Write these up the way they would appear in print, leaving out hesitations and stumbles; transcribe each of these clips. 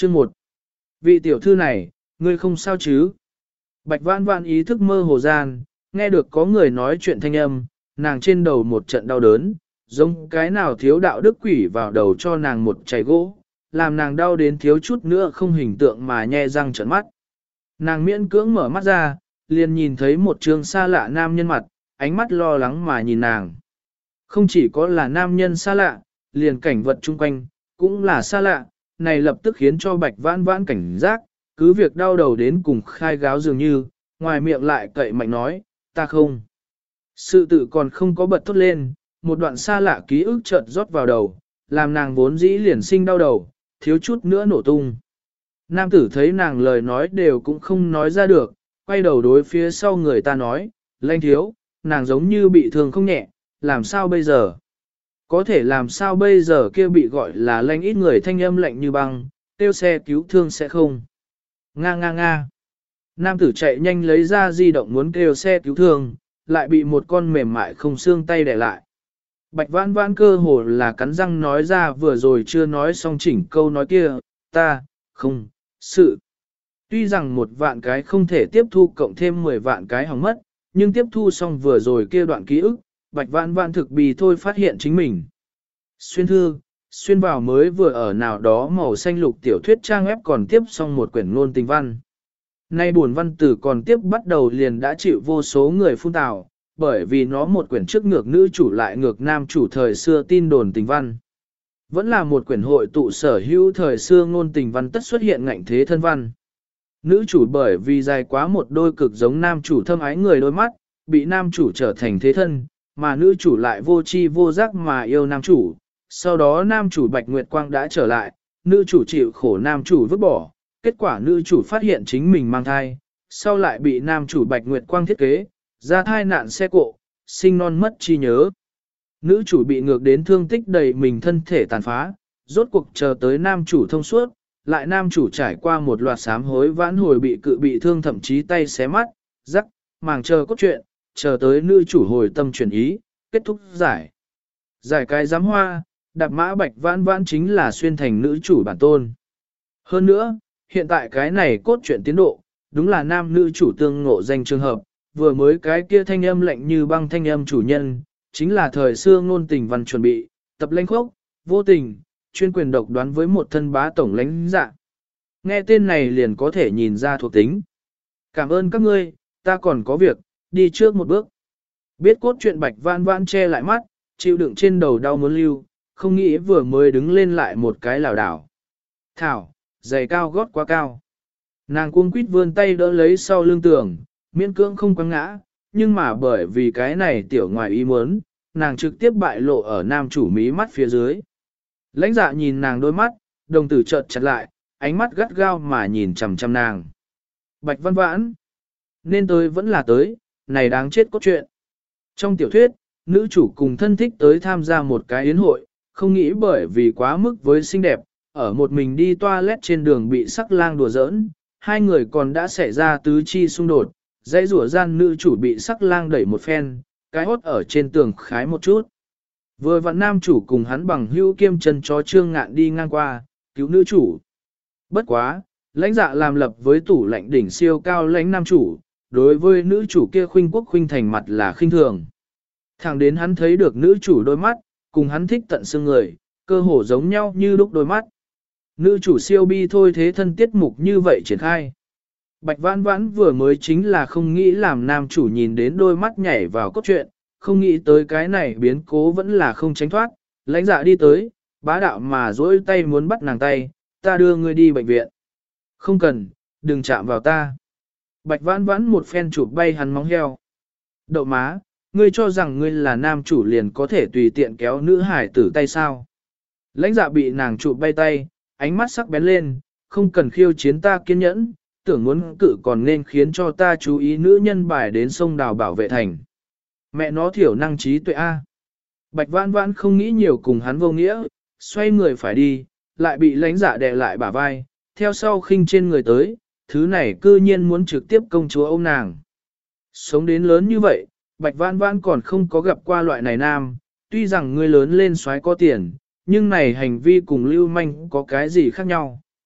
Chương 1. Vị tiểu thư này, ngươi không sao chứ? Bạch Vãn Vãn ý thức mơ hồ gian, nghe được có người nói chuyện thanh âm, nàng trên đầu một trận đau đớn, giống cái nào thiếu đạo đức quỷ vào đầu cho nàng một chảy gỗ, làm nàng đau đến thiếu chút nữa không hình tượng mà nhe răng trợn mắt. Nàng miễn cưỡng mở mắt ra, liền nhìn thấy một trương xa lạ nam nhân mặt, ánh mắt lo lắng mà nhìn nàng. Không chỉ có là nam nhân xa lạ, liền cảnh vật chung quanh, cũng là xa lạ, này lập tức khiến cho Bạch Vãn Vãn cảnh giác, cứ việc đau đầu đến cùng khai gáo dường như, ngoài miệng lại cậy mạnh nói, ta không. Sự tự còn không có bật thốt lên, một đoạn xa lạ ký ức chợt rót vào đầu, làm nàng vốn dĩ liền sinh đau đầu, thiếu chút nữa nổ tung. Nam tử thấy nàng lời nói đều cũng không nói ra được, quay đầu đối phía sau người ta nói, Lanh thiếu, nàng giống như bị thương không nhẹ, làm sao bây giờ? Có thể làm sao bây giờ kia bị gọi là Lanh ít người thanh âm lạnh như băng, tiêu xe cứu thương sẽ không. Nga nga nga. Nam tử chạy nhanh lấy ra di động muốn kêu xe cứu thương, lại bị một con mềm mại không xương tay đè lại. Bạch Vãn Vãn cơ hồ là cắn răng nói ra vừa rồi chưa nói xong chỉnh câu nói kia, ta, không, sự. Tuy rằng 1 vạn cái không thể tiếp thu cộng thêm 10 vạn cái hỏng mất, nhưng tiếp thu xong vừa rồi kia đoạn ký ức, Bạch Vãn Vãn thực bì thôi phát hiện chính mình. Xuyên thư, xuyên vào mới vừa ở nào đó màu xanh lục tiểu thuyết trang web còn tiếp xong một quyển ngôn tình văn. Nay buồn văn tử còn tiếp bắt đầu liền đã chịu vô số người phun tào, bởi vì nó một quyển trước ngược nữ chủ lại ngược nam chủ thời xưa tin đồn tình văn. Vẫn là một quyển hội tụ sở hữu thời xưa ngôn tình văn tất xuất hiện ngạnh thế thân văn. Nữ chủ bởi vì dài quá một đôi cực giống nam chủ thâm ái người đôi mắt, bị nam chủ trở thành thế thân, mà nữ chủ lại vô tri vô giác mà yêu nam chủ. Sau đó nam chủ Bạch Nguyệt Quang đã trở lại, nữ chủ chịu khổ nam chủ vứt bỏ, kết quả nữ chủ phát hiện chính mình mang thai, sau lại bị nam chủ Bạch Nguyệt Quang thiết kế, ra thai nạn xe cộ, sinh non mất trí nhớ. Nữ chủ bị ngược đến thương tích đầy mình thân thể tàn phá, rốt cuộc chờ tới nam chủ thông suốt, lại nam chủ trải qua một loạt sám hối vãn hồi bị cự bị thương thậm chí tay xé mắt, rắc, màng chờ cốt truyện, chờ tới nữ chủ hồi tâm chuyển ý, kết thúc giải. Giải cái giám hoa, đạp mã Bạch Vãn Vãn chính là xuyên thành nữ chủ bản tôn. Hơn nữa, hiện tại cái này cốt truyện tiến độ, đúng là nam nữ chủ tương ngộ danh trường hợp, vừa mới cái kia thanh âm lạnh như băng thanh âm chủ nhân, chính là thời xưa ngôn tình văn chuẩn bị, tập lãnh khốc, vô tình, chuyên quyền độc đoán với một thân bá tổng lãnh dạ. Nghe tên này liền có thể nhìn ra thuộc tính. Cảm ơn các ngươi, ta còn có việc, đi trước một bước. Biết cốt truyện Bạch Vãn Vãn che lại mắt, chịu đựng trên đầu đau muốn lưu, không nghĩ vừa mới đứng lên lại một cái lảo đảo. Thảo, giày cao gót quá cao. Nàng cuống quýt vươn tay đỡ lấy sau lưng tường, miễn cưỡng không quăng ngã, nhưng mà bởi vì cái này tiểu ngoài ý muốn, nàng trực tiếp bại lộ ở nam chủ mí mắt phía dưới. Lãnh dạ nhìn nàng đôi mắt, đồng tử chợt chặt lại, ánh mắt gắt gao mà nhìn chằm chằm nàng. Bạch Vãn Vãn, nên tới vẫn là tới, này đáng chết cốt truyện. Trong tiểu thuyết, nữ chủ cùng thân thích tới tham gia một cái yến hội, không nghĩ bởi vì quá mức với xinh đẹp, ở một mình đi toilet trên đường bị sắc lang đùa giỡn, hai người còn đã xảy ra tứ chi xung đột, dãy rủa gian nữ chủ bị sắc lang đẩy một phen, cái hốt ở trên tường khái một chút. Vừa vặn nam chủ cùng hắn bằng hữu kiêm chân chó Trương Ngạn đi ngang qua, cứu nữ chủ. Bất quá, lãnh dạ làm lập với tủ lạnh đỉnh siêu cao lãnh nam chủ, đối với nữ chủ kia khuynh quốc khuynh thành mặt là khinh thường. Thẳng đến hắn thấy được nữ chủ đôi mắt, cùng hắn thích tận xương người, cơ hồ giống nhau như lúc đôi mắt. Nữ chủ siêu bi thôi thế thân tiết mục như vậy triển khai. Bạch Vãn Vãn vừa mới chính là không nghĩ làm nam chủ nhìn đến đôi mắt nhảy vào cốt truyện, không nghĩ tới cái này biến cố vẫn là không tránh thoát, lãnh dạ đi tới, bá đạo mà dỗi tay muốn bắt nàng tay, ta đưa ngươi đi bệnh viện. Không cần, đừng chạm vào ta. Bạch Vãn Vãn một phen chụp bay hắn móng heo. Đậu má, ngươi cho rằng ngươi là nam chủ liền có thể tùy tiện kéo nữ hải tử tay sao. Lãnh dạ bị nàng chụp bay tay, ánh mắt sắc bén lên, không cần khiêu chiến ta kiên nhẫn, tưởng muốn cự còn nên khiến cho ta chú ý nữ nhân bài đến sông đào bảo vệ thành. Mẹ nó thiểu năng trí tuệ A. Bạch Vãn Vãn không nghĩ nhiều cùng hắn vô nghĩa, xoay người phải đi, lại bị lãnh dạ đè lại bả vai, theo sau khinh trên người tới, thứ này cư nhiên muốn trực tiếp công chúa ôm nàng. Sống đến lớn như vậy, Bạch Vãn Vãn còn không có gặp qua loại này nam, tuy rằng người lớn lên soái có tiền, nhưng này hành vi cùng lưu manh có cái gì khác nhau.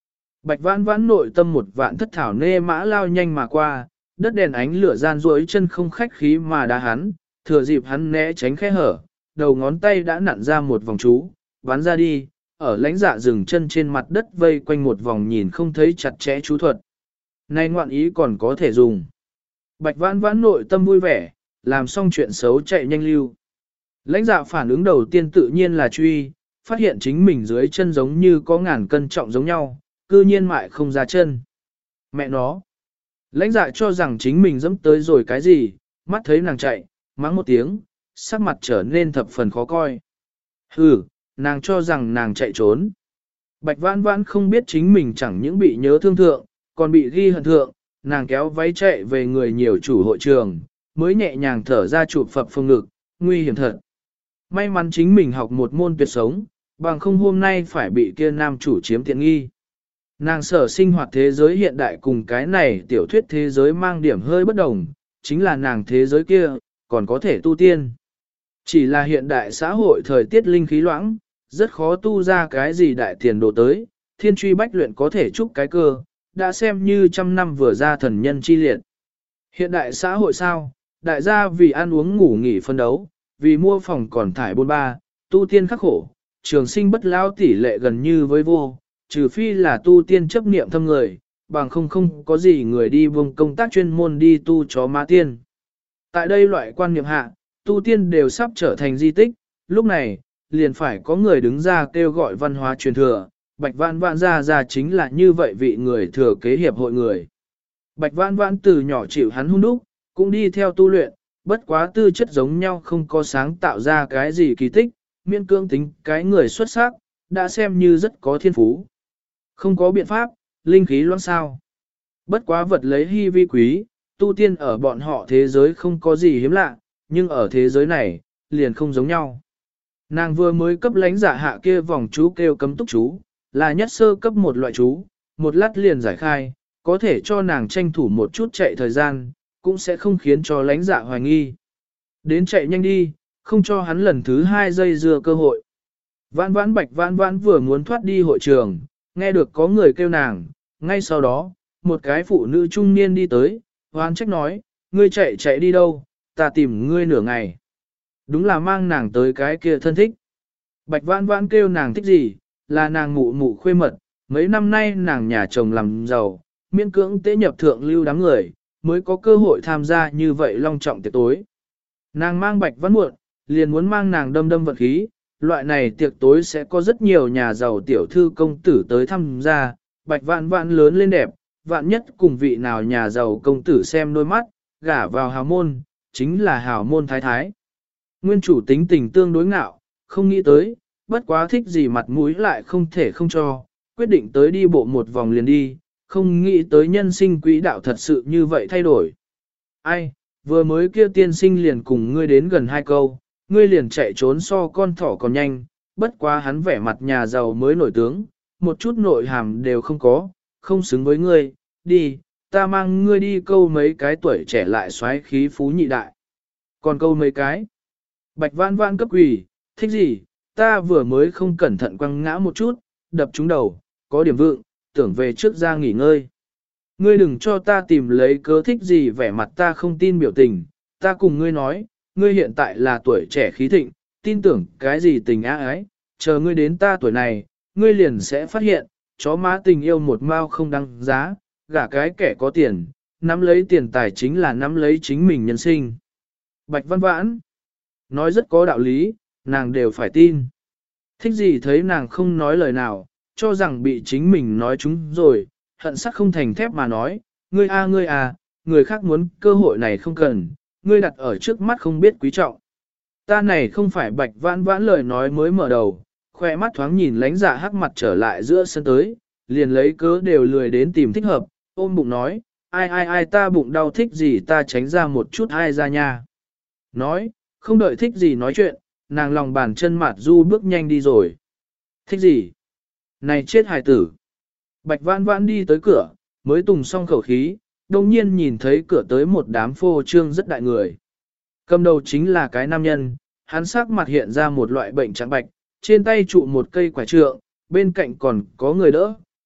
Bạch Vãn Vãn nội tâm một vạn thất thảo nê mã lao nhanh mà qua, đất đèn ánh lửa gian duỗi chân không khách khí mà đá hắn, thừa dịp hắn né tránh khe hở, đầu ngón tay đã nặn ra một vòng chú, bắn ra đi, ở lãnh dạ dừng chân trên mặt đất vây quanh một vòng nhìn không thấy chặt chẽ chú thuật. Này ngoạn ý còn có thể dùng. Bạch Vãn Vãn nội tâm vui vẻ, làm xong chuyện xấu chạy nhanh lưu. Lãnh dạ phản ứng đầu tiên tự nhiên là truy, phát hiện chính mình dưới chân giống như có ngàn cân trọng giống nhau, cư nhiên mại không ra chân. Mẹ nó. Lãnh dạ cho rằng chính mình dẫm tới rồi cái gì, mắt thấy nàng chạy, mắng một tiếng, sắc mặt trở nên thập phần khó coi. Hừ, nàng cho rằng nàng chạy trốn. Bạch Vãn Vãn không biết chính mình chẳng những bị nhớ thương thượng, còn bị ghi hận thượng, nàng kéo váy chạy về người nhiều chủ hội trường, mới nhẹ nhàng thở ra chụp phập phồng ngực, nguy hiểm thật. May mắn chính mình học một môn tuyệt sống, bằng không hôm nay phải bị kia nam chủ chiếm tiện nghi. Nàng sở sinh hoạt thế giới hiện đại cùng cái này tiểu thuyết thế giới mang điểm hơi bất đồng, chính là nàng thế giới kia, còn có thể tu tiên. Chỉ là hiện đại xã hội thời tiết linh khí loãng, rất khó tu ra cái gì đại tiền đồ tới, thiên truy bách luyện có thể chúc cái cơ, đã xem như trăm năm vừa ra thần nhân chi liệt. Hiện đại xã hội sao, đại gia vì ăn uống ngủ nghỉ phân đấu, vì mua phòng còn thải bôn ba, tu tiên khắc khổ, trường sinh bất lao tỷ lệ gần như với vô, trừ phi là tu tiên chấp niệm thâm người, bằng không có gì người đi vùng công tác chuyên môn đi tu chó má tiên. Tại đây loại quan niệm hạ, tu tiên đều sắp trở thành di tích, lúc này, liền phải có người đứng ra kêu gọi văn hóa truyền thừa, Bạch Vãn Vãn ra chính là như vậy vị người thừa kế hiệp hội người. Bạch Vãn Vãn từ nhỏ chịu hắn hung đúc, cũng đi theo tu luyện, bất quá tư chất giống nhau không có sáng tạo ra cái gì kỳ tích, miễn cưỡng tính cái người xuất sắc, đã xem như rất có thiên phú. Không có biện pháp, linh khí loãng sao. Bất quá vật lấy hy vi quý, tu tiên ở bọn họ thế giới không có gì hiếm lạ, nhưng ở thế giới này, liền không giống nhau. Nàng vừa mới cấp lãnh giả hạ kia vòng chú kêu cấm túc chú, là nhất sơ cấp một loại chú, một lát liền giải khai, có thể cho nàng tranh thủ một chút chạy thời gian, cũng sẽ không khiến cho lãnh dạ hoài nghi. Đến chạy nhanh đi, không cho hắn lần thứ hai dây dưa cơ hội. Vãn Vãn Bạch Vãn Vãn vừa muốn thoát đi hội trường, nghe được có người kêu nàng, ngay sau đó, một cái phụ nữ trung niên đi tới, hoan trách nói, ngươi chạy đi đâu, ta tìm ngươi nửa ngày. Đúng là mang nàng tới cái kia thân thích. Bạch Vãn Vãn kêu nàng thích gì, là nàng mụ mụ khuê mật, mấy năm nay nàng nhà chồng làm giàu, miễn cưỡng tế nhập thượng lưu đám người, mới có cơ hội tham gia như vậy long trọng tiệc tối. Nàng mang Bạch Vãn muộn, liền muốn mang nàng đâm vận khí, loại này tiệc tối sẽ có rất nhiều nhà giàu tiểu thư công tử tới tham gia, Bạch Vãn Vãn lớn lên đẹp, vạn nhất cùng vị nào nhà giàu công tử xem đôi mắt, gả vào hào môn, chính là hào môn thái thái. Nguyên chủ tính tình tương đối ngạo, không nghĩ tới, bất quá thích gì mặt mũi lại không thể không cho, quyết định tới đi bộ một vòng liền đi, không nghĩ tới nhân sinh quỹ đạo thật sự như vậy thay đổi. Ai, vừa mới kia tiên sinh liền cùng ngươi đến gần 2 câu, ngươi liền chạy trốn so con thỏ còn nhanh, bất quá hắn vẻ mặt nhà giàu mới nổi tướng, một chút nội hàm đều không có, không xứng với ngươi, đi, ta mang ngươi đi câu mấy cái tuổi trẻ lại xoáy khí phú nhị đại. Còn câu mấy cái? Bạch Vãn Vãn cấp quỷ, thích gì, ta vừa mới không cẩn thận quăng ngã một chút, đập trúng đầu, có điểm vượng, tưởng về trước ra nghỉ ngơi. Ngươi đừng cho ta tìm lấy cớ thích gì vẻ mặt ta không tin biểu tình, ta cùng ngươi nói, ngươi hiện tại là tuổi trẻ khí thịnh, tin tưởng cái gì tình ái, chờ ngươi đến ta tuổi này, ngươi liền sẽ phát hiện, chó má tình yêu một mao không đăng giá, gả cái kẻ có tiền, nắm lấy tiền tài chính là nắm lấy chính mình nhân sinh. Bạch Vãn Vãn nói rất có đạo lý, nàng đều phải tin. Thích gì thấy nàng không nói lời nào, cho rằng bị chính mình nói chúng rồi, hận sắc không thành thép mà nói, ngươi a, người khác muốn cơ hội này không cần, ngươi đặt ở trước mắt không biết quý trọng. Ta này không phải Bạch Vãn Vãn lời nói mới mở đầu, khoe mắt thoáng nhìn lãnh dạ hắc mặt trở lại giữa sân tới, liền lấy cớ đều lười đến tìm thích hợp, ôm bụng nói, ai ta bụng đau thích gì ta tránh ra một chút ai ra nha. Nói, không đợi thích gì nói chuyện, nàng lòng bàn chân mặt du bước nhanh đi rồi. Thích gì? Này chết hài tử. Bạch Vãn Vãn đi tới cửa, mới tùng xong khẩu khí, đồng nhiên nhìn thấy cửa tới một đám phô trương rất đại người. Cầm đầu chính là cái nam nhân, hắn sắc mặt hiện ra một loại bệnh trắng bạch, trên tay trụ một cây quả trượng, bên cạnh còn có người đỡ,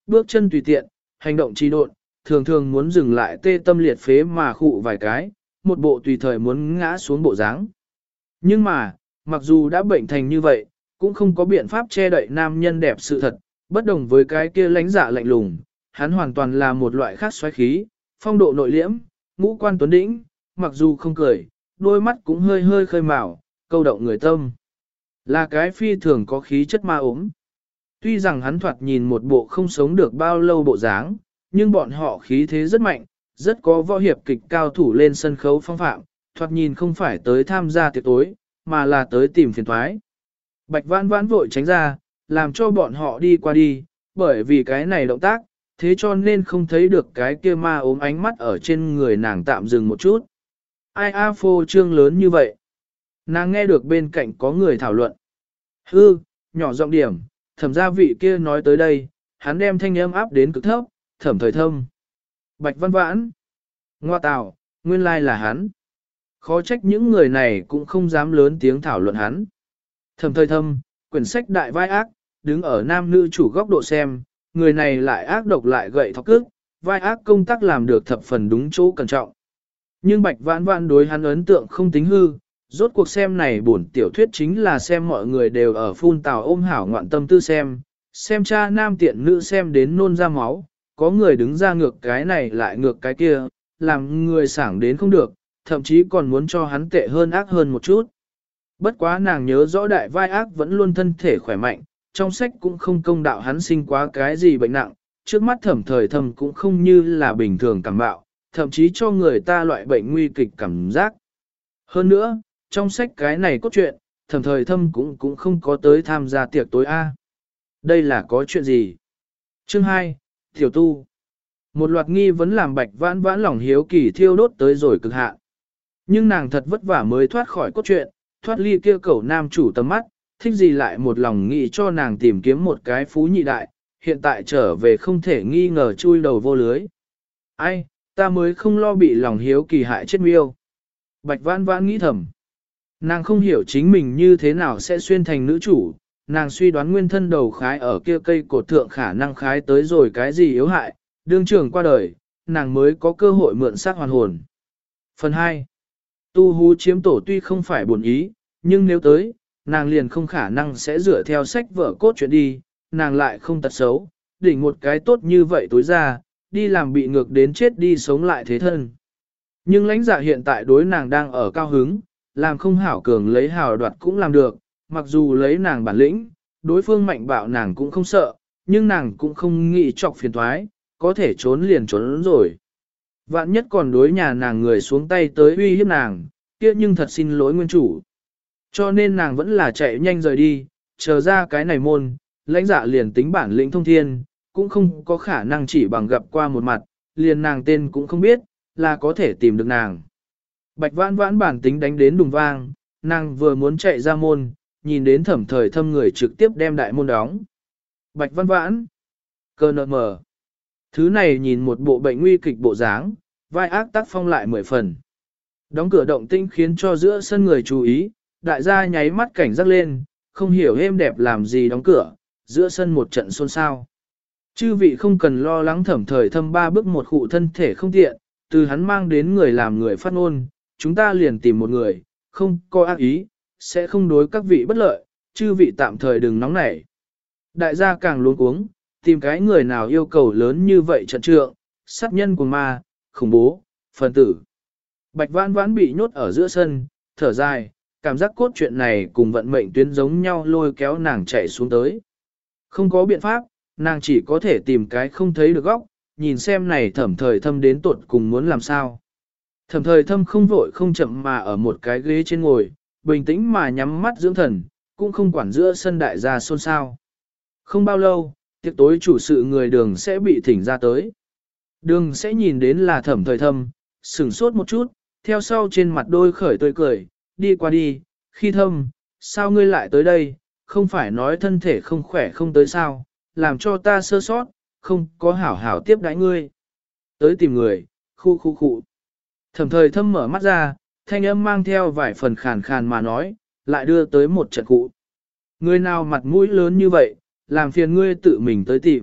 bước chân tùy tiện, hành động trì độn, thường thường muốn dừng lại tê tâm liệt phế mà khụ vài cái, một bộ tùy thời muốn ngã xuống bộ dáng. Nhưng mà, mặc dù đã bệnh thành như vậy, cũng không có biện pháp che đậy nam nhân đẹp sự thật, bất đồng với cái kia lãnh dạ lạnh lùng, hắn hoàn toàn là một loại khác xoáy khí, phong độ nội liễm, ngũ quan tuấn đĩnh, mặc dù không cười, đôi mắt cũng hơi hơi khơi mào, câu động người tâm. Là cái phi thường có khí chất ma ốm. Tuy rằng hắn thoạt nhìn một bộ không sống được bao lâu bộ dáng, nhưng bọn họ khí thế rất mạnh, rất có võ hiệp kịch cao thủ lên sân khấu phong phạm, thoạt nhìn không phải tới tham gia tiệc tối, mà là tới tìm phiền thoái. Bạch Vãn Vãn vội tránh ra, làm cho bọn họ đi qua đi, bởi vì cái này động tác, thế cho nên không thấy được cái kia ma ốm ánh mắt ở trên người nàng tạm dừng một chút. Ai a phô trương lớn như vậy? Nàng nghe được bên cạnh có người thảo luận. Hư, nhỏ giọng điểm, thẩm gia vị kia nói tới đây, hắn đem thanh âm áp đến cực thấp, thẩm thời thâm. Bạch Văn Vãn. Ngoa tào, nguyên lai là hắn. Khó trách những người này cũng không dám lớn tiếng thảo luận hắn. Thẩm thời thâm, quyển sách đại vai ác, đứng ở nam nữ chủ góc độ xem, người này lại ác độc lại gậy thọc cước, vai ác công tác làm được thập phần đúng chỗ cẩn trọng. Nhưng Bạch Vãn Vãn đối hắn ấn tượng không tính hư, rốt cuộc xem này bổn tiểu thuyết chính là xem mọi người đều ở phun tào ôm hảo ngoạn tâm tư xem cha nam tiện nữ xem đến nôn ra máu, có người đứng ra ngược cái này lại ngược cái kia, làm người sảng đến không được, thậm chí còn muốn cho hắn tệ hơn ác hơn một chút. Bất quá nàng nhớ rõ đại vai ác vẫn luôn thân thể khỏe mạnh, trong sách cũng không công đạo hắn sinh quá cái gì bệnh nặng, trước mắt thẩm thời thầm cũng không như là bình thường cảm bạo, thậm chí cho người ta loại bệnh nguy kịch cảm giác. Hơn nữa, trong sách cái này cốt truyện, thẩm thời thâm cũng không có tới tham gia tiệc tối A. Đây là có chuyện gì? Chương 2, Tiểu Tu. Một loạt nghi vấn làm Bạch Vãn Vãn lòng hiếu kỳ thiêu đốt tới rồi cực hạn. Nhưng nàng thật vất vả mới thoát khỏi cốt truyện, thoát ly kia cẩu nam chủ tầm mắt, thích gì lại một lòng nghĩ cho nàng tìm kiếm một cái phú nhị đại, hiện tại trở về không thể nghi ngờ chui đầu vô lưới. Ai, ta mới không lo bị lòng hiếu kỳ hại chết miêu. Bạch Vãn Vãn nghĩ thầm. Nàng không hiểu chính mình như thế nào sẽ xuyên thành nữ chủ, nàng suy đoán nguyên thân đầu khái ở kia cây cột thượng khả năng khái tới rồi cái gì yếu hại, đương trưởng qua đời, nàng mới có cơ hội mượn xác hoàn hồn. Phần 2. Tu hú chiếm tổ tuy không phải buồn ý, nhưng nếu tới, nàng liền không khả năng sẽ dựa theo sách vở cốt chuyện đi, nàng lại không tật xấu, đỉnh một cái tốt như vậy tối ra, đi làm bị ngược đến chết đi sống lại thế thân. Nhưng lãnh dạ hiện tại đối nàng đang ở cao hứng, làm không hảo cường lấy hào đoạt cũng làm được, mặc dù lấy nàng bản lĩnh, đối phương mạnh bạo nàng cũng không sợ, nhưng nàng cũng không nghĩ trọc phiền thoái, có thể trốn liền trốn rồi. Vạn nhất còn đối nhà nàng người xuống tay tới uy hiếp nàng, kia nhưng thật xin lỗi nguyên chủ. Cho nên nàng vẫn là chạy nhanh rời đi, chờ ra cái này môn, lãnh dạ liền tính bản lĩnh thông thiên, cũng không có khả năng chỉ bằng gặp qua một mặt, liền nàng tên cũng không biết, là có thể tìm được nàng. Bạch Vãn Vãn bản tính đánh đến đùng vang, nàng vừa muốn chạy ra môn, nhìn đến thẩm thời thâm người trực tiếp đem đại môn đóng. Bạch Vãn Vãn, cơ nợ mờ. Thứ này nhìn một bộ bệnh nguy kịch bộ dáng, vai ác tác phong lại 10 phần. Đóng cửa động tinh khiến cho giữa sân người chú ý, đại gia nháy mắt cảnh giác lên, không hiểu êm đẹp làm gì đóng cửa, giữa sân một trận xôn xao. Chư vị không cần lo lắng thẩm thời thâm ba bước một khụ thân thể không tiện, từ hắn mang đến người làm người phát ngôn, chúng ta liền tìm một người, không có ác ý, sẽ không đối các vị bất lợi, chư vị tạm thời đừng nóng nảy. Đại gia càng luống cuống, tìm cái người nào yêu cầu lớn như vậy trận trượng, sát nhân của ma, khủng bố, phần tử. Bạch Vãn Vãn bị nhốt ở giữa sân, thở dài, cảm giác cốt truyện này cùng vận mệnh tuyến giống nhau lôi kéo nàng chạy xuống tới. Không có biện pháp, nàng chỉ có thể tìm cái không thấy được góc, nhìn xem này thẩm thời thâm đến tuột cùng muốn làm sao. Thẩm thời thâm không vội không chậm mà ở một cái ghế trên ngồi, bình tĩnh mà nhắm mắt dưỡng thần, cũng không quản giữa sân đại gia xôn xao. Không bao lâu, tiệc tối chủ sự người đường sẽ bị thỉnh ra tới. Đường sẽ nhìn đến là thẩm thời thâm, sửng sốt một chút, theo sau trên mặt đôi khởi tươi cười, đi qua đi, khi thâm, sao ngươi lại tới đây, không phải nói thân thể không khỏe không tới sao, làm cho ta sơ sót, không có hảo hảo tiếp đãi ngươi. Tới tìm người, khu. Thẩm thời thâm mở mắt ra, thanh âm mang theo vài phần khàn khàn mà nói, lại đưa tới một trận cụ. Người nào mặt mũi lớn như vậy, làm phiền ngươi tự mình tới tìm,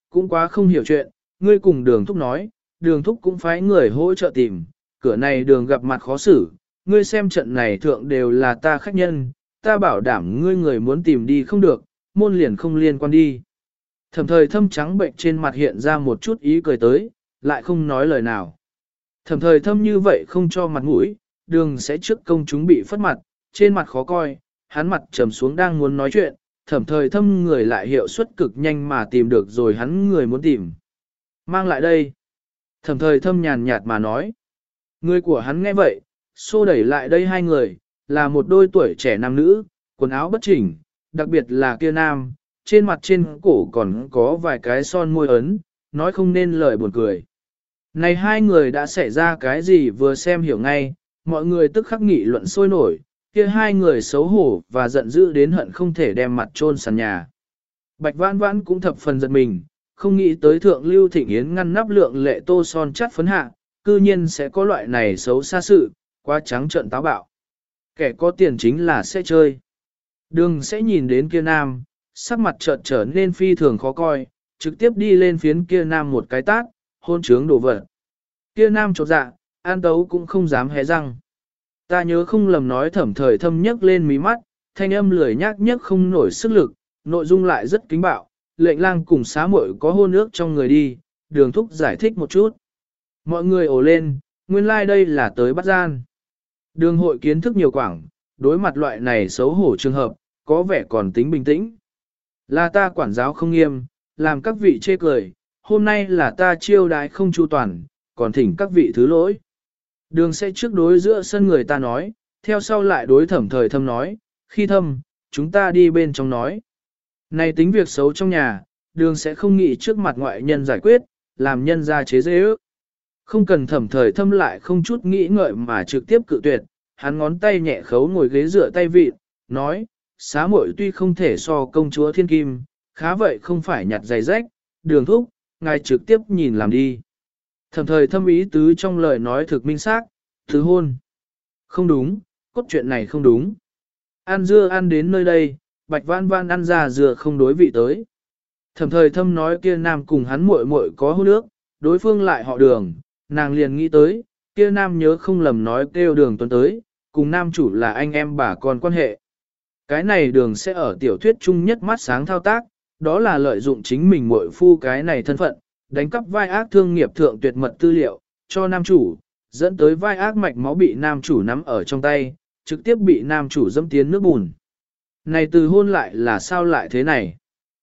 cũng quá không hiểu chuyện, ngươi cùng đường thúc nói, đường thúc cũng phái người hỗ trợ tìm, cửa này đường gặp mặt khó xử, ngươi xem trận này thượng đều là ta khách nhân, ta bảo đảm ngươi người muốn tìm đi không được, môn liền không liên quan đi. Thẩm thời thâm trắng bệnh trên mặt hiện ra một chút ý cười tới, lại không nói lời nào. Thẩm thời thâm như vậy không cho mặt mũi, đường sẽ trước công chúng bị phất mặt, trên mặt khó coi, hắn mặt trầm xuống đang muốn nói chuyện, thẩm thời thâm người lại hiệu suất cực nhanh mà tìm được rồi hắn người muốn tìm. Mang lại đây. Thẩm thời thâm nhàn nhạt mà nói. Người của hắn nghe vậy, xô đẩy lại đây hai người, là một đôi tuổi trẻ nam nữ, quần áo bất chỉnh, đặc biệt là kia nam, trên mặt trên cổ còn có vài cái son môi ấn, nói không nên lời buồn cười. Này hai người đã xảy ra cái gì vừa xem hiểu ngay, mọi người tức khắc nghị luận sôi nổi, kia hai người xấu hổ và giận dữ đến hận không thể đem mặt chôn sàn nhà. Bạch Vãn Vãn cũng thập phần giật mình, không nghĩ tới thượng Lưu Thịnh Yến ngăn nắp lượng lệ tô son chắt phấn hạ, cư nhiên sẽ có loại này xấu xa sự, quá trắng trợn táo bạo. Kẻ có tiền chính là sẽ chơi. Đường sẽ nhìn đến kia nam, sắc mặt chợt trở nên phi thường khó coi, trực tiếp đi lên phiến kia nam một cái tát, hôn trướng đổ vật. Kia nam chột dạ, An Tấu cũng không dám hé răng. Ta nhớ không lầm nói thẩm thời thâm nhấc lên mí mắt, thanh âm lười nhác nhấc không nổi sức lực, nội dung lại rất kính bạo, lệnh lang cùng xá muội có hôn ước trong người đi, đường thúc giải thích một chút. Mọi người ồ lên, nguyên lai like đây là tới bắt gian. Đường hội kiến thức nhiều quảng, đối mặt loại này xấu hổ trường hợp, có vẻ còn tính bình tĩnh. Là ta quản giáo không nghiêm, làm các vị chê cười, hôm nay là ta chiêu đái không chu toàn, còn thỉnh các vị thứ lỗi. Đường sẽ trước đối giữa sân người ta nói, theo sau lại đối thẩm thời thâm nói, khi thâm, chúng ta đi bên trong nói. Này tính việc xấu trong nhà, đường sẽ không nghĩ trước mặt ngoại nhân giải quyết, làm nhân ra chế dễ ước. Không cần thẩm thời thâm lại không chút nghĩ ngợi mà trực tiếp cự tuyệt, hắn ngón tay nhẹ khấu ngồi ghế dựa tay vịt, nói, xá muội tuy không thể so công chúa thiên kim, khá vậy không phải nhặt giày rách, đường thúc, ngài trực tiếp nhìn làm đi. Thẩm thời thâm ý tứ trong lời nói thực minh xác, thứ hôn. Không đúng, cốt truyện này không đúng. Ăn dưa ăn đến nơi đây, Bạch Vãn Vãn ăn ra dừa không đối vị tới. Thẩm thời thâm nói kia nam cùng hắn muội muội có hôn ước, đối phương lại họ đường, nàng liền nghĩ tới, kia nam nhớ không lầm nói kêu đường tuấn tới, cùng nam chủ là anh em bà con quan hệ. Cái này đường sẽ ở tiểu thuyết chung nhất mắt sáng thao tác, đó là lợi dụng chính mình muội phu cái này thân phận, đánh cắp vai ác thương nghiệp thượng tuyệt mật tư liệu, cho nam chủ, dẫn tới vai ác mạch máu bị nam chủ nắm ở trong tay, trực tiếp bị nam chủ dẫm tiến nước bùn. Này từ hôn lại là sao lại thế này?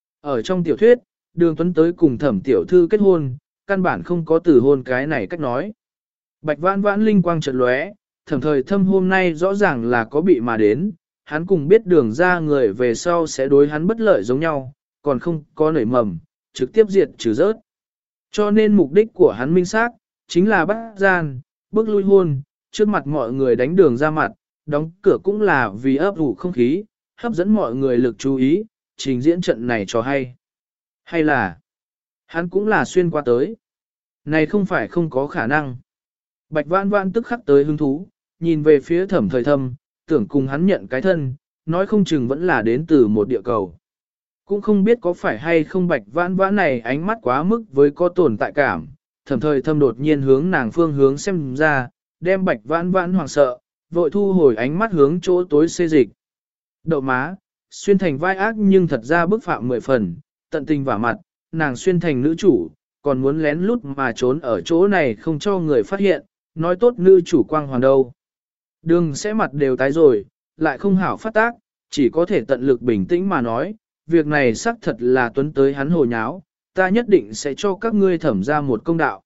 Ở trong tiểu thuyết, đường tuấn tới cùng thẩm tiểu thư kết hôn, căn bản không có từ hôn cái này cách nói. Bạch Vãn Vãn linh quang chợt lóe, thẩm thời thâm hôm nay rõ ràng là có bị mà đến, hắn cùng biết đường ra người về sau sẽ đối hắn bất lợi giống nhau, còn không có nảy mầm, trực tiếp diệt trừ rớt. Cho nên mục đích của hắn minh xác, chính là bắt gian, bước lui hôn, trước mặt mọi người đánh đường ra mặt, đóng cửa cũng là vì ấp ủ không khí, hấp dẫn mọi người lực chú ý, trình diễn trận này cho hay. Hay là, hắn cũng là xuyên qua tới. Này không phải không có khả năng. Bạch Vãn Vãn tức khắc tới hứng thú, nhìn về phía thẩm thời thâm, tưởng cùng hắn nhận cái thân, nói không chừng vẫn là đến từ một địa cầu. Cũng không biết có phải hay không Bạch Vãn Vãn này ánh mắt quá mức với có tồn tại cảm, thẩm thời thâm đột nhiên hướng nàng phương hướng xem ra, đem Bạch Vãn Vãn hoảng sợ, vội thu hồi ánh mắt hướng chỗ tối xê dịch. Đậu má, xuyên thành vai ác nhưng thật ra bức phạm 10 phần, tận tình vả mặt, nàng xuyên thành nữ chủ, còn muốn lén lút mà trốn ở chỗ này không cho người phát hiện, nói tốt nữ chủ quang hoàn đâu. Đường sẽ mặt đều tái rồi, lại không hảo phát tác, chỉ có thể tận lực bình tĩnh mà nói, việc này xác thật là tuấn tới hắn hồ nháo, ta nhất định sẽ cho các ngươi thẩm ra một công đạo.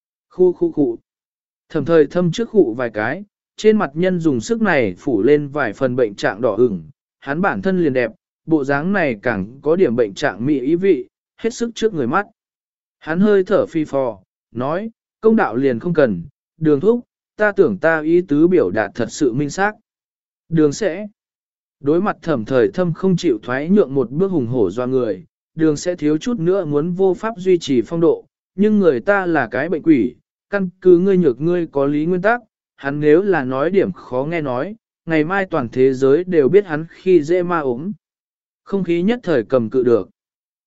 Khu. Thẩm thời thâm trước khụ vài cái, trên mặt nhân dùng sức này phủ lên vài phần bệnh trạng đỏ ửng, hắn bản thân liền đẹp, bộ dáng này càng có điểm bệnh trạng mỹ ý vị, hết sức trước người mắt. Hắn hơi thở phi phò, nói, công đạo liền không cần, đường thúc, ta tưởng ta ý tứ biểu đạt thật sự minh xác. Đường sẽ, đối mặt thẩm thời thâm không chịu thoái nhượng một bước hùng hổ doa người, đường sẽ thiếu chút nữa muốn vô pháp duy trì phong độ, nhưng người ta là cái bệnh quỷ, căn cứ ngươi nhược ngươi có lý nguyên tắc, hắn nếu là nói điểm khó nghe nói, ngày mai toàn thế giới đều biết hắn khi dễ ma ốm. Không khí nhất thời cầm cự được.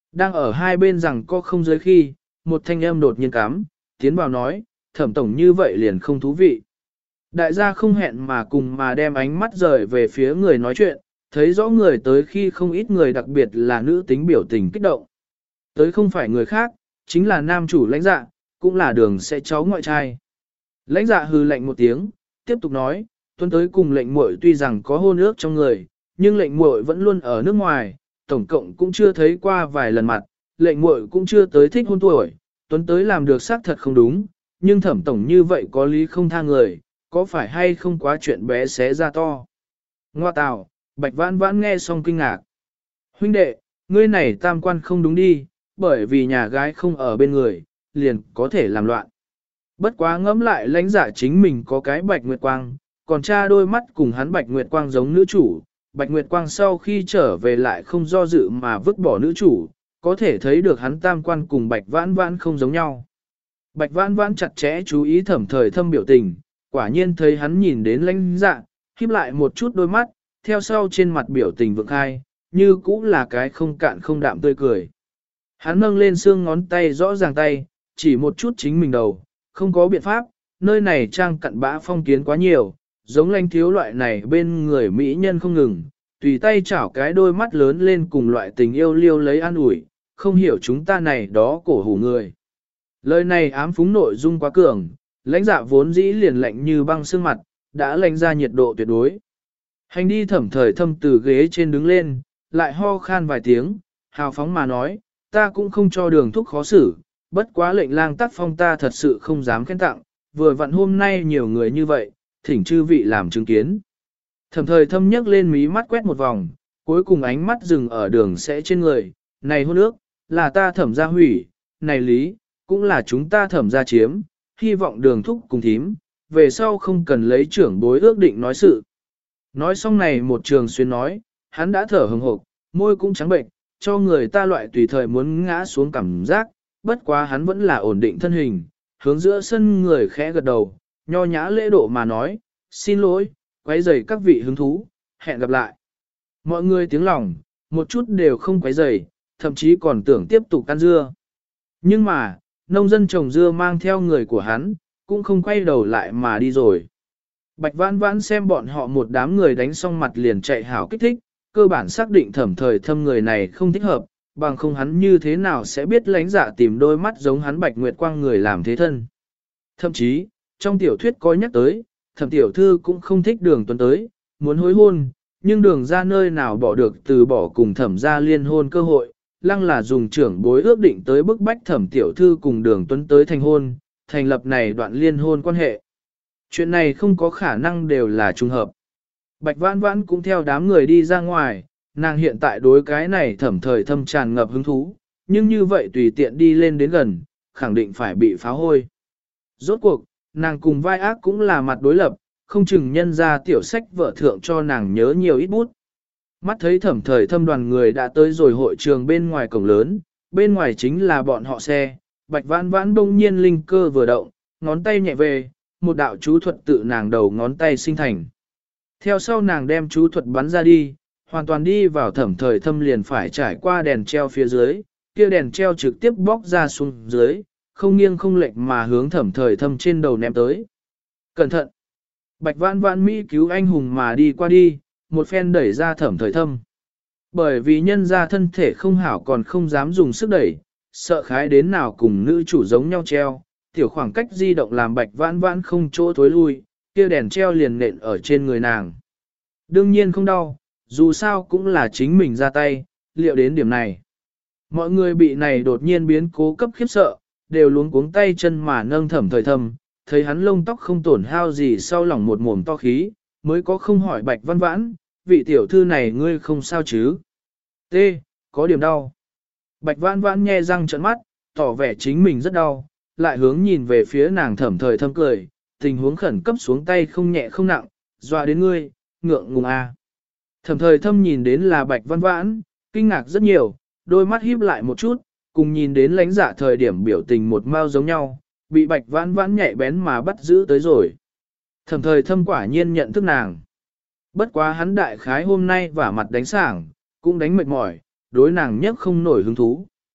Đang ở hai bên rằng có không giới khi, một thanh âm đột nhiên cắm, tiến vào nói, Thẩm tổng như vậy liền không thú vị. Đại gia không hẹn mà cùng mà đem ánh mắt rời về phía người nói chuyện, thấy rõ người tới khi không ít người đặc biệt là nữ tính biểu tình kích động. Tới không phải người khác, chính là nam chủ lãnh dạ, cũng là đường sẽ cháu ngoại trai. Lãnh dạ hừ lạnh một tiếng, tiếp tục nói, tuân tới cùng lệnh muội tuy rằng có hôn ước trong người, nhưng lệnh muội vẫn luôn ở nước ngoài, tổng cộng cũng chưa thấy qua vài lần mặt, lệnh muội cũng chưa tới thích hôn tuổi, tuấn tới làm được xác thật không đúng, nhưng Thẩm tổng như vậy có lý không tha người, có phải hay không quá chuyện bé xé ra to. Ngoa tào, Bạch Vãn Vãn nghe xong kinh ngạc. Huynh đệ, ngươi này tam quan không đúng đi, bởi vì nhà gái không ở bên người, liền có thể làm loạn. Bất quá ngẫm lại lãnh giả chính mình có cái Bạch Nguyệt Quang, còn cha đôi mắt cùng hắn Bạch Nguyệt Quang giống nữ chủ, Bạch Nguyệt Quang sau khi trở về lại không do dự mà vứt bỏ nữ chủ, có thể thấy được hắn tam quan cùng Bạch Vãn Vãn không giống nhau. Bạch Vãn Vãn chặt chẽ chú ý Thẩm Thời Thâm biểu tình, quả nhiên thấy hắn nhìn đến lãnh dạ, híp lại một chút đôi mắt, theo sau trên mặt biểu tình vượng khai, như cũ là cái không cạn không đạm tươi cười. Hắn nâng lên xương ngón tay rõ ràng tay, chỉ một chút chính mình đầu, không có biện pháp, nơi này trang cặn bã phong kiến quá nhiều, giống lãnh thiếu loại này bên người mỹ nhân không ngừng, tùy tay chảo cái đôi mắt lớn lên cùng loại tình yêu liêu lấy an ủi, không hiểu chúng ta này đó cổ hủ người. Lời này ám phúng nội dung quá cường, lãnh dạ vốn dĩ liền lạnh như băng xương mặt, đã lạnh ra nhiệt độ tuyệt đối. Hành đi Thẩm Thời Thâm từ ghế trên đứng lên, lại ho khan vài tiếng, hào phóng mà nói, ta cũng không cho đường thúc khó xử, bất quá lệnh lang tác phong ta thật sự không dám khen tặng, vừa vặn hôm nay nhiều người như vậy, thỉnh chư vị làm chứng kiến. Thẩm Thời Thâm nhấc lên mí mắt quét một vòng, cuối cùng ánh mắt dừng ở đường sẽ trên người, này hôn ước, là ta Thẩm gia hủy, này lý, cũng là chúng ta Thẩm gia chiếm, hy vọng đường thúc cùng thím, về sau không cần lấy trưởng bối ước định nói sự. Nói xong này một trường xuyên nói, hắn đã thở hừng hộp, môi cũng trắng bệnh, cho người ta loại tùy thời muốn ngã xuống cảm giác, bất quá hắn vẫn là ổn định thân hình, hướng giữa sân người khẽ gật đầu, nho nhã lễ độ mà nói, xin lỗi, quấy rầy các vị hứng thú, hẹn gặp lại. Mọi người tiếng lòng, một chút đều không quấy rầy, thậm chí còn tưởng tiếp tục ăn dưa. Nhưng mà, nông dân trồng dưa mang theo người của hắn, cũng không quay đầu lại mà đi rồi. Bạch Vãn Vãn xem bọn họ một đám người đánh xong mặt liền chạy hảo kích thích, cơ bản xác định Thẩm Thời Thâm người này không thích hợp, bằng không hắn như thế nào sẽ biết lãnh dạ tìm đôi mắt giống hắn Bạch Nguyệt Quang người làm thế thân. Thậm chí, trong tiểu thuyết có nhắc tới, Thẩm tiểu thư cũng không thích Đường Tuấn tới, muốn hối hôn, nhưng Đường ra nơi nào bỏ được từ bỏ cùng Thẩm gia liên hôn cơ hội, lăng là dùng trưởng bối ước định tới bức bách Thẩm tiểu thư cùng Đường Tuấn tới thành hôn, thành lập này đoạn liên hôn quan hệ. Chuyện này không có khả năng đều là trùng hợp. Bạch Vãn Vãn cũng theo đám người đi ra ngoài, nàng hiện tại đối cái này Thẩm Thời Thâm tràn ngập hứng thú, nhưng như vậy tùy tiện đi lên đến gần, khẳng định phải bị phá hôi. Rốt cuộc, nàng cùng vai ác cũng là mặt đối lập, không chừng nhân ra tiểu sách vợ thượng cho nàng nhớ nhiều ít bút. Mắt thấy Thẩm Thời Thâm đoàn người đã tới rồi hội trường bên ngoài cổng lớn, bên ngoài chính là bọn họ xe, Bạch Vãn Vãn đông nhiên linh cơ vừa động, ngón tay nhẹ về, một đạo chú thuật tự nàng đầu ngón tay sinh thành. Theo sau nàng đem chú thuật bắn ra đi, hoàn toàn đi vào Thẩm Thời Thâm liền phải trải qua đèn treo phía dưới, kia đèn treo trực tiếp bóc ra xuống dưới, không nghiêng không lệch mà hướng Thẩm Thời Thâm trên đầu ném tới. Cẩn thận! Bạch Vãn Vãn Mỹ cứu anh hùng mà đi qua đi, một phen đẩy ra Thẩm Thời Thâm. Bởi vì nhân ra thân thể không hảo còn không dám dùng sức đẩy, sợ khái đến nào cùng nữ chủ giống nhau treo, tiểu khoảng cách di động làm Bạch Vãn Vãn không chỗ thối lui, kia đèn treo liền nện ở trên người nàng. Đương nhiên không đau, dù sao cũng là chính mình ra tay, liệu đến điểm này. Mọi người bị này đột nhiên biến cố cấp khiếp sợ, đều luống cuống tay chân mà nâng Thẩm Thời Thâm, thấy hắn lông tóc không tổn hao gì sau lòng một mồm to khí, mới có không hỏi Bạch Vãn Vãn, vị tiểu thư này ngươi không sao chứ? T. Có điểm đau. Bạch Vãn Vãn nhe răng trợn mắt, tỏ vẻ chính mình rất đau, lại hướng nhìn về phía nàng Thẩm Thời Thâm cười, tình huống khẩn cấp xuống tay không nhẹ không nặng, dọa đến ngươi, ngượng ngùng à. Thẩm Thời Thâm nhìn đến là Bạch Vãn Vãn, kinh ngạc rất nhiều, đôi mắt híp lại một chút, cùng nhìn đến lãnh dạ thời điểm biểu tình một mau giống nhau, bị Bạch Vãn Vãn nhạy bén mà bắt giữ tới rồi. Thẩm Thời Thâm quả nhiên nhận thức nàng. Bất quá hắn đại khái hôm nay vả mặt đánh sảng, cũng đánh mệt mỏi, đối nàng nhất không nổi hứng thú.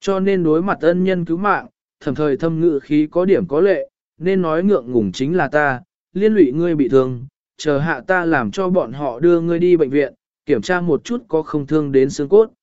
Cho nên đối mặt ân nhân cứu mạng, thẩm thời thâm ngự khí có điểm có lệ, nên nói ngượng ngùng chính là ta, liên lụy ngươi bị thương, chờ hạ ta làm cho bọn họ đưa ngươi đi bệnh viện, kiểm tra một chút có không thương đến xương cốt.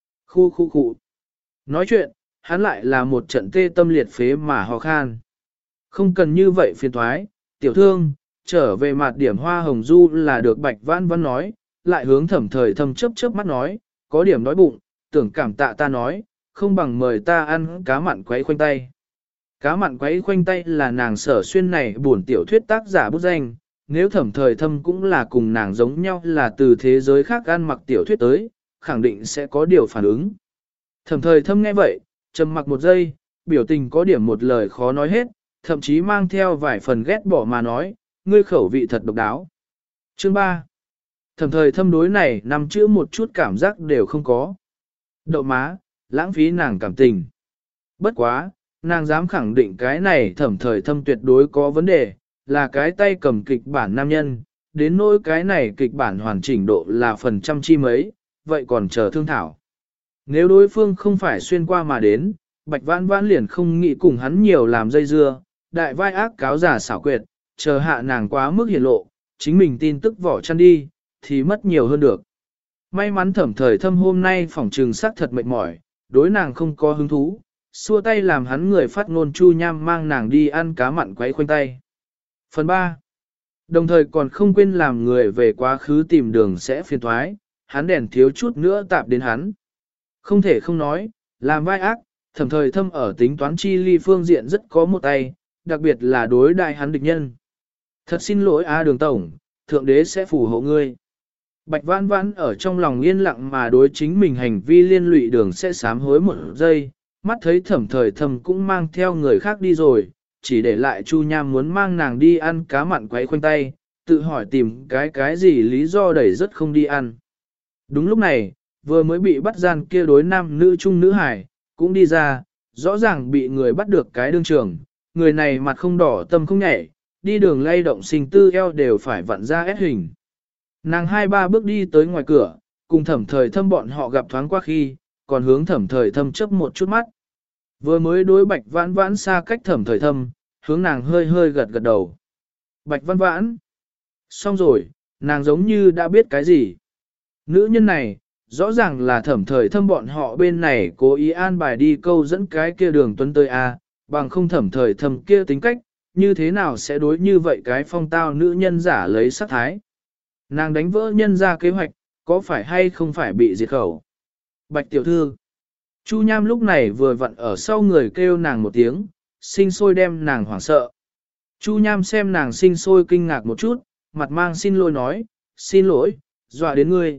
Khu. Nói chuyện, hắn lại là một trận tê tâm liệt phế mà ho khan. Không cần như vậy phiền thoái, tiểu thương, trở về mặt điểm hoa hồng du là được Bạch Vãn Vãn nói, lại hướng thẩm thời thâm chớp mắt nói, có điểm đói bụng, tưởng cảm tạ ta nói, không bằng mời ta ăn cá mặn quấy khoanh tay. Cá mặn quấy khoanh tay là nàng Sở Xuyên này buồn tiểu thuyết tác giả bút danh, nếu thẩm thời thâm cũng là cùng nàng giống nhau là từ thế giới khác ăn mặc tiểu thuyết tới, khẳng định sẽ có điều phản ứng. Thẩm thời thâm nghe vậy, trầm mặc một giây, biểu tình có điểm một lời khó nói hết, thậm chí mang theo vài phần ghét bỏ mà nói, ngươi khẩu vị thật độc đáo. Chương 3. Thẩm thời thâm đối này nằm chữ một chút cảm giác đều không có. Đậu má, lãng phí nàng cảm tình. Bất quá, nàng dám khẳng định cái này thẩm thời thâm tuyệt đối có vấn đề, là cái tay cầm kịch bản nam nhân, đến nỗi cái này kịch bản hoàn chỉnh độ là phần trăm chi mấy, vậy còn chờ thương thảo. Nếu đối phương không phải xuyên qua mà đến, Bạch Vãn Vãn liền không nghĩ cùng hắn nhiều làm dây dưa, đại vai ác cáo giả xảo quyệt, chờ hạ nàng quá mức hiển lộ, chính mình tin tức vỏ chăn đi, thì mất nhiều hơn được. May mắn thẩm thời thâm hôm nay phỏng trừng sắc thật mệt mỏi, đối nàng không có hứng thú, xua tay làm hắn người phát ngôn Chu Nham mang nàng đi ăn cá mặn quấy khoanh tay. Phần 3. Đồng thời còn không quên làm người về quá khứ tìm đường sẽ phiền thoái, hắn đèn thiếu chút nữa tạp đến hắn. Không thể không nói, làm vai ác, thẩm thời thâm ở tính toán chi ly phương diện rất có một tay, đặc biệt là đối đại hắn địch nhân. Thật xin lỗi Đường Tổng, Thượng Đế sẽ phù hộ ngươi. Bạch Vãn Vãn ở trong lòng yên lặng mà đối chính mình hành vi liên lụy đường sẽ sám hối một giây, mắt thấy thẩm thời thâm cũng mang theo người khác đi rồi, chỉ để lại Chu Nham muốn mang nàng đi ăn cá mặn quấy khoanh tay, tự hỏi tìm cái gì lý do đẩy rất không đi ăn. Đúng lúc này, vừa mới bị bắt gian kia đối nam nữ trung nữ hải, cũng đi ra, rõ ràng bị người bắt được cái đương trường, người này mặt không đỏ tâm không nhảy, đi đường lay động sinh tư eo đều phải vặn ra ép hình. Nàng 2-3 bước đi tới ngoài cửa, cùng thẩm thời thâm bọn họ gặp thoáng qua khi, còn hướng thẩm thời thâm chấp một chút mắt. Vừa mới đối Bạch Vãn Vãn xa cách thẩm thời thâm, hướng nàng hơi hơi gật gật đầu. Bạch Vãn Vãn. Xong rồi, nàng giống như đã biết cái gì. Nữ nhân này, rõ ràng là thẩm thời thâm bọn họ bên này cố ý an bài đi câu dẫn cái kia đường tuấn tới A, bằng không thẩm thời thâm kia tính cách, như thế nào sẽ đối như vậy cái phong tao nữ nhân giả lấy sát thái. Nàng đánh vỡ nhân ra kế hoạch, có phải hay không phải bị diệt khẩu. Bạch tiểu thư. Chu Nham lúc này vừa vặn ở sau người kêu nàng một tiếng, sinh sôi đem nàng hoảng sợ. Chu Nham xem nàng sinh sôi kinh ngạc một chút, mặt mang xin lỗi nói, xin lỗi, dọa đến ngươi.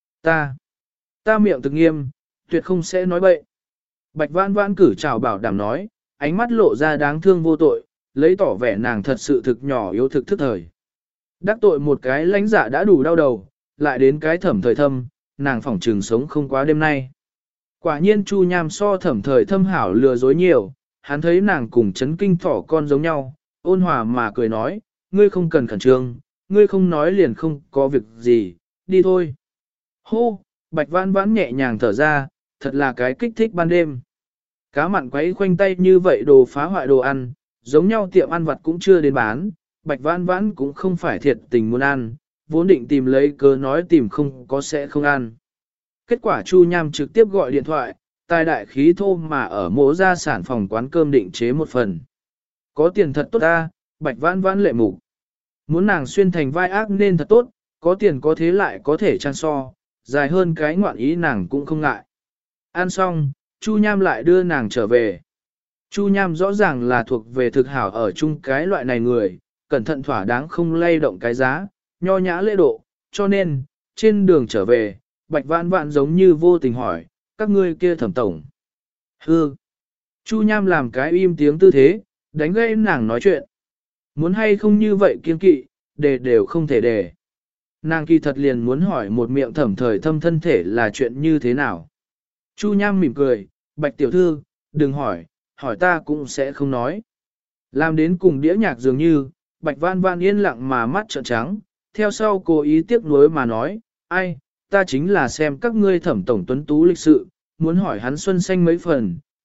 Ta miệng thực nghiêm, tuyệt không sẽ nói bậy. Bạch Vãn Vãn cử chào bảo đảm nói, ánh mắt lộ ra đáng thương vô tội, lấy tỏ vẻ nàng thật sự thực nhỏ yếu thực thức thời. Đắc tội một cái lãnh giả đã đủ đau đầu, lại đến cái thẩm thời thâm, nàng phỏng trừng sống không quá đêm nay. Quả nhiên Chu Nham so thẩm thời thâm hảo lừa dối nhiều, hắn thấy nàng cùng chấn kinh thỏ con giống nhau, ôn hòa mà cười nói, ngươi không cần khẩn trương, ngươi không nói liền không có việc gì, đi thôi. Hô, Bạch Vãn Vãn nhẹ nhàng thở ra, thật là cái kích thích ban đêm. Cá mặn quấy khoanh tay như vậy đồ phá hoại đồ ăn, giống nhau tiệm ăn vặt cũng chưa đến bán, Bạch Vãn Vãn cũng không phải thiệt tình muốn ăn, vốn định tìm lấy cớ nói tìm không có sẽ không ăn. Kết quả Chu Nham trực tiếp gọi điện thoại, tài đại khí thô mà ở mỗ ra sản phòng quán cơm định chế một phần. Có tiền thật tốt ta, Bạch Vãn Vãn lệ mục. Muốn nàng xuyên thành vai ác nên thật tốt, có tiền có thế lại có thể trang so, dài hơn cái ngoạn ý nàng cũng không ngại. Ăn xong, Chu Nham lại đưa nàng trở về. Chu Nham rõ ràng là thuộc về thực hảo ở chung cái loại này người, cẩn thận thỏa đáng không lay động cái giá, nho nhã lễ độ, cho nên, trên đường trở về, Bạch Vãn Vãn giống như vô tình hỏi, các ngươi kia thẩm tổng. Hư. Chu Nham làm cái im tiếng tư thế, đánh gây nàng nói chuyện. Muốn hay không như vậy kiên kỵ, đều không thể để. Nàng kỳ thật liền muốn hỏi một miệng thẩm thời thâm thân thể là chuyện như thế nào. Chu Nham mỉm cười, Bạch tiểu thư, đừng hỏi ta cũng sẽ không nói. Làm đến cùng đĩa nhạc dường như, Bạch Vãn Vãn yên lặng mà mắt trợn trắng, theo sau cố ý tiếc nuối mà nói, ai, ta chính là xem các ngươi thẩm tổng tuấn tú lịch sự, muốn hỏi hắn xuân xanh mấy phần,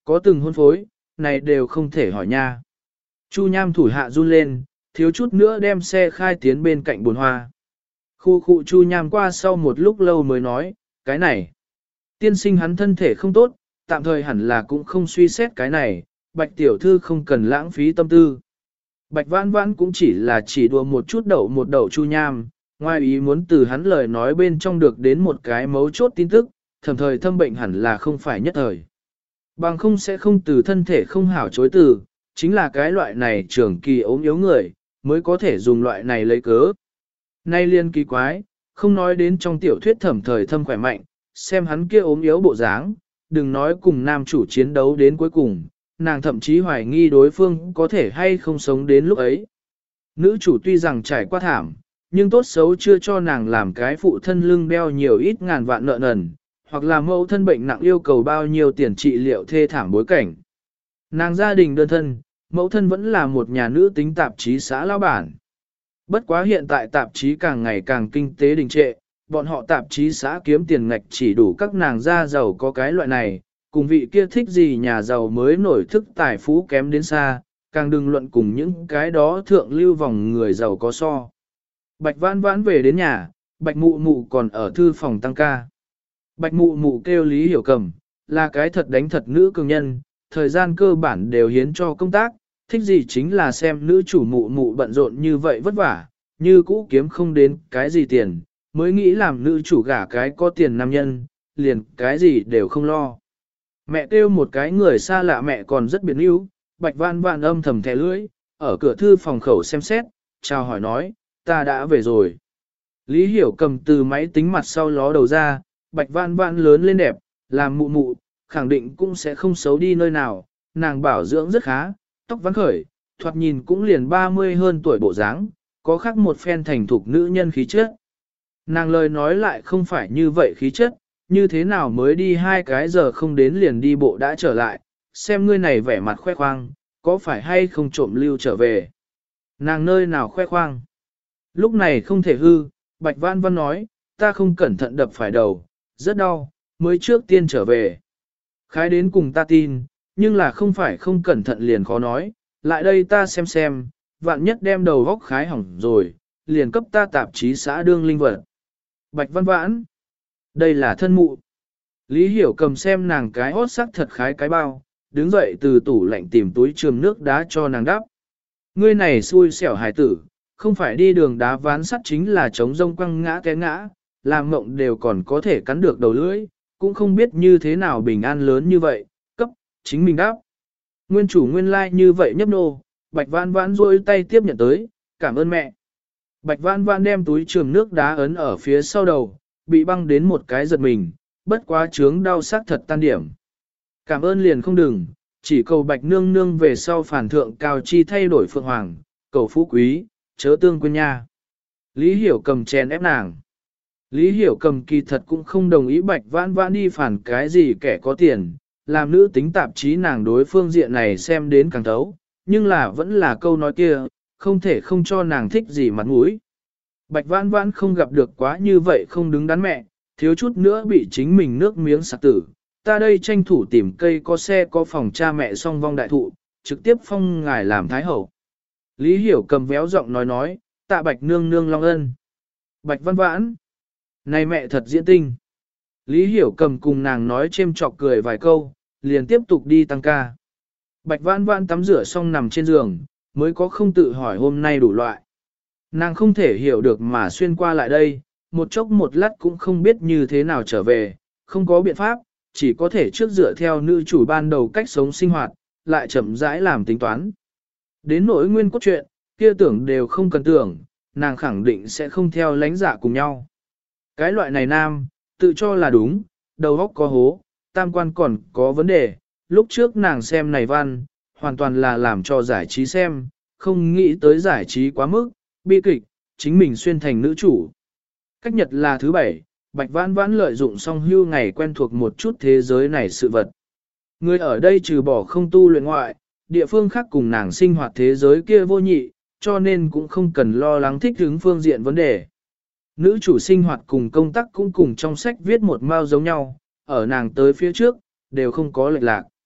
có từng hôn phối, này đều không thể hỏi nha. Chu Nham thủ hạ run lên, thiếu chút nữa đem xe khai tiến bên cạnh bồn hoa. Khu khu Chu Nham qua sau một lúc lâu mới nói, cái này. Tiên sinh hắn thân thể không tốt, tạm thời hẳn là cũng không suy xét cái này, Bạch tiểu thư không cần lãng phí tâm tư. Bạch Vãn Vãn cũng chỉ đùa một chút một đậu Chu Nham, ngoài ý muốn từ hắn lời nói bên trong được đến một cái mấu chốt tin tức, thầm thời thâm bệnh hẳn là không phải nhất thời. Bằng không sẽ không từ thân thể không hảo chối từ, chính là cái loại này trường kỳ ốm yếu người, mới có thể dùng loại này lấy cớ. Nay liên kỳ quái, không nói đến trong tiểu thuyết thẩm thời thâm khỏe mạnh, xem hắn kia ốm yếu bộ dáng, đừng nói cùng nam chủ chiến đấu đến cuối cùng, nàng thậm chí hoài nghi đối phương có thể hay không sống đến lúc ấy. Nữ chủ tuy rằng trải qua thảm, nhưng tốt xấu chưa cho nàng làm cái phụ thân lưng đeo nhiều ít ngàn vạn nợ nần, hoặc là mẫu thân bệnh nặng yêu cầu bao nhiêu tiền trị liệu thê thảm bối cảnh. Nàng gia đình đơn thân, mẫu thân vẫn là một nhà nữ tính tạp chí xã lao bản. Bất quá hiện tại tạp chí càng ngày càng kinh tế đình trệ, bọn họ tạp chí xã kiếm tiền ngạch chỉ đủ các nàng gia giàu có cái loại này, cùng vị kia thích gì nhà giàu mới nổi thức tài phú kém đến xa, càng đừng luận cùng những cái đó thượng lưu vòng người giàu có so. Bạch Vãn Vãn về đến nhà, Bạch Mụ Mụ còn ở thư phòng tăng ca. Bạch Mụ Mụ kêu Lý Hiểu Cầm, là cái thật đánh thật nữ cường nhân, thời gian cơ bản đều hiến cho công tác, thích gì chính là xem nữ chủ Mụ Mụ bận rộn như vậy vất vả, như cũ kiếm không đến cái gì tiền, mới nghĩ làm nữ chủ gả cái có tiền nam nhân, liền cái gì đều không lo. Mẹ kêu một cái người xa lạ mẹ còn rất biệt níu, Bạch Vãn Vãn âm thầm thẻ lưỡi, ở cửa thư phòng khẩu xem xét, chào hỏi nói, ta đã về rồi. Lý Hiểu Cầm từ máy tính mặt sau ló đầu ra, Bạch Vãn Vãn lớn lên đẹp, làm mụ mụ, khẳng định cũng sẽ không xấu đi nơi nào, nàng bảo dưỡng rất khá, tóc vắn khởi, thoạt nhìn cũng liền 30 hơn tuổi bộ dáng, có khác một phen thành thục nữ nhân khí chất. Nàng lời nói lại không phải như vậy khí chất, như thế nào mới đi 2 cái giờ không đến liền đi bộ đã trở lại, xem ngươi này vẻ mặt khoe khoang, có phải hay không trộm lưu trở về. Nàng nơi nào khoe khoang. Lúc này không thể hư, Bạch Vãn Vãn nói, ta không cẩn thận đập phải đầu, rất đau, mới trước tiên trở về. Khái đến cùng ta tin, nhưng là không phải không cẩn thận liền khó nói, lại đây ta xem, vạn nhất đem đầu góc khái hỏng rồi, liền cấp ta tạp chí xã đương linh vật. Bạch Vãn Vãn, đây là thân mụ. Lý Hiểu Cầm xem nàng cái hót sắc thật khái cái bao, đứng dậy từ tủ lạnh tìm túi trường nước đá cho nàng đắp. Ngươi này xui xẻo hài tử, không phải đi đường đá ván sắt chính là chống rông quăng ngã té ngã, làm mộng đều còn có thể cắn được đầu lưỡi, cũng không biết như thế nào bình an lớn như vậy, cấp, chính mình đáp. Nguyên chủ nguyên lai like như vậy nhấp nô, Bạch Vãn Vãn rôi tay tiếp nhận tới, cảm ơn mẹ. Bạch Vãn Vãn đem túi trường nước đá ấn ở phía sau đầu, bị băng đến một cái giật mình, bất quá chướng đau sắc thật tan điểm. Cảm ơn liền không đừng, chỉ cầu Bạch nương nương về sau phản thượng cao chi thay đổi phượng hoàng, cầu phú quý, chớ tương quên nha. Lý Hiểu Cầm chèn ép nàng. Lý Hiểu Cầm kỳ thật cũng không đồng ý Bạch Vãn Vãn đi phản cái gì kẻ có tiền, làm nữ tính tạp chí nàng đối phương diện này xem đến càng thấu, nhưng là vẫn là câu nói kia, không thể không cho nàng thích gì mặt mũi. Bạch Vãn Vãn không gặp được quá như vậy không đứng đắn mẹ, thiếu chút nữa bị chính mình nước miếng sặc tử. Ta đây tranh thủ tìm cây có xe có phòng cha mẹ song vong đại thụ, trực tiếp phong ngài làm thái hậu. Lý Hiểu Cầm véo giọng nói, tạ Bạch nương nương long ân. Bạch Vãn Vãn, này mẹ thật diễn tinh. Lý Hiểu Cầm cùng nàng nói chêm chọc cười vài câu, liền tiếp tục đi tăng ca. Bạch Vãn Vãn tắm rửa xong nằm trên giường, mới có không tự hỏi hôm nay đủ loại. Nàng không thể hiểu được mà xuyên qua lại đây, một chốc một lát cũng không biết như thế nào trở về, không có biện pháp, chỉ có thể trước dựa theo nữ chủ ban đầu cách sống sinh hoạt, lại chậm rãi làm tính toán. Đến nỗi nguyên cốt truyện, kia tưởng đều không cần tưởng, nàng khẳng định sẽ không theo lãnh dạ cùng nhau. Cái loại này nam, tự cho là đúng, đầu óc có hố, tam quan còn có vấn đề, lúc trước nàng xem này văn, hoàn toàn là làm cho giải trí xem, không nghĩ tới giải trí quá mức, bi kịch, chính mình xuyên thành nữ chủ. Cách nhật là thứ 7, Bạch Vãn Vãn lợi dụng song hưu ngày quen thuộc một chút thế giới này sự vật. Người ở đây trừ bỏ không tu luyện ngoại, địa phương khác cùng nàng sinh hoạt thế giới kia vô nhị, cho nên cũng không cần lo lắng thích ứng phương diện vấn đề. Nữ chủ sinh hoạt cùng công tác cũng cùng trong sách viết một mao giống nhau, ở nàng tới phía trước, đều không có lệch lạc.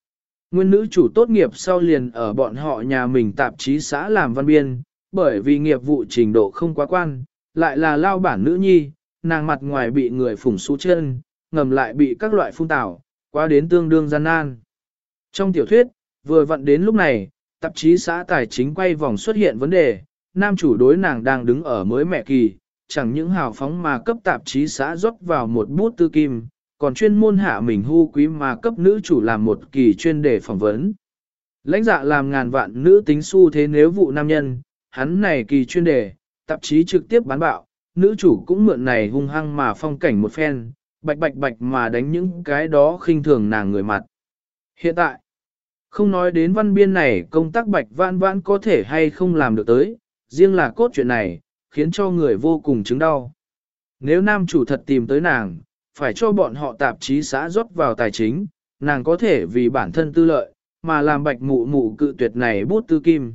Nguyên nữ chủ tốt nghiệp sau liền ở bọn họ nhà mình tạp chí xã làm văn biên, bởi vì nghiệp vụ trình độ không quá quan, lại là lao bản nữ nhi, nàng mặt ngoài bị người phủng xú chân, ngầm lại bị các loại phun tảo, quá đến tương đương gian nan. Trong tiểu thuyết, vừa vặn đến lúc này, tạp chí xã tài chính quay vòng xuất hiện vấn đề, nam chủ đối nàng đang đứng ở mới mẹ kỳ, chẳng những hào phóng mà cấp tạp chí xã rót vào một bút tư kim, còn chuyên môn hạ mình hưu quý mà cấp nữ chủ làm một kỳ chuyên đề phỏng vấn. Lãnh dạ làm ngàn vạn nữ tính xu thế nếu vụ nam nhân, hắn này kỳ chuyên đề, tạp chí trực tiếp bán bạo, nữ chủ cũng mượn này hung hăng mà phong cảnh một phen, bạch bạch bạch mà đánh những cái đó khinh thường nàng người mặt. Hiện tại, không nói đến văn biên này công tác bạch vãn vãn có thể hay không làm được tới, riêng là cốt chuyện này, khiến cho người vô cùng chứng đau. Nếu nam chủ thật tìm tới nàng, phải cho bọn họ tạp chí xã rót vào tài chính, nàng có thể vì bản thân tư lợi, mà làm bạch mụ mụ cự tuyệt này bút tư kim.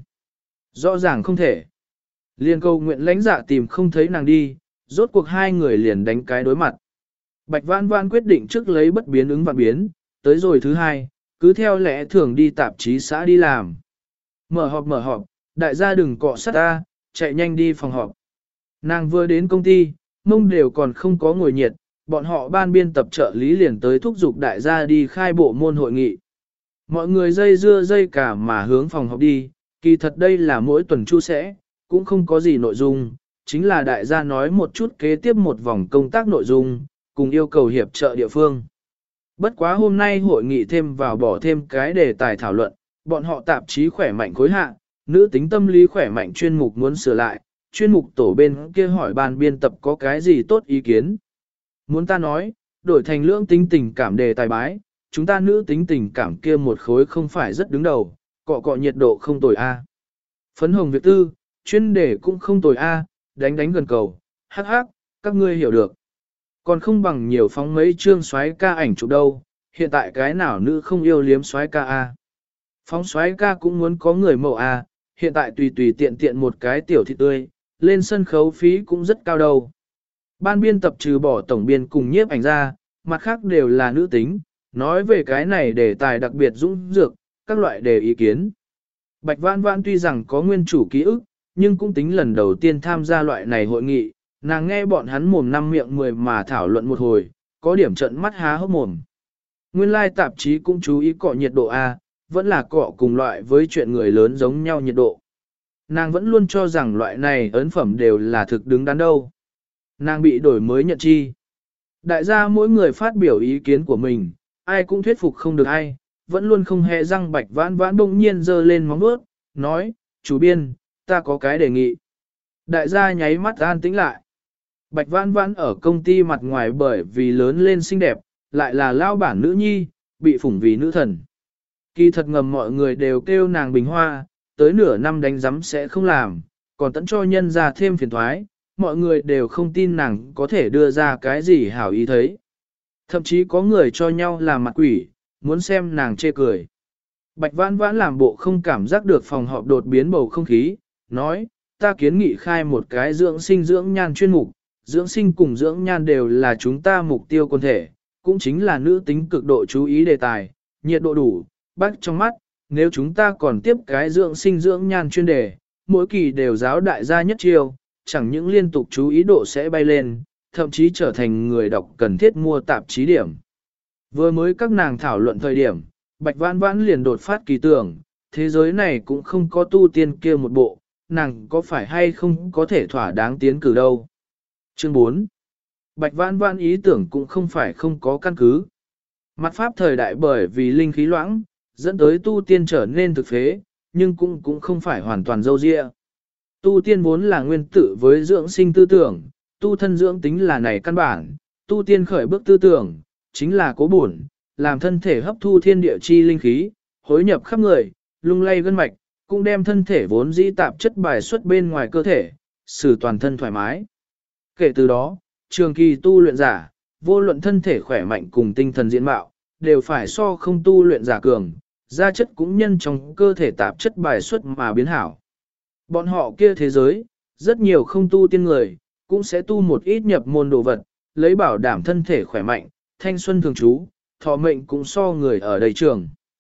Rõ ràng không thể. Liên câu nguyện lãnh dạ tìm không thấy nàng đi, rốt cuộc hai người liền đánh cái đối mặt. Bạch Vãn Vãn quyết định trước lấy bất biến ứng vạn biến, tới rồi thứ hai, cứ theo lẽ thường đi tạp chí xã đi làm. Mở họp, đại gia đừng cọ sát ta, chạy nhanh đi phòng họp. Nàng vừa đến công ty, mông đều còn không có ngồi nhiệt, bọn họ ban biên tập trợ lý liền tới thúc giục đại gia đi khai bộ môn hội nghị. Mọi người dây dưa dây cả mà hướng phòng họp đi, kỳ thật đây là mỗi tuần chu sẽ, cũng không có gì nội dung, chính là đại gia nói một chút kế tiếp một vòng công tác nội dung, cùng yêu cầu hiệp trợ địa phương. Bất quá hôm nay hội nghị thêm vào bỏ thêm cái đề tài thảo luận, bọn họ tạp chí khỏe mạnh khối hạ, nữ tính tâm lý khỏe mạnh chuyên mục muốn sửa lại, chuyên mục tổ bên kia hỏi ban biên tập có cái gì tốt ý kiến. Muốn ta nói, đổi thành lưỡng tính tình cảm đề tài bái, chúng ta nữ tính tình cảm kia một khối không phải rất đứng đầu, cọ cọ nhiệt độ không tồi A. Phấn hồng việc tư, chuyên đề cũng không tồi A, đánh đánh gần cầu, hắc hắc, các ngươi hiểu được. Còn không bằng nhiều phóng mấy chương xoáy ca ảnh chụp đâu, hiện tại cái nào nữ không yêu liếm xoáy ca A. Phóng xoáy ca cũng muốn có người mẫu A, hiện tại tùy tùy tiện tiện một cái tiểu thị tươi, lên sân khấu phí cũng rất cao đâu. Ban biên tập trừ bỏ tổng biên cùng nhiếp ảnh ra, mặt khác đều là nữ tính, nói về cái này đề tài đặc biệt dũng dược, các loại đề ý kiến. Bạch Vãn Vãn tuy rằng có nguyên chủ ký ức, nhưng cũng tính lần đầu tiên tham gia loại này hội nghị, nàng nghe bọn hắn mồm năm miệng mười mà thảo luận một hồi, có điểm trận mắt há hốc mồm. Nguyên lai like tạp chí cũng chú ý cọ nhiệt độ A, vẫn là cọ cùng loại với chuyện người lớn giống nhau nhiệt độ. Nàng vẫn luôn cho rằng loại này ấn phẩm đều là thực đứng đắn đâu. Nàng bị đổi mới nhận chi. Đại gia mỗi người phát biểu ý kiến của mình, ai cũng thuyết phục không được ai, vẫn luôn không hề răng. Bạch Vãn Vãn bỗng nhiên giơ lên móng vuốt, nói, chủ biên, ta có cái đề nghị. Đại gia nháy mắt an tĩnh lại. Bạch Vãn Vãn ở công ty mặt ngoài bởi vì lớn lên xinh đẹp, lại là lao bản nữ nhi, bị phủng vì nữ thần. Kỳ thật ngầm mọi người đều kêu nàng bình hoa, tới nửa năm đánh giấm sẽ không làm, còn tận cho nhân ra thêm phiền thoái, mọi người đều không tin nàng có thể đưa ra cái gì hảo ý thấy. Thậm chí có người cho nhau làm mặt quỷ, muốn xem nàng chê cười. Bạch Vãn Vãn làm bộ không cảm giác được phòng họp đột biến bầu không khí, nói, ta kiến nghị khai một cái dưỡng sinh dưỡng nhan chuyên mục, dưỡng sinh cùng dưỡng nhan đều là chúng ta mục tiêu quân thể, cũng chính là nữ tính cực độ chú ý đề tài, nhiệt độ đủ, bác trong mắt, nếu chúng ta còn tiếp cái dưỡng sinh dưỡng nhan chuyên đề, mỗi kỳ đều giáo đại gia nhất chiêu, chẳng những liên tục chú ý độ sẽ bay lên, thậm chí trở thành người đọc cần thiết mua tạp chí điểm. Vừa mới các nàng thảo luận thời điểm, Bạch Vãn Vãn liền đột phát kỳ tưởng, thế giới này cũng không có tu tiên kia một bộ, nàng có phải hay không có thể thỏa đáng tiến cử đâu. Chương 4. Bạch Vãn Vãn ý tưởng cũng không phải không có căn cứ. Mặt pháp thời đại bởi vì linh khí loãng, dẫn tới tu tiên trở nên thực phế, nhưng cũng không phải hoàn toàn dâu dịa. Tu tiên vốn là nguyên tử với dưỡng sinh tư tưởng, tu thân dưỡng tính là này căn bản, tu tiên khởi bước tư tưởng, chính là cố bổn, làm thân thể hấp thu thiên địa chi linh khí, hối nhập khắp người, lung lay gân mạch, cũng đem thân thể vốn dĩ tạp chất bài xuất bên ngoài cơ thể,使toàn thân thoải mái. Kể từ đó, trường kỳ tu luyện giả, vô luận thân thể khỏe mạnh cùng tinh thần diễn mạo, đều phải so không tu luyện giả cường, da chất cũng nhân trong cơ thể tạp chất bài xuất mà biến hảo. Bọn họ kia thế giới, rất nhiều không tu tiên người, cũng sẽ tu một ít nhập môn đồ vật, lấy bảo đảm thân thể khỏe mạnh, thanh xuân thường trú, thọ mệnh cũng so người ở đầy trường.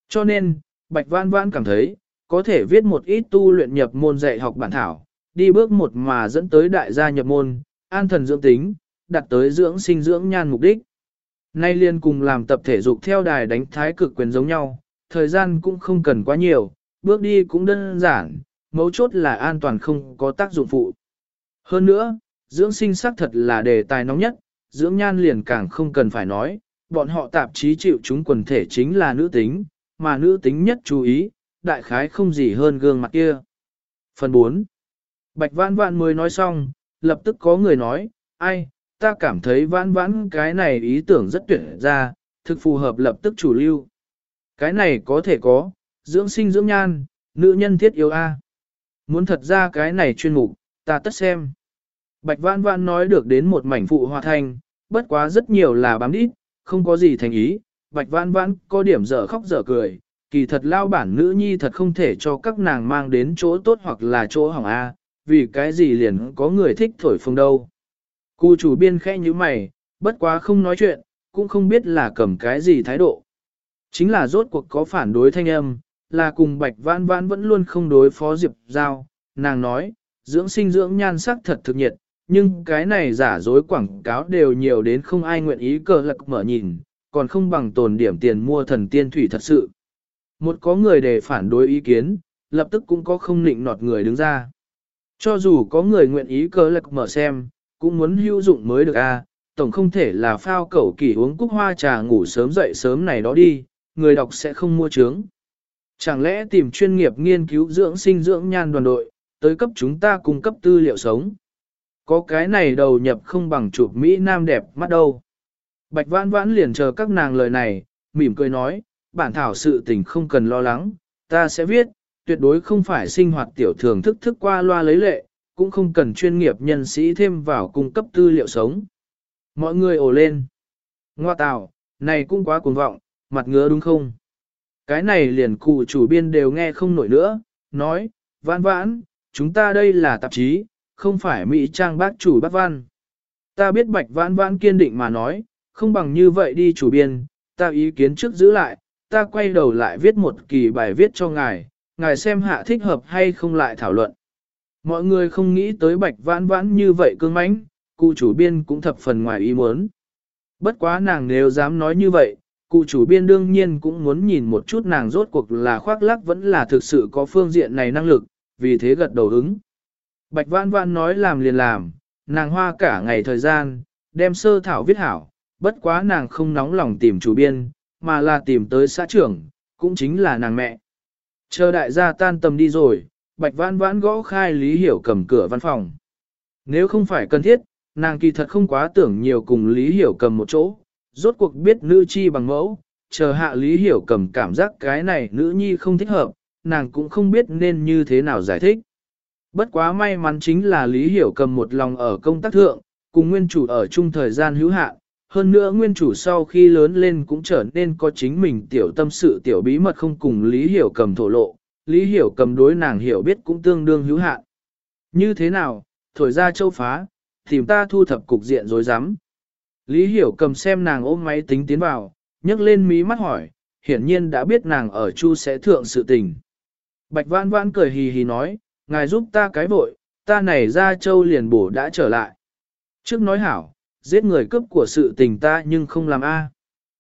Cho nên, Bạch Vãn Vãn cảm thấy, có thể viết một ít tu luyện nhập môn dạy học bản thảo, đi bước một mà dẫn tới đại gia nhập môn, an thần dưỡng tính, đặt tới dưỡng sinh dưỡng nhan mục đích. Nay liên cùng làm tập thể dục theo đài đánh thái cực quyền giống nhau, thời gian cũng không cần quá nhiều, bước đi cũng đơn giản, mấu chốt là an toàn không có tác dụng phụ. Hơn nữa, dưỡng sinh xác thật là đề tài nóng nhất, dưỡng nhan liền càng không cần phải nói, bọn họ tạp chí chịu chúng quần thể chính là nữ tính, mà nữ tính nhất chú ý, đại khái không gì hơn gương mặt kia. Phần 4. Bạch Vãn Vãn mới nói xong, lập tức có người nói, ai, ta cảm thấy Vãn Vãn cái này ý tưởng rất tuyệt ra, thực phù hợp lập tức chủ lưu. Cái này có thể có, dưỡng sinh dưỡng nhan, nữ nhân thiết yêu a. Muốn thật ra cái này chuyên mục, ta tất xem. Bạch Vãn Vãn nói được đến một mảnh phụ hòa thanh, bất quá rất nhiều là bám đít, không có gì thành ý. Bạch Vãn Vãn có điểm dở khóc dở cười, kỳ thật lao bản nữ nhi thật không thể cho các nàng mang đến chỗ tốt hoặc là chỗ hỏng a, vì cái gì liền có người thích thổi phồng đâu. Cụ chủ biên khẽ như mày, bất quá không nói chuyện, cũng không biết là cầm cái gì thái độ. Chính là rốt cuộc có phản đối thanh âm, là cùng Bạch Vãn Vãn vẫn luôn không đối phó Diệp Giao, nàng nói, dưỡng sinh dưỡng nhan sắc thật thực nhiệt, nhưng cái này giả dối quảng cáo đều nhiều đến không ai nguyện ý cờ lạc mở nhìn, còn không bằng tồn điểm tiền mua thần tiên thủy thật sự. Một có người để phản đối ý kiến, lập tức cũng có không nịnh nọt người đứng ra. Cho dù có người nguyện ý cờ lạc mở xem, cũng muốn hữu dụng mới được a, tổng không thể là phao cẩu kỳ uống cúc hoa trà ngủ sớm dậy sớm này đó đi, người đọc sẽ không mua trướng. Chẳng lẽ tìm chuyên nghiệp nghiên cứu dưỡng sinh dưỡng nhan đoàn đội, tới cấp chúng ta cung cấp tư liệu sống. Có cái này đầu nhập không bằng chụp Mỹ Nam đẹp mắt đâu. Bạch Vãn Vãn liền chờ các nàng lời này, mỉm cười nói, bản thảo sự tình không cần lo lắng, ta sẽ viết, tuyệt đối không phải sinh hoạt tiểu thường thức qua loa lấy lệ, cũng không cần chuyên nghiệp nhân sĩ thêm vào cung cấp tư liệu sống. Mọi người ồ lên. Ngoa tào, này cũng quá cuồng vọng, mặt ngứa đúng không? Cái này liền cụ chủ biên đều nghe không nổi nữa, nói, Vãn Vãn, chúng ta đây là tạp chí, không phải Mỹ trang bác chủ bác văn. Ta biết Bạch Vãn Vãn kiên định mà nói, không bằng như vậy đi chủ biên, ta ý kiến trước giữ lại, ta quay đầu lại viết một kỳ bài viết cho ngài xem hạ thích hợp hay không lại thảo luận. Mọi người không nghĩ tới Bạch Vãn Vãn như vậy cương mãnh, cụ chủ biên cũng thập phần ngoài ý muốn. Bất quá nàng nếu dám nói như vậy, cụ chủ biên đương nhiên cũng muốn nhìn một chút nàng rốt cuộc là khoác lác vẫn là thực sự có phương diện này năng lực, vì thế gật đầu ứng. Bạch Vãn Vãn nói làm liền làm, nàng hoa cả ngày thời gian, đem sơ thảo viết hảo, bất quá nàng không nóng lòng tìm chủ biên, mà là tìm tới xã trưởng, cũng chính là nàng mẹ. Chờ đại gia tan tầm đi rồi, Bạch Vãn Vãn gõ khai Lý Hiểu Cầm cửa văn phòng. Nếu không phải cần thiết, nàng kỳ thật không quá tưởng nhiều cùng Lý Hiểu Cầm một chỗ, rốt cuộc biết nữ chi bằng mẫu, chờ hạ Lý Hiểu Cầm cảm giác cái này nữ nhi không thích hợp, nàng cũng không biết nên như thế nào giải thích. Bất quá may mắn chính là Lý Hiểu Cầm một lòng ở công tác thượng, cùng nguyên chủ ở chung thời gian hữu hạn, hơn nữa nguyên chủ sau khi lớn lên cũng trở nên có chính mình tiểu tâm sự tiểu bí mật không cùng Lý Hiểu Cầm thổ lộ, Lý Hiểu Cầm đối nàng hiểu biết cũng tương đương hữu hạn. Như thế nào, thổi ra châu phá, tìm ta thu thập cục diện rối rắm. Lý Hiểu Cầm xem nàng ôm máy tính tiến vào, nhấc lên mí mắt hỏi, hiển nhiên đã biết nàng ở Chu sẽ thượng sự tình. Bạch Vãn Vãn cười hì hì nói, ngài giúp ta cái vội, ta này ra châu liền bổ đã trở lại. Trước nói hảo, giết người cướp của sự tình ta nhưng không làm a.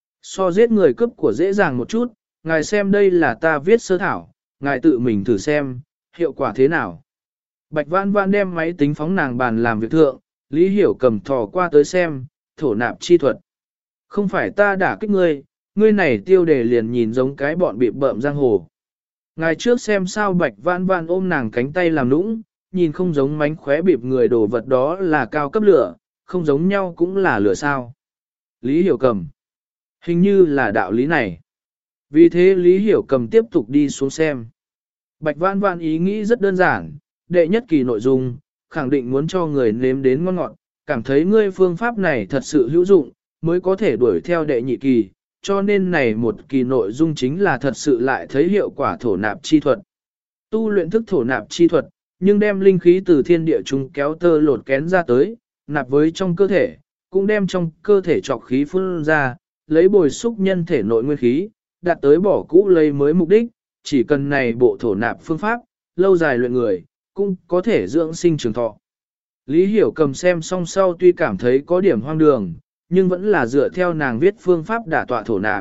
So giết người cướp của dễ dàng một chút, ngài xem đây là ta viết sơ thảo, ngài tự mình thử xem, hiệu quả thế nào. Bạch Vãn Vãn đem máy tính phóng nàng bàn làm việc thượng, Lý Hiểu Cầm thò qua tới xem, thổ nạp chi thuật. Không phải ta đả kích ngươi, ngươi này tiêu đề liền nhìn giống cái bọn bị bợm giang hồ. Ngài trước xem sao Bạch Vãn Vãn ôm nàng cánh tay làm nũng, nhìn không giống mánh khóe bịp người đồ vật đó là cao cấp lửa, không giống nhau cũng là lửa sao. Lý Hiểu Cầm. Hình như là đạo lý này. Vì thế Lý Hiểu Cầm tiếp tục đi xuống xem. Bạch Vãn Vãn ý nghĩ rất đơn giản, đệ nhất kỳ nội dung, khẳng định muốn cho người nếm đến ngon ngọt, cảm thấy ngươi phương pháp này thật sự hữu dụng, mới có thể đuổi theo đệ nhị kỳ, cho nên này một kỳ nội dung chính là thật sự lại thấy hiệu quả thổ nạp chi thuật. Tu luyện thức thổ nạp chi thuật, nhưng đem linh khí từ thiên địa trung kéo tơ lột kén ra tới, nạp với trong cơ thể, cũng đem trong cơ thể trọc khí phun ra, lấy bồi xúc nhân thể nội nguyên khí, đạt tới bỏ cũ lấy mới mục đích, chỉ cần này bộ thổ nạp phương pháp, lâu dài luyện người, cũng có thể dưỡng sinh trường thọ. Lý Hiểu Cầm xem xong sau tuy cảm thấy có điểm hoang đường, nhưng vẫn là dựa theo nàng viết phương pháp đả tọa thổ nạp.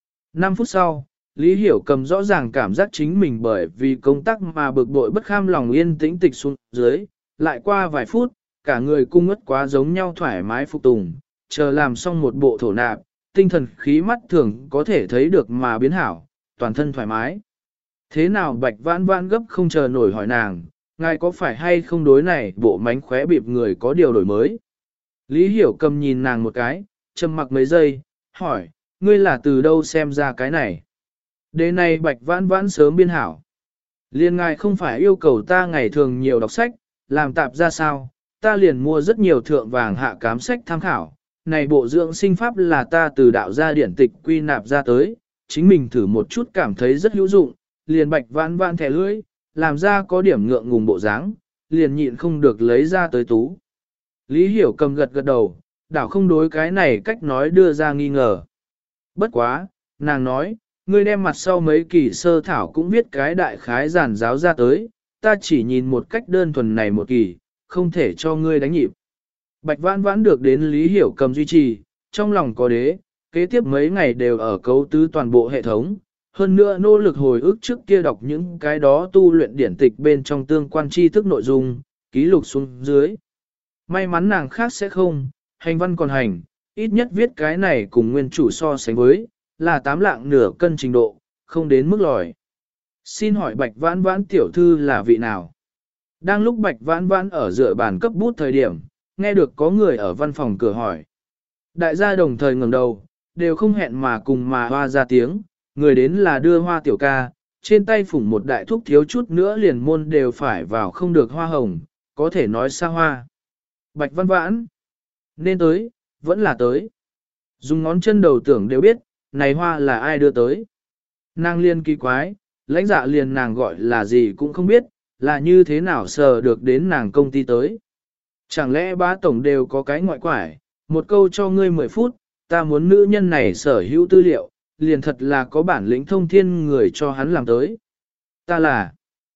5 phút sau, Lý Hiểu Cầm rõ ràng cảm giác chính mình bởi vì công tác mà bực bội bất kham lòng yên tĩnh tịch xuống dưới, lại qua vài phút, cả người cung ngất quá giống nhau thoải mái phục tùng, chờ làm xong một bộ thổ nạp, tinh thần khí mắt thường có thể thấy được mà biến hảo, toàn thân thoải mái. Thế nào Bạch Vãn Vãn gấp không chờ nổi hỏi nàng, ngài có phải hay không đối này bộ mánh khóe bịp người có điều đổi mới? Lý Hiểu Cầm nhìn nàng một cái, trầm mặc mấy giây, hỏi, ngươi là từ đâu xem ra cái này? Đề này Bạch Vãn Vãn sớm biên hảo. Liên ngài không phải yêu cầu ta ngày thường nhiều đọc sách, làm tạp ra sao, ta liền mua rất nhiều thượng vàng hạ cám sách tham khảo. Này bộ dưỡng sinh pháp là ta từ đạo gia điển tịch quy nạp ra tới, chính mình thử một chút cảm thấy rất hữu dụng, liền Bạch Vãn Vãn thẻ lưỡi, làm ra có điểm ngượng ngùng bộ dáng, liền nhịn không được lấy ra tới tú. Lý Hiểu Cầm gật gật đầu, đảo không đối cái này cách nói đưa ra nghi ngờ. Bất quá, nàng nói, ngươi đem mặt sau mấy kỳ sơ thảo cũng viết cái đại khái giản giáo ra tới, ta chỉ nhìn một cách đơn thuần này một kỳ, không thể cho ngươi đánh nhịp. Bạch Vãn Vãn được đến Lý Hiểu Cầm duy trì, trong lòng có đế, kế tiếp mấy ngày đều ở cấu tứ toàn bộ hệ thống, hơn nữa nỗ lực hồi ức trước kia đọc những cái đó tu luyện điển tịch bên trong tương quan tri thức nội dung, ký lục xuống dưới. May mắn nàng khác sẽ không, hành văn còn hành, ít nhất viết cái này cùng nguyên chủ so sánh với, là 8 lạng nửa cân trình độ, không đến mức lòi. Xin hỏi Bạch Vãn Vãn tiểu thư là vị nào? Đang lúc Bạch Vãn Vãn ở dựa bàn cấp bút thời điểm, nghe được có người ở văn phòng cửa hỏi. Đại gia đồng thời ngẩng đầu, đều không hẹn mà cùng mà hoa ra tiếng, người đến là đưa hoa tiểu ca, trên tay phủng một đại thúc thiếu chút nữa liền môn đều phải vào không được hoa hồng, có thể nói xa hoa. Bạch Vãn Vãn, nên tới, vẫn là tới. Dùng ngón chân đầu tưởng đều biết, này hoa là ai đưa tới. Nàng liên kỳ quái, lãnh dạ liền nàng gọi là gì cũng không biết, là như thế nào sờ được đến nàng công ty tới. Chẳng lẽ bá tổng đều có cái ngoại quải, một câu cho ngươi 10 phút, ta muốn nữ nhân này sở hữu tư liệu, liền thật là có bản lĩnh thông thiên người cho hắn làm tới. Ta là,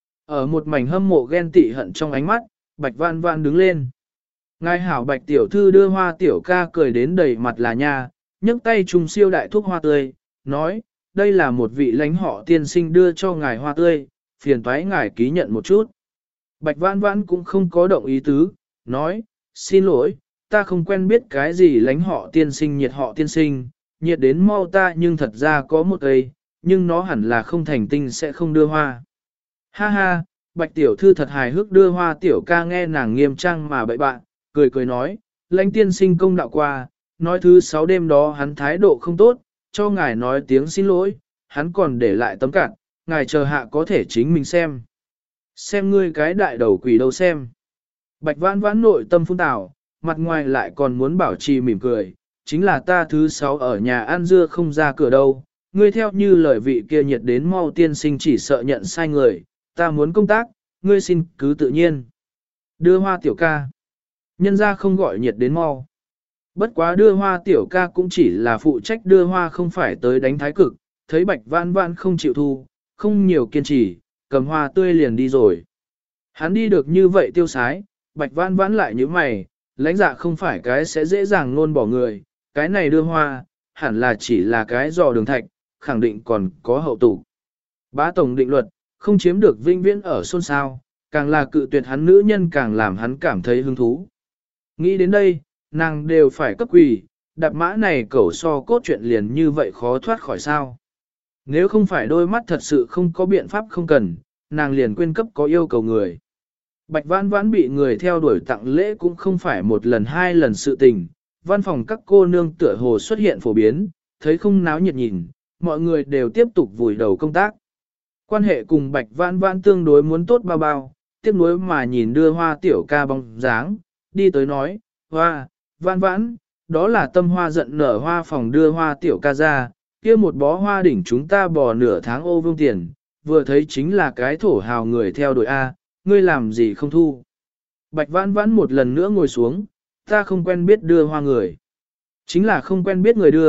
ở một mảnh hâm mộ ghen tị hận trong ánh mắt, Bạch Vãn Vãn đứng lên. Ngài hảo Bạch tiểu thư đưa hoa tiểu ca cười đến đầy mặt là nha, nhấc tay trùng siêu đại thuốc hoa tươi, nói, đây là một vị lãnh họ tiên sinh đưa cho ngài hoa tươi, phiền toái ngài ký nhận một chút. Bạch Vãn Vãn cũng không có động ý tứ, nói, xin lỗi, ta không quen biết cái gì lãnh họ tiên sinh nhiệt họ tiên sinh, nhiệt đến mau ta nhưng thật ra có một cây, nhưng nó hẳn là không thành tinh sẽ không đưa hoa. Ha ha, Bạch tiểu thư thật hài hước đưa hoa tiểu ca nghe nàng nghiêm trang mà bậy bạn, cười cười nói, lãnh tiên sinh công đạo qua, nói thứ 6 đêm đó hắn thái độ không tốt, cho ngài nói tiếng xin lỗi, hắn còn để lại tấm cạn, ngài chờ hạ có thể chính mình xem. Xem ngươi cái đại đầu quỷ đâu xem. Bạch Vãn Vãn nội tâm phun tào, mặt ngoài lại còn muốn bảo trì mỉm cười, chính là ta thứ 6 ở nhà ăn dưa không ra cửa đâu, ngươi theo như lời vị kia nhiệt đến mau tiên sinh chỉ sợ nhận sai người, ta muốn công tác, ngươi xin cứ tự nhiên. Đưa hoa tiểu ca. Nhân ra không gọi nhiệt đến mau. Bất quá đưa hoa tiểu ca cũng chỉ là phụ trách đưa hoa không phải tới đánh thái cực, thấy Bạch Vãn Vãn không chịu thu, không nhiều kiên trì, cầm hoa tươi liền đi rồi. Hắn đi được như vậy tiêu sái, Bạch Vãn Vãn lại như mày, lãnh dạ không phải cái sẽ dễ dàng nôn bỏ người, cái này đưa hoa, hẳn là chỉ là cái dò đường thạch, khẳng định còn có hậu tụ. Bá tổng định luật, không chiếm được vinh viễn ở xôn xao, càng là cự tuyệt hắn nữ nhân càng làm hắn cảm thấy hứng thú. Nghĩ đến đây, nàng đều phải cấp quỳ, đạp mã này cẩu so cốt chuyện liền như vậy khó thoát khỏi sao. Nếu không phải đôi mắt thật sự không có biện pháp không cần, nàng liền quên cấp có yêu cầu người. Bạch Vãn Vãn bị người theo đuổi tặng lễ cũng không phải một lần hai lần sự tình, văn phòng các cô nương tựa hồ xuất hiện phổ biến, thấy không náo nhiệt nhìn, mọi người đều tiếp tục vùi đầu công tác. Quan hệ cùng Bạch Vãn Vãn tương đối muốn tốt bao bao, tiếc nuối mà nhìn đưa hoa tiểu ca bóng dáng, đi tới nói, hoa, Vãn Vãn, đó là tâm hoa giận nở hoa phòng đưa hoa tiểu ca ra, kia một bó hoa đỉnh chúng ta bò nửa tháng ô vương tiền, vừa thấy chính là cái thổ hào người theo đuổi A, ngươi làm gì không thu. Bạch Vãn Vãn một lần nữa ngồi xuống, ta không quen biết đưa hoa người. Chính là không quen biết người đưa,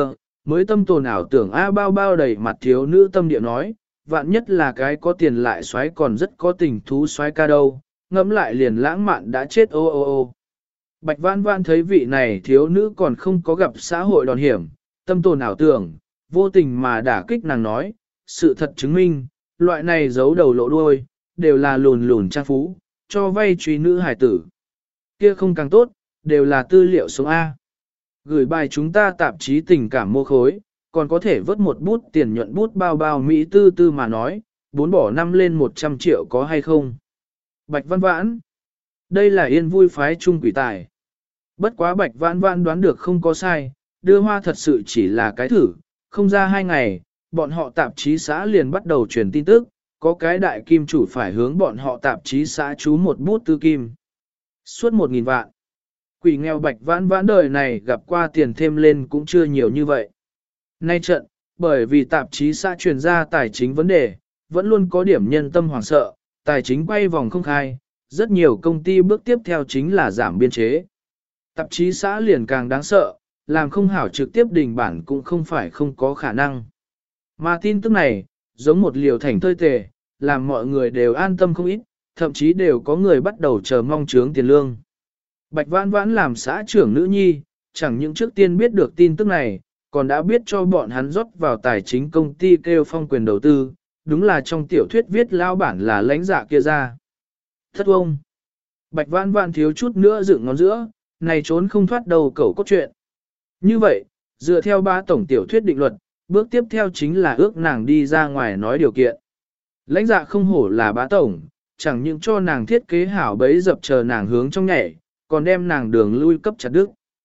Mới tâm tồn ảo tưởng A bao bao đầy mặt thiếu nữ tâm địa nói, vạn nhất là cái có tiền lại xoáy còn rất có tình thú xoáy ca đâu, ngẫm lại liền lãng mạn đã chết ô ô ô. Bạch Vãn Vãn thấy vị này thiếu nữ còn không có gặp xã hội đòn hiểm, tâm tồn ảo tưởng, vô tình mà đả kích nàng nói, sự thật chứng minh, loại này giấu đầu lộ đuôi, đều là lùn lùn trang phú, cho vay truy nữ hải tử. Kia không càng tốt, đều là tư liệu sống A. Gửi bài chúng ta tạp chí tình cảm mô khối, còn có thể vớt một bút tiền nhuận bút bao bao Mỹ tư tư mà nói, 4 bỏ 5 lên 100 triệu có hay không. Bạch Vãn Vãn, đây là yên vui phái trung quỷ tài. Bất quá Bạch Vãn Vãn đoán được không có sai, đưa hoa thật sự chỉ là cái thử, không ra 2 ngày, bọn họ tạp chí xã liền bắt đầu truyền tin tức, có cái đại kim chủ phải hướng bọn họ tạp chí xã chú một bút tư kim. Suốt 1.000 vạn. Quỷ nghèo Bạch Vãn Vãn đời này gặp qua tiền thêm lên cũng chưa nhiều như vậy. Nay trận, bởi vì tạp chí xã truyền ra tài chính vấn đề, vẫn luôn có điểm nhân tâm hoảng sợ, tài chính quay vòng không khai, rất nhiều công ty bước tiếp theo chính là giảm biên chế. Tạp chí xã liền càng đáng sợ, làm không hảo trực tiếp đình bản cũng không phải không có khả năng. Mà tin tức này, giống một liều thành thơi tề, làm mọi người đều an tâm không ít, thậm chí đều có người bắt đầu chờ mong trướng tiền lương. Bạch Vãn Vãn làm xã trưởng nữ nhi, chẳng những trước tiên biết được tin tức này, còn đã biết cho bọn hắn rót vào tài chính công ty kêu phong quyền đầu tư, đúng là trong tiểu thuyết viết lao bản là lãnh dạ kia ra. Thất ông! Bạch Vãn Vãn thiếu chút nữa dựng ngón giữa, này trốn không thoát đầu cẩu cốt truyện. Như vậy, dựa theo ba tổng tiểu thuyết định luật, bước tiếp theo chính là ước nàng đi ra ngoài nói điều kiện. Lãnh dạ không hổ là bá tổng, chẳng những cho nàng thiết kế hảo bấy dập chờ nàng hướng trong nhảy, còn đem nàng đường lui cấp chặt đứt.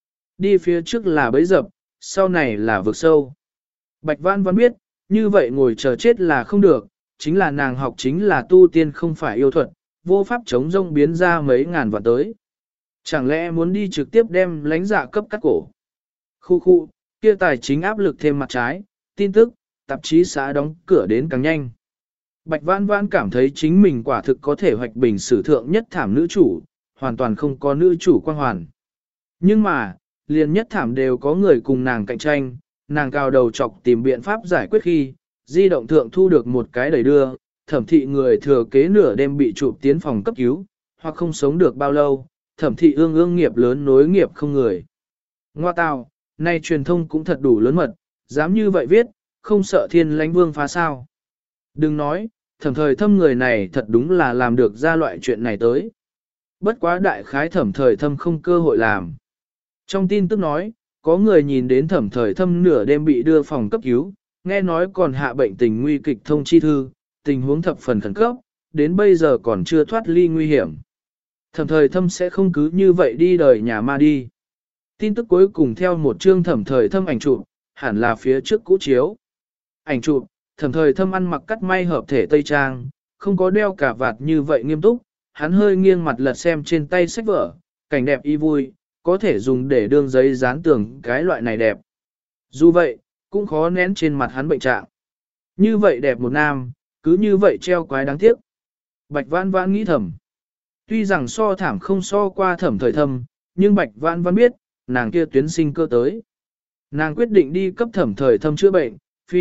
Đi phía trước là bấy dập, sau này là vực sâu. Bạch Vãn Vãn biết, như vậy ngồi chờ chết là không được, chính là nàng học chính là tu tiên không phải yêu thuật, vô pháp chống rông biến ra mấy ngàn vạn tới. Chẳng lẽ muốn đi trực tiếp đem lãnh dạ cấp cắt cổ. Khu khu, kia tài chính áp lực thêm mặt trái, tin tức, tạp chí xã đóng cửa đến càng nhanh. Bạch Vãn Vãn cảm thấy chính mình quả thực có thể hoạch bình sử thượng nhất thảm nữ chủ, hoàn toàn không có nữ chủ quan hoàn. Nhưng mà, liền nhất thảm đều có người cùng nàng cạnh tranh, nàng cao đầu chọc tìm biện pháp giải quyết khi, di động thượng thu được một cái đẩy đưa, thẩm thị người thừa kế nửa đêm bị chụp tiến phòng cấp cứu, hoặc không sống được bao lâu, thẩm thị ương ương nghiệp lớn nối nghiệp không người. Ngoa tào, nay truyền thông cũng thật đủ lớn mật, dám như vậy viết, không sợ thiên lãnh vương phá sao. Đừng nói, thẩm thời thâm người này thật đúng là làm được ra loại chuyện này tới. Bất quá đại khái thẩm thời thâm không cơ hội làm. Trong tin tức nói, có người nhìn đến thẩm thời thâm nửa đêm bị đưa phòng cấp cứu, nghe nói còn hạ bệnh tình nguy kịch thông chi thư, tình huống thập phần khẩn cấp, đến bây giờ còn chưa thoát ly nguy hiểm. Thẩm thời thâm sẽ không cứ như vậy đi đời nhà ma đi. Tin tức cuối cùng theo một chương thẩm thời thâm ảnh chụp, hẳn là phía trước cũ chiếu. Ảnh chụp, thẩm thời thâm ăn mặc cắt may hợp thể tây trang, không có đeo cả vạt như vậy nghiêm túc, hắn hơi nghiêng mặt lật xem trên tay sách vở, cảnh đẹp y vui, có thể dùng để đương giấy dán tường cái loại này đẹp. Dù vậy, cũng khó nén trên mặt hắn bệnh trạng. Như vậy đẹp một nam, cứ như vậy treo quái đáng tiếc. Bạch Vãn Vãn nghĩ thầm. Tuy rằng so thảm không so qua thẩm thời thâm, nhưng Bạch Vãn Vãn biết, nàng kia tuyến sinh cơ tới. Nàng quyết định đi cấp thẩm thời thâm chữa bệnh,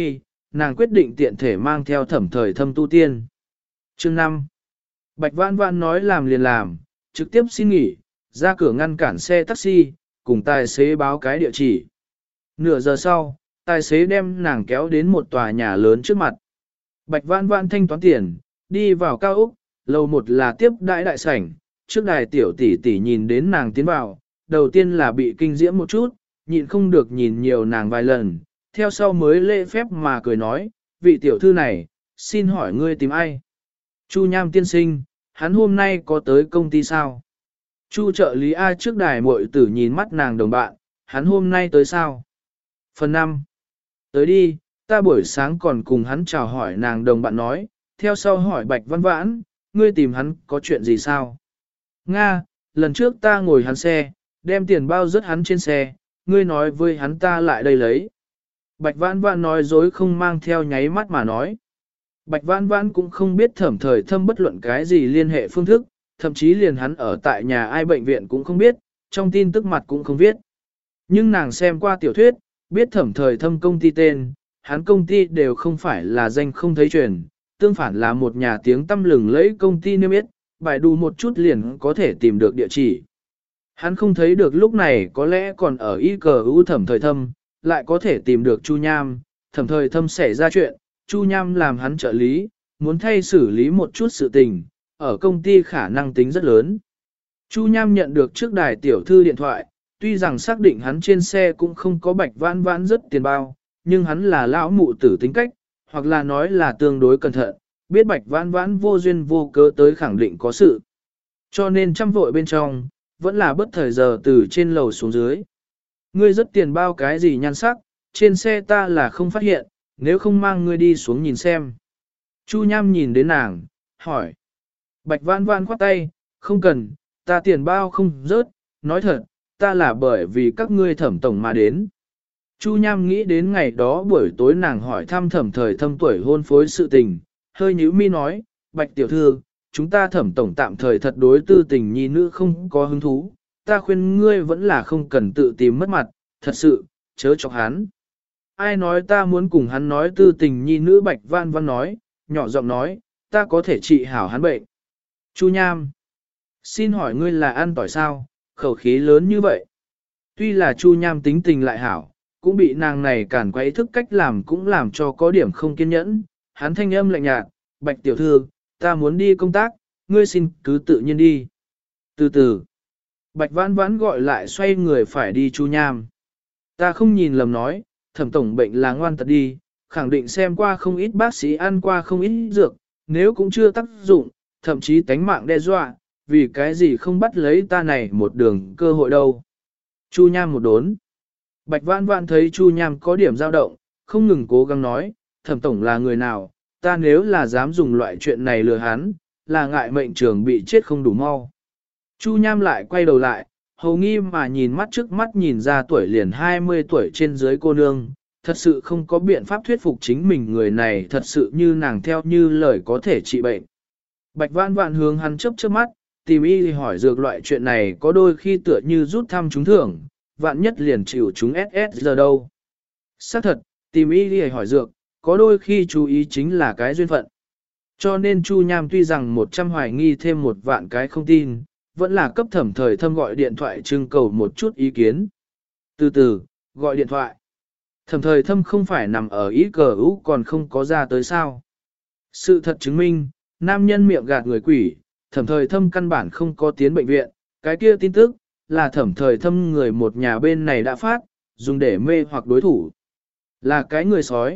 nàng quyết định tiện thể mang theo thẩm thời thâm tu tiên. Chương 5. Bạch Vãn Vãn nói làm liền làm, trực tiếp xin nghỉ, ra cửa ngăn cản xe taxi, cùng tài xế báo cái địa chỉ. Nửa giờ sau, tài xế đem nàng kéo đến một tòa nhà lớn trước mặt. Bạch Vãn Vãn thanh toán tiền, đi vào cao ốc, lầu một là tiếp đãi đại sảnh, trước đài tiểu tỷ tỷ nhìn đến nàng tiến vào, đầu tiên là bị kinh diễm một chút, nhịn không được nhìn nhiều nàng vài lần, theo sau mới lễ phép mà cười nói, vị tiểu thư này, xin hỏi ngươi tìm ai? Chu Nham tiên sinh, hắn hôm nay có tới công ty sao? Chu trợ lý A trước đài muội tử nhìn mắt nàng đồng bạn, hắn hôm nay tới sao? Phần 5. Tới đi, ta buổi sáng còn cùng hắn chào hỏi nàng đồng bạn nói, theo sau hỏi Bạch Vãn Vãn, ngươi tìm hắn có chuyện gì sao? Nga, lần trước ta ngồi hắn xe, đem tiền bao rớt hắn trên xe, ngươi nói với hắn ta lại đây lấy. Bạch Vãn Vãn nói dối không mang theo nháy mắt mà nói. Bạch Vãn Vãn cũng không biết thẩm thời thâm bất luận cái gì liên hệ phương thức, thậm chí liền hắn ở tại nhà ai bệnh viện cũng không biết, trong tin tức mặt cũng không viết. Nhưng nàng xem qua tiểu thuyết, Biết thẩm thời thâm công ty tên, hắn công ty đều không phải là danh không thấy truyền, tương phản là một nhà tiếng tăm lừng lẫy công ty niêm yết, bài đù một chút liền có thể tìm được địa chỉ. Hắn không thấy được lúc này có lẽ còn ở y cờ ưu thẩm thời thâm, lại có thể tìm được Chu Nham, thẩm thời thâm xảy ra chuyện, Chu Nham làm hắn trợ lý, muốn thay xử lý một chút sự tình, ở công ty khả năng tính rất lớn. Chu Nham nhận được trước đài tiểu thư điện thoại, tuy rằng xác định hắn trên xe cũng không có Bạch Vãn Vãn rất tiền bao, nhưng hắn là lão mụ tử tính cách, hoặc là nói là tương đối cẩn thận, biết Bạch Vãn Vãn vô duyên vô cớ tới khẳng định có sự. Cho nên chăm vội bên trong, vẫn là bất thời giờ từ trên lầu xuống dưới. Ngươi rất tiền bao cái gì nhan sắc, trên xe ta là không phát hiện, nếu không mang ngươi đi xuống nhìn xem. Chu Nham nhìn đến nàng, hỏi. Bạch Vãn Vãn khoát tay, không cần, ta tiền bao không rớt, nói thật, ta là bởi vì các ngươi thẩm tổng mà đến. Chu Nham nghĩ đến ngày đó buổi tối nàng hỏi thăm thẩm thời thâm tuổi hôn phối sự tình, hơi nhíu mi nói, Bạch tiểu thư, chúng ta thẩm tổng tạm thời thật đối tư tình nhi nữ không có hứng thú, ta khuyên ngươi vẫn là không cần tự tìm mất mặt, thật sự, chớ chọc hắn. Ai nói ta muốn cùng hắn nói tư tình nhi nữ Bạch Vãn Vãn nói, nhỏ giọng nói, ta có thể trị hảo hắn bệnh. Chu Nham, xin hỏi ngươi là ăn tỏi sao, khẩu khí lớn như vậy. Tuy là Chu Nham tính tình lại hảo, cũng bị nàng này cản quấy thức cách làm cũng làm cho có điểm không kiên nhẫn. Hắn thanh âm lạnh nhạt, Bạch tiểu thư, ta muốn đi công tác, ngươi xin cứ tự nhiên đi. Từ từ, Bạch Vãn Vãn gọi lại xoay người phải đi Chu Nham. Ta không nhìn lầm nói, thẩm tổng bệnh là ngoan tật đi, khẳng định xem qua không ít bác sĩ ăn qua không ít dược, nếu cũng chưa tác dụng, thậm chí tánh mạng đe dọa, vì cái gì không bắt lấy ta này một đường cơ hội đâu. Chu Nham một đốn. Bạch Vãn Vãn thấy Chu Nham có điểm dao động, không ngừng cố gắng nói, thẩm tổng là người nào, ta nếu là dám dùng loại chuyện này lừa hắn, là ngại mệnh trường bị chết không đủ mau. Chu Nham lại quay đầu lại, hầu nghi mà nhìn mắt trước mắt nhìn ra tuổi liền 20 tuổi trên dưới cô nương, thật sự không có biện pháp thuyết phục chính mình người này thật sự như nàng theo như lời có thể trị bệnh. Bạch Vãn Vãn hướng hắn chớp chớp mắt, tìm y hỏi dược loại chuyện này có đôi khi tựa như rút thăm trúng thưởng, vạn nhất liền chịu chúng SS giờ đâu. Xác thật, tìm y hỏi dược, có đôi khi chú ý chính là cái duyên phận. Cho nên Chu Nham tuy rằng 100 hoài nghi thêm một vạn cái không tin, vẫn là cấp thẩm thời thâm gọi điện thoại trưng cầu một chút ý kiến. Từ từ, gọi điện thoại. Thẩm thời thâm không phải nằm ở ý cờ ú còn không có ra tới sao. Sự thật chứng minh, nam nhân miệng gạt người quỷ, thẩm thời thâm căn bản không có tiến bệnh viện, cái kia tin tức, là thẩm thời thâm người một nhà bên này đã phát, dùng để mê hoặc đối thủ. Là cái người sói.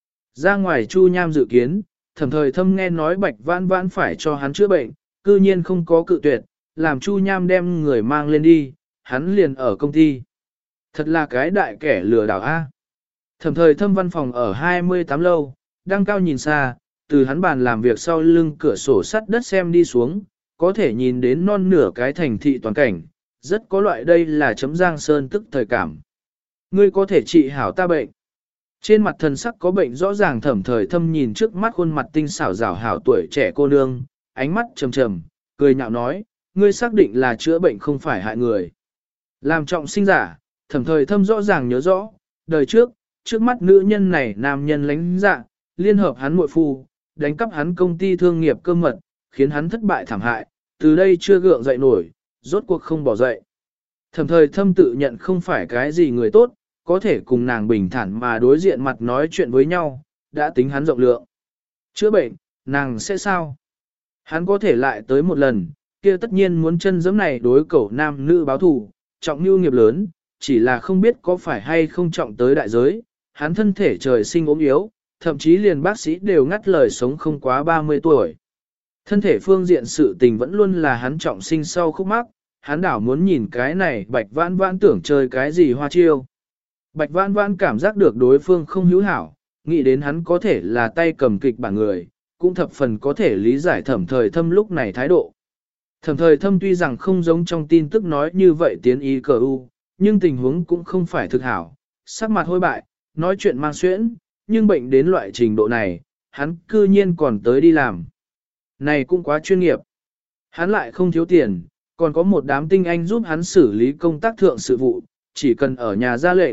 Ra ngoài Chu Nham dự kiến, thẩm thời thâm nghe nói Bạch Vãn Vãn phải cho hắn chữa bệnh, cư nhiên không có cự tuyệt, làm Chu Nham đem người mang lên đi, hắn liền ở công ty. Thật là cái đại kẻ lừa đảo A. Thẩm thời thâm văn phòng ở 28 lâu, đang cao nhìn xa, từ hắn bàn làm việc sau lưng cửa sổ sắt đất xem đi xuống, có thể nhìn đến non nửa cái thành thị toàn cảnh, rất có loại đây là chấm giang sơn tức thời cảm. Ngươi có thể trị hảo ta bệnh. Trên mặt thần sắc có bệnh rõ ràng thẩm thời thâm nhìn trước mắt khuôn mặt tinh xảo rảo hảo tuổi trẻ cô nương, ánh mắt trầm trầm, cười nhạo nói, ngươi xác định là chữa bệnh không phải hại người. Làm trọng sinh giả, thẩm thời thâm rõ ràng nhớ rõ, đời trước mắt nữ nhân này nam nhân lánh dạ, liên hợp hắn muội phu, đánh cắp hắn công ty thương nghiệp cơ mật, khiến hắn thất bại thảm hại, từ đây chưa gượng dậy nổi, rốt cuộc không bỏ dậy. Thẩm thời thâm tự nhận không phải cái gì người tốt, có thể cùng nàng bình thản mà đối diện mặt nói chuyện với nhau, đã tính hắn rộng lượng. Chữa bệnh, nàng sẽ sao? Hắn có thể lại tới một lần, kia tất nhiên muốn chân giẫm này đối cẩu nam nữ báo thù, trọng mưu nghiệp lớn, chỉ là không biết có phải hay không trọng tới đại giới, hắn thân thể trời sinh ốm yếu, thậm chí liền bác sĩ đều ngắt lời sống không quá 30 tuổi. Thân thể phương diện sự tình vẫn luôn là hắn trọng sinh sau khúc mắc, hắn đảo muốn nhìn cái này Bạch Vãn Vãn tưởng chơi cái gì hoa chiêu. Bạch Vãn Vãn cảm giác được đối phương không hữu hảo, nghĩ đến hắn có thể là tay cầm kịch bản người, cũng thập phần có thể lý giải thẩm thời thâm lúc này thái độ. Thẩm thời thâm tuy rằng không giống trong tin tức nói như vậy tiến ý cờ u, nhưng tình huống cũng không phải thực hảo, sắc mặt hôi bại, nói chuyện mang xuyễn, nhưng bệnh đến loại trình độ này, hắn cư nhiên còn tới đi làm. Này cũng quá chuyên nghiệp. Hắn lại không thiếu tiền, còn có một đám tinh anh giúp hắn xử lý công tác thượng sự vụ, chỉ cần ở nhà ra lệnh,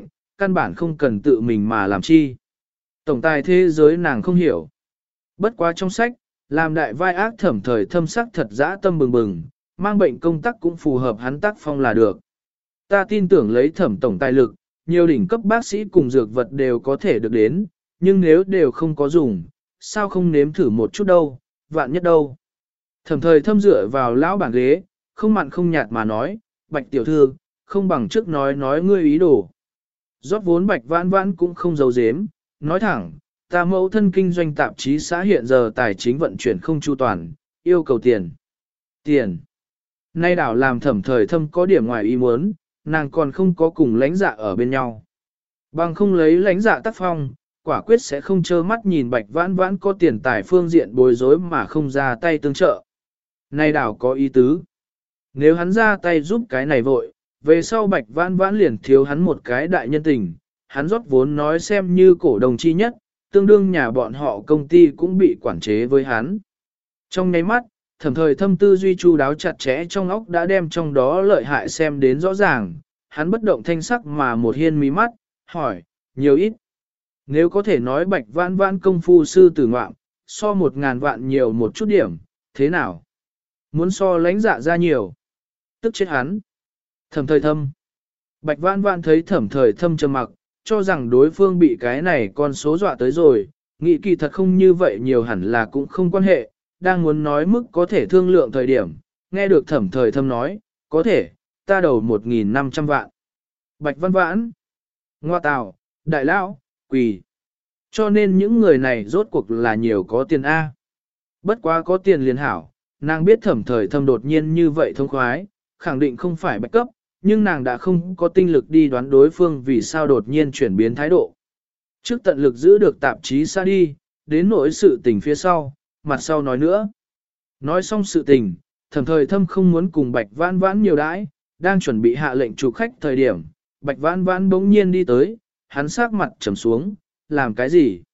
căn bản không cần tự mình mà làm chi. Tổng tài thế giới nàng không hiểu. Bất quá trong sách, làm đại vai ác Thẩm Thời Thâm sắc thật dã tâm bừng bừng, mang bệnh công tác cũng phù hợp hắn tác phong là được. Ta tin tưởng lấy Thẩm tổng tài lực, nhiều đỉnh cấp bác sĩ cùng dược vật đều có thể được đến, nhưng nếu đều không có dùng, sao không nếm thử một chút đâu, vạn nhất đâu. Thẩm Thời Thâm dựa vào lão bảng ghế, không mặn không nhạt mà nói, Bạch tiểu thư, không bằng trước nói ngươi ý đồ. Rót vốn Bạch Vãn Vãn cũng không giấu giếm, nói thẳng, ta mẫu thân kinh doanh tạp chí xã hiện giờ tài chính vận chuyển không chu toàn, yêu cầu tiền. Tiền. Nay đảo làm Thẩm Thời Thâm có điểm ngoài ý muốn, nàng còn không có cùng lãnh dạ ở bên nhau. Bằng không lấy lãnh dạ tác phong, quả quyết sẽ không trơ mắt nhìn Bạch Vãn Vãn có tiền tài phương diện bối rối mà không ra tay tương trợ. Nay đảo có ý tứ. Nếu hắn ra tay giúp cái này vội, về sau Bạch Vãn Vãn liền thiếu hắn một cái đại nhân tình, hắn rót vốn nói xem như cổ đồng chi nhất, tương đương nhà bọn họ công ty cũng bị quản chế với hắn. Trong nháy mắt, Thẩm Thời Thâm tư duy chu đáo chặt chẽ trong óc đã đem trong đó lợi hại xem đến rõ ràng, hắn bất động thanh sắc mà một hiên mí mắt, hỏi, nhiều ít. Nếu có thể nói Bạch Vãn Vãn công phu sư tử ngoạm, so 1.000 vạn nhiều một chút điểm, thế nào? Muốn so lãnh dạ ra nhiều. Tức chết hắn. Thẩm Thời Thâm. Bạch Vãn Vãn thấy Thẩm Thời Thâm trầm mặc, cho rằng đối phương bị cái này con số dọa tới rồi, nghĩ kỳ thật không như vậy nhiều hẳn là cũng không quan hệ, đang muốn nói mức có thể thương lượng thời điểm, nghe được Thẩm Thời Thâm nói, có thể, ta đầu 1.500 vạn. Bạch Vãn Vãn. Ngoa tào, đại lão, quỳ. Cho nên những người này rốt cuộc là nhiều có tiền A. Bất quá có tiền liền hảo, nàng biết Thẩm Thời Thâm đột nhiên như vậy thông khoái, khẳng định không phải bạch cấp, nhưng nàng đã không có tinh lực đi đoán đối phương vì sao đột nhiên chuyển biến thái độ. Trước tận lực giữ được tạp chí xa đi, đến nỗi sự tình phía sau, mặt sau nói nữa. Nói xong sự tình, Thẩm Thời Thâm không muốn cùng Bạch Vãn Vãn nhiều đãi, đang chuẩn bị hạ lệnh chụp khách thời điểm, Bạch Vãn Vãn bỗng nhiên đi tới, hắn sắc mặt trầm xuống, làm cái gì?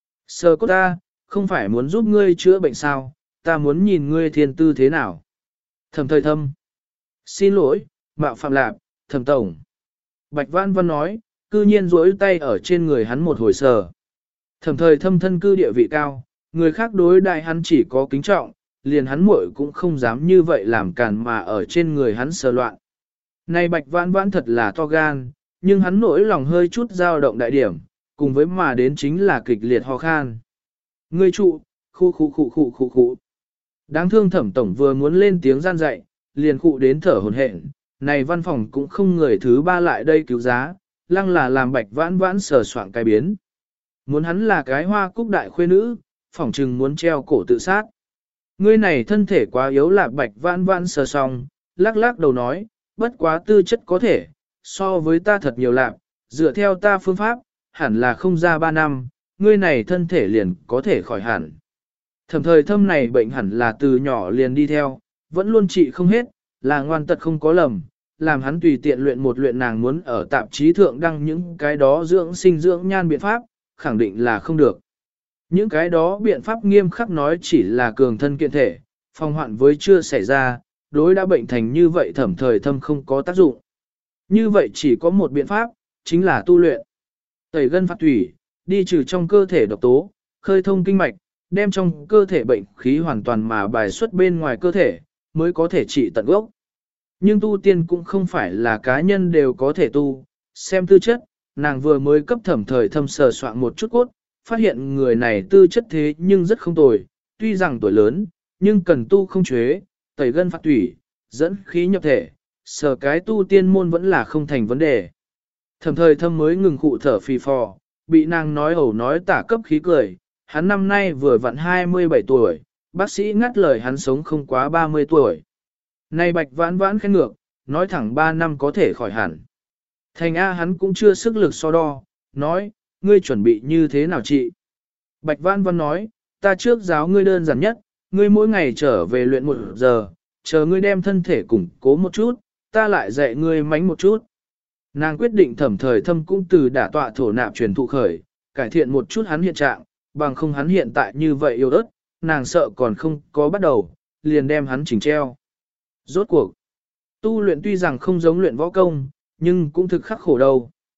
Sơ cốt ta, không phải muốn giúp ngươi chữa bệnh sao, ta muốn nhìn ngươi thiên tư thế nào. Thẩm Thời Thâm. Xin lỗi, mạo phạm lạp, Thẩm tổng. Bạch Vãn Vãn nói, cư nhiên duỗi tay ở trên người hắn một hồi sờ. Thẩm Thời Thâm thân cư địa vị cao, người khác đối đại hắn chỉ có kính trọng, liền hắn muội cũng không dám như vậy làm càn mà ở trên người hắn sờ loạn. Này Bạch Vãn Vãn thật là to gan, nhưng hắn nỗi lòng hơi chút dao động đại điểm, cùng với mà đến chính là kịch liệt ho khan. Ngươi trụ, khu. Đáng thương Thẩm tổng vừa muốn lên tiếng gian dạy, liền khụ đến thở hổn hển. Này văn phòng cũng không người thứ ba lại đây cứu giá, lăng là làm Bạch Vãn Vãn sờ soạng cái biến. Muốn hắn là cái hoa cúc đại khuê nữ, phỏng chừng muốn treo cổ tự sát. Ngươi này thân thể quá yếu lạc Bạch Vãn Vãn sờ xong, lắc lắc đầu nói, bất quá tư chất có thể, so với ta thật nhiều lạc, dựa theo ta phương pháp, hẳn là không ra 3 năm, ngươi này thân thể liền có thể khỏi hẳn. Thẩm Thời Thâm này bệnh hẳn là từ nhỏ liền đi theo, vẫn luôn trị không hết, là ngoan tật không có lầm, làm hắn tùy tiện luyện một luyện nàng muốn ở tạp chí thượng đăng những cái đó dưỡng sinh dưỡng nhan biện pháp, khẳng định là không được. Những cái đó biện pháp nghiêm khắc nói chỉ là cường thân kiện thể, phòng hoạn với chưa xảy ra, đối đã bệnh thành như vậy Thẩm Thời Thâm không có tác dụng. Như vậy chỉ có một biện pháp, chính là tu luyện. Tẩy gân phạt thủy, đi trừ trong cơ thể độc tố, khơi thông kinh mạch, đem trong cơ thể bệnh khí hoàn toàn mà bài xuất bên ngoài cơ thể, mới có thể trị tận gốc. Nhưng tu tiên cũng không phải là cá nhân đều có thể tu, xem tư chất, nàng vừa mới cấp Thẩm Thời Thâm sờ soạn một chút cốt, phát hiện người này tư chất thế nhưng rất không tồi, tuy rằng tuổi lớn, nhưng cần tu không chế, tẩy gân phạt thủy, dẫn khí nhập thể, sờ cái tu tiên môn vẫn là không thành vấn đề. Thẩm Thời Thâm mới ngừng khụ thở phì phò, bị nàng nói ẩu nói tả cấp khí cười, hắn năm nay vừa vặn 27 tuổi, bác sĩ ngắt lời hắn sống không quá 30 tuổi. Này Bạch Vãn Vãn khen ngược, nói thẳng 3 năm có thể khỏi hẳn. Thành A hắn cũng chưa sức lực so đo, nói, ngươi chuẩn bị như thế nào chị? Bạch Vãn Vãn nói, ta trước giáo ngươi đơn giản nhất, ngươi mỗi ngày trở về luyện 1 giờ, chờ ngươi đem thân thể củng cố một chút, ta lại dạy ngươi mánh một chút. Nàng quyết định Thẩm Thời Thâm cũng từ đả tọa thổ nạp truyền thụ khởi, cải thiện một chút hắn hiện trạng, bằng không hắn hiện tại như vậy yếu ớt, nàng sợ còn không có bắt đầu, liền đem hắn chỉnh treo. Rốt cuộc, tu luyện tuy rằng không giống luyện võ công, nhưng cũng thực khắc khổ đâu.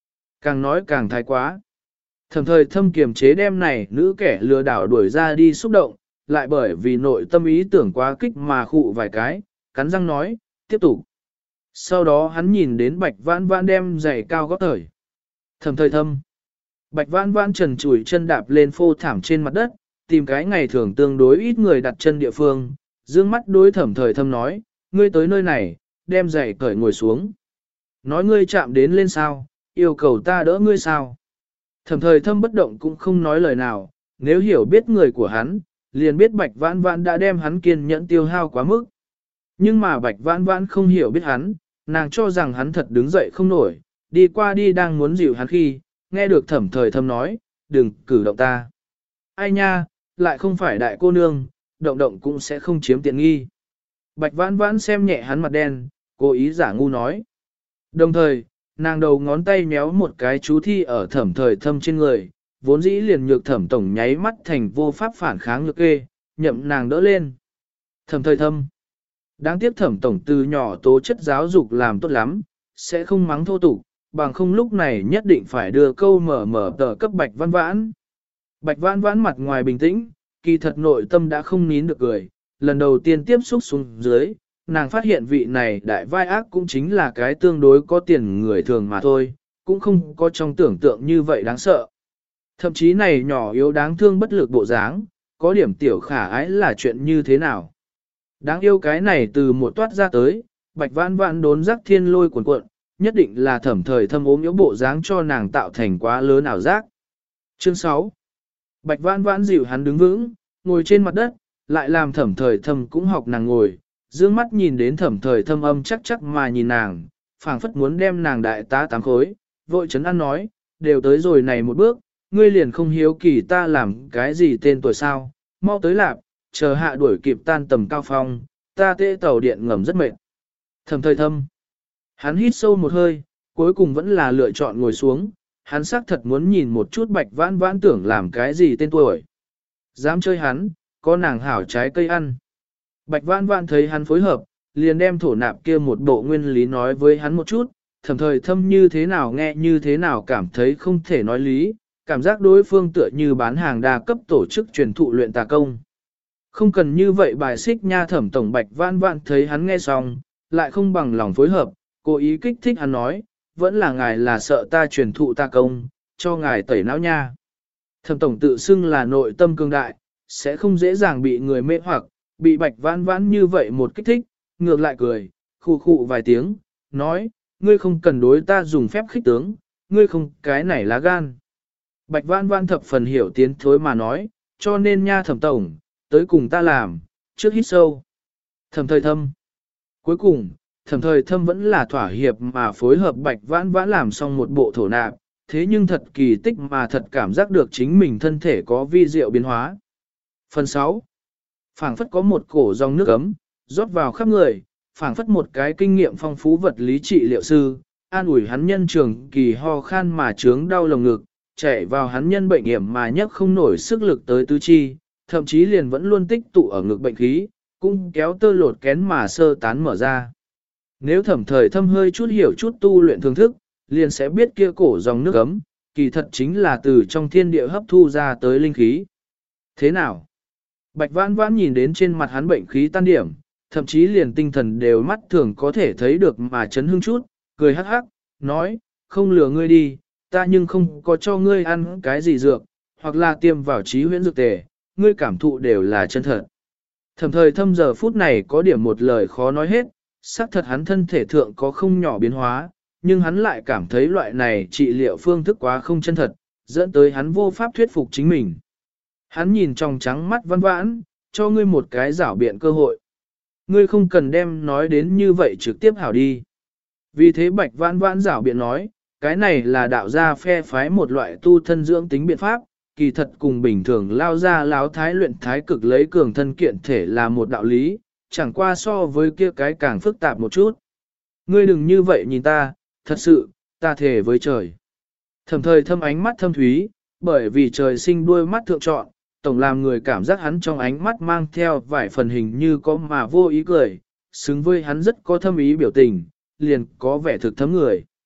càng nói càng thái quá. Thẩm thời thâm kiềm chế đem này nữ kẻ lừa đảo đuổi ra đi xúc động, lại bởi vì nội tâm ý tưởng quá kích mà khụ vài cái, cắn răng nói, tiếp tục. Sau đó hắn nhìn đến Bạch Vãn Vãn đem giày cao gót thời. Thẩm thời thâm. Bạch Vãn Vãn trần chủi chân đạp lên phô thảm trên mặt đất, tìm cái ngày thường tương đối ít người đặt chân địa phương, dương mắt đối thẩm thời thâm nói, ngươi tới nơi này, đem giày cởi ngồi xuống. Nói ngươi chạm đến lên sao, yêu cầu ta đỡ ngươi sao. Thẩm thời thâm bất động cũng không nói lời nào, nếu hiểu biết người của hắn, liền biết Bạch Vãn Vãn đã đem hắn kiên nhẫn tiêu hao quá mức. Nhưng mà Bạch Vãn Vãn không hiểu biết hắn, nàng cho rằng hắn thật đứng dậy không nổi, đi qua đi đang muốn dịu hắn khi, nghe được thẩm thời thâm nói, đừng cử động ta. Ai nha, lại không phải đại cô nương, động động cũng sẽ không chiếm tiện nghi. Bạch Vãn Vãn xem nhẹ hắn mặt đen, cố ý giả ngu nói. Đồng thời, nàng đầu ngón tay méo một cái chú thi ở thẩm thời thâm trên người, vốn dĩ liền nhược thẩm tổng nháy mắt thành vô pháp phản kháng nhược kê, nhậm nàng đỡ lên. Thẩm thời thâm. Đáng tiếc thẩm tổng từ nhỏ tố chất giáo dục làm tốt lắm, sẽ không mắng thô tục, bằng không lúc này nhất định phải đưa câu mở tờ cấp Bạch Vãn Vãn. Bạch Vãn Vãn mặt ngoài bình tĩnh, kỳ thật nội tâm đã không nín được cười, lần đầu tiên tiếp xúc xuống dưới, nàng phát hiện vị này đại vai ác cũng chính là cái tương đối có tiền người thường mà thôi, cũng không có trong tưởng tượng như vậy đáng sợ. Thậm chí này nhỏ yếu đáng thương bất lực bộ dáng, có điểm tiểu khả ái là chuyện như thế nào. Đáng yêu cái này từ một toát ra tới, Bạch Vãn Vãn đốn giác thiên lôi cuộn cuộn, nhất định là thẩm thời thâm ốm yếu bộ dáng cho nàng tạo thành quá lớn ảo giác. Chương 6. Bạch Vãn Vãn dịu hắn đứng vững, ngồi trên mặt đất, lại làm thẩm thời thâm cũng học nàng ngồi, dương mắt nhìn đến thẩm thời thâm âm chắc chắc mà nhìn nàng, phảng phất muốn đem nàng đại tá tám khối, vội chấn an nói, đều tới rồi này một bước, ngươi liền không hiếu kỳ ta làm cái gì tên tuổi sao, mau tới lạp, chờ hạ đuổi kịp tan tầm cao phong, ta tê tàu điện ngầm rất mệt. Thẩm thời thâm. Hắn hít sâu một hơi, cuối cùng vẫn là lựa chọn ngồi xuống, hắn xác thật muốn nhìn một chút Bạch Vãn Vãn tưởng làm cái gì tên tuổi. Dám chơi hắn, có nàng hảo trái cây ăn. Bạch Vãn Vãn thấy hắn phối hợp, liền đem thổ nạp kia một bộ nguyên lý nói với hắn một chút, thẩm thời thâm như thế nào nghe như thế nào cảm thấy không thể nói lý, cảm giác đối phương tựa như bán hàng đa cấp tổ chức truyền thụ luyện tà công. Không cần như vậy bài xích nha. Thẩm tổng Bạch Vãn Vãn thấy hắn nghe xong, lại không bằng lòng phối hợp, cố ý kích thích hắn nói, vẫn là ngài là sợ ta truyền thụ tà công, cho ngài tẩy não nha. Thẩm tổng tự xưng là nội tâm cường đại, sẽ không dễ dàng bị người mê hoặc, bị Bạch Vãn Vãn như vậy một kích thích, ngược lại cười, khụ khụ vài tiếng, nói, ngươi không cần đối ta dùng phép khích tướng, ngươi không cái này lá gan. Bạch Vãn Vãn thập phần hiểu tiến thối mà nói, cho nên nha thẩm tổng, tới cùng ta làm, trước hít sâu. Thẩm thời thâm. Cuối cùng, thẩm thời thâm vẫn là thỏa hiệp mà phối hợp Bạch Vãn Vãn làm xong một bộ thổ nạp, thế nhưng thật kỳ tích mà thật cảm giác được chính mình thân thể có vi diệu biến hóa. Phần 6. Phảng phất có một cổ dòng nước ấm, rót vào khắp người, phảng phất một cái kinh nghiệm phong phú vật lý trị liệu sư, an ủi hắn nhân trường kỳ ho khan mà chướng đau lồng ngực, chạy vào hắn nhân bệnh hiểm mà nhấc không nổi sức lực tới tứ chi, thậm chí liền vẫn luôn tích tụ ở ngực bệnh khí, cũng kéo tơ lột kén mà sơ tán mở ra. Nếu thẩm thời thâm hơi chút hiểu chút tu luyện thường thức, liền sẽ biết kia cổ dòng nước ấm, kỳ thật chính là từ trong thiên địa hấp thu ra tới linh khí. Thế nào? Bạch Vãn Vãn nhìn đến trên mặt hắn bệnh khí tan điểm, thậm chí liền tinh thần đều mắt thường có thể thấy được mà chấn hưng chút, cười hắc hắc, nói, không lừa ngươi đi, ta nhưng không có cho ngươi ăn cái gì dược, hoặc là tiêm vào trí huyễn dược tề, ngươi cảm thụ đều là chân thật. Thẩm thời thâm giờ phút này có điểm một lời khó nói hết, xác thật hắn thân thể thượng có không nhỏ biến hóa, nhưng hắn lại cảm thấy loại này trị liệu phương thức quá không chân thật, dẫn tới hắn vô pháp thuyết phục chính mình. Hắn nhìn trong trắng mắt Vãn Vãn, cho ngươi một cái giảo biện cơ hội. Ngươi không cần đem nói đến như vậy trực tiếp hảo đi. Vì thế Bạch Vãn Vãn giảo biện nói, cái này là đạo gia phe phái một loại tu thân dưỡng tính biện pháp, kỳ thật cùng bình thường lao ra láo thái luyện thái cực lấy cường thân kiện thể là một đạo lý, chẳng qua so với kia cái càng phức tạp một chút. Ngươi đừng như vậy nhìn ta, thật sự, ta thề với trời. Thẩm thời thâm ánh mắt thâm thúy, bởi vì trời sinh đuôi mắt thượng trọn, tổng làm người cảm giác hắn trong ánh mắt mang theo vài phần hình như có mà vô ý cười, xứng với hắn rất có thâm ý biểu tình, liền có vẻ thực thấm người.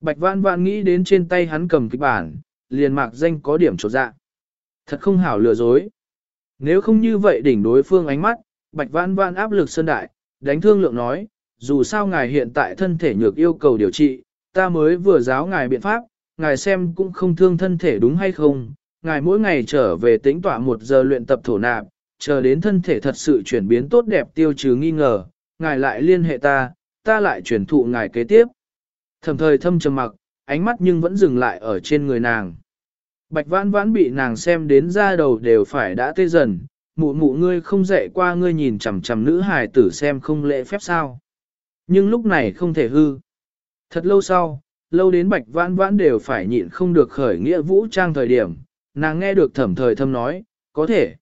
Bạch Vãn Vãn nghĩ đến trên tay hắn cầm kịch bản, liền mạc danh có điểm chột dạ. Thật không hảo lừa dối. Nếu không như vậy đỉnh đối phương ánh mắt, Bạch Vãn Vãn áp lực sơn đại, đánh thương lượng nói, dù sao ngài hiện tại thân thể nhược yêu cầu điều trị, ta mới vừa giáo ngài biện pháp, ngài xem cũng không thương thân thể đúng hay không, ngài mỗi ngày trở về tĩnh tọa 1 giờ luyện tập thổ nạp, chờ đến thân thể thật sự chuyển biến tốt đẹp tiêu trừ nghi ngờ, ngài lại liên hệ ta lại chuyển thụ ngài kế tiếp. Thẩm Thời Thâm trầm mặc, ánh mắt nhưng vẫn dừng lại ở trên người nàng. Bạch Vãn Vãn bị nàng xem đến da đầu đều phải đã tê dần, mụ mụ ngươi không dạy qua ngươi nhìn chằm chằm nữ hài tử xem không lễ phép sao. Nhưng lúc này không thể hư. Thật lâu sau, lâu đến Bạch Vãn Vãn đều phải nhịn không được khởi nghĩa vũ trang thời điểm, nàng nghe được Thẩm Thời Thâm nói, có thể.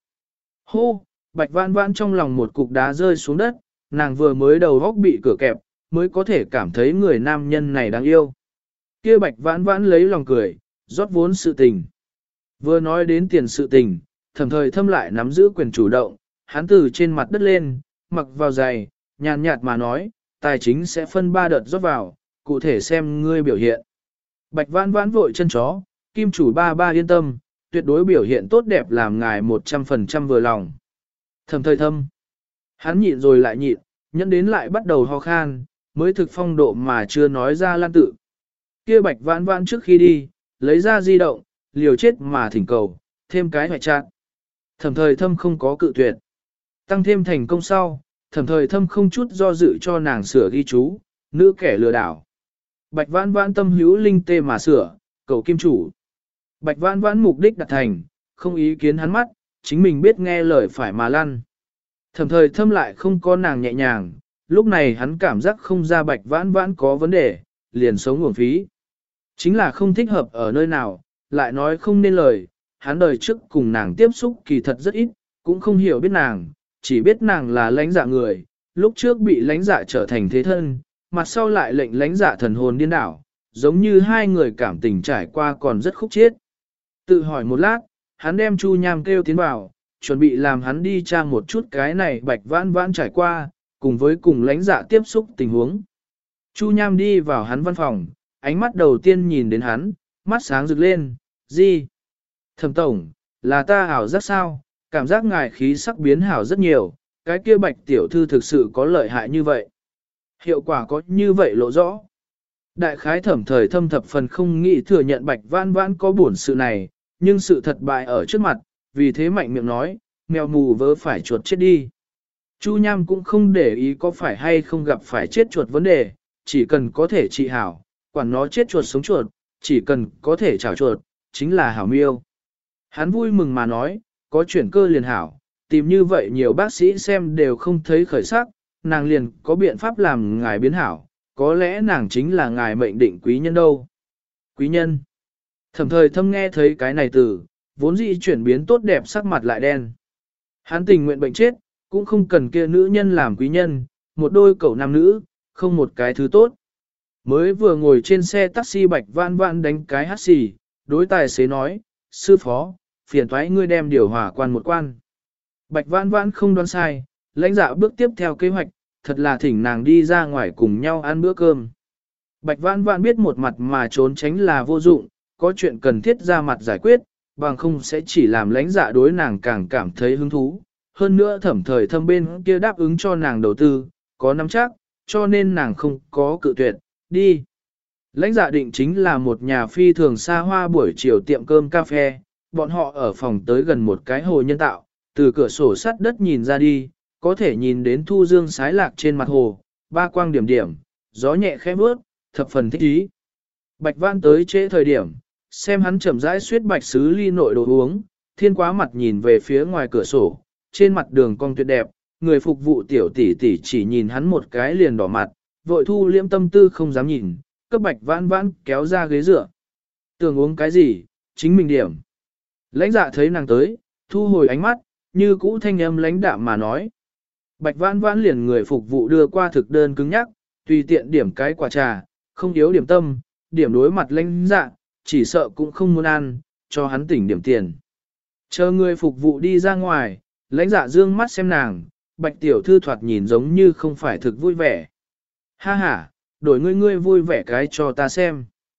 Hô, Bạch Vãn Vãn trong lòng một cục đá rơi xuống đất, nàng vừa mới đầu góc bị cửa kẹp, mới có thể cảm thấy người nam nhân này đáng yêu. Kia Bạch Vãn Vãn lấy lòng cười, rót vốn sự tình. Vừa nói đến tiền sự tình, Thẩm Thời Thâm lại nắm giữ quyền chủ động, hắn từ trên mặt đất lên, mặc vào giày, nhàn nhạt mà nói, tài chính sẽ phân 3 đợt rót vào, cụ thể xem ngươi biểu hiện. Bạch Vãn Vãn vội chân chó, kim chủ ba yên tâm, tuyệt đối biểu hiện tốt đẹp làm ngài 100% vừa lòng. Thẩm Thời Thâm, hắn nhịn rồi lại nhịn, nhẫn đến lại bắt đầu ho khan, mới thực phong độ mà chưa nói ra lan tự. Kia Bạch Vãn Vãn trước khi đi, lấy ra di động, liều chết mà thỉnh cầu, thêm cái hoại trạng. Thẩm Thời Thâm không có cự tuyệt. Tăng thêm thành công sau, Thẩm Thời Thâm không chút do dự cho nàng sửa ghi chú, nữ kẻ lừa đảo. Bạch Vãn Vãn tâm hữu linh tê mà sửa, cầu kim chủ. Bạch Vãn Vãn mục đích đạt thành, không ý kiến hắn mắt, chính mình biết nghe lời phải mà lăn. Thẩm Thời Thâm lại không có nàng nhẹ nhàng, lúc này hắn cảm giác không ra Bạch Vãn Vãn có vấn đề, liền sống uổng phí. Chính là không thích hợp ở nơi nào, lại nói không nên lời, hắn đời trước cùng nàng tiếp xúc kỳ thật rất ít, cũng không hiểu biết nàng, chỉ biết nàng là lãnh dạ người, lúc trước bị lãnh dạ trở thành thế thân, mặt sau lại lệnh lãnh dạ thần hồn điên đảo, giống như hai người cảm tình trải qua còn rất khúc chiết. Tự hỏi một lát, hắn đem Chu Nham kêu tiến vào, chuẩn bị làm hắn đi tra một chút cái này Bạch Vãn Vãn trải qua, cùng với cùng lãnh dạ tiếp xúc tình huống. Chu Nham đi vào hắn văn phòng, ánh mắt đầu tiên nhìn đến hắn, mắt sáng rực lên, gì? Thẩm tổng, là ta hảo rất sao, cảm giác ngài khí sắc biến hảo rất nhiều, cái kia Bạch tiểu thư thực sự có lợi hại như vậy. Hiệu quả có như vậy lộ rõ. Đại khái Thẩm Thời Thâm thập phần không nghĩ thừa nhận Bạch Vãn Vãn có buồn sự này, nhưng sự thật bại ở trước mặt, vì thế mạnh miệng nói, mèo mù vớ phải chuột chết đi. Chu Nham cũng không để ý có phải hay không gặp phải chết chuột vấn đề, chỉ cần có thể trị hảo, quản nó chết chuột sống chuột, chỉ cần có thể chảo chuột, chính là hảo miêu. Hắn vui mừng mà nói, có chuyển cơ liền hảo, tìm như vậy nhiều bác sĩ xem đều không thấy khởi sắc, nàng liền có biện pháp làm ngài biến hảo, có lẽ nàng chính là ngài mệnh định quý nhân đâu. Quý nhân. Thẩm Thời Thâm nghe thấy cái này từ, vốn dĩ chuyển biến tốt đẹp sắc mặt lại đen. Hắn tình nguyện bệnh chết, cũng không cần kia nữ nhân làm quý nhân, một đôi cậu nam nữ, không một cái thứ tốt. Mới vừa ngồi trên xe taxi Bạch Vãn Vãn đánh cái hắt xì, đối tài xế nói, sư phó, phiền thoái ngươi đem điều hòa quan một quan. Bạch Vãn Vãn không đoán sai, lãnh dạ bước tiếp theo kế hoạch, thật là thỉnh nàng đi ra ngoài cùng nhau ăn bữa cơm. Bạch Vãn Vãn biết một mặt mà trốn tránh là vô dụng, có chuyện cần thiết ra mặt giải quyết, bằng không sẽ chỉ làm lãnh dạ đối nàng càng cảm thấy hứng thú. Hơn nữa Thẩm Thời Thâm bên kia đáp ứng cho nàng đầu tư, có nắm chắc, cho nên nàng không có cự tuyệt, đi. Lãnh dạ định chính là một nhà phi thường xa hoa buổi chiều tiệm cơm cà phê, bọn họ ở phòng tới gần một cái hồ nhân tạo, từ cửa sổ sắt đất nhìn ra đi, có thể nhìn đến thu dương sái lạc trên mặt hồ, ba quang điểm điểm, gió nhẹ khẽ bước, thập phần thích ý. Bạch Vãn tới trễ thời điểm, xem hắn chậm rãi suyết bạch sứ ly nội đồ uống, thiên quá mặt nhìn về phía ngoài cửa sổ, trên mặt đường cong tuyệt đẹp, người phục vụ tiểu tỷ tỷ chỉ nhìn hắn một cái liền đỏ mặt, vội thu liễm tâm tư không dám nhìn, cấp Bạch Vãn Vãn kéo ra ghế dựa. Tưởng uống cái gì, chính mình điểm. Lãnh dạ thấy nàng tới, thu hồi ánh mắt, như cũ thanh âm lãnh đạm mà nói. Bạch Vãn Vãn liền người phục vụ đưa qua thực đơn cứng nhắc, tùy tiện điểm cái quả trà, không yếu điểm tâm, điểm đối mặt lãnh dạ, chỉ sợ cũng không muốn ăn, cho hắn tỉnh điểm tiền. Chờ người phục vụ đi ra ngoài, lãnh dạ dương mắt xem nàng, Bạch tiểu thư thoạt nhìn giống như không phải thực vui vẻ. Ha ha, đổi ngươi vui vẻ cái cho ta xem.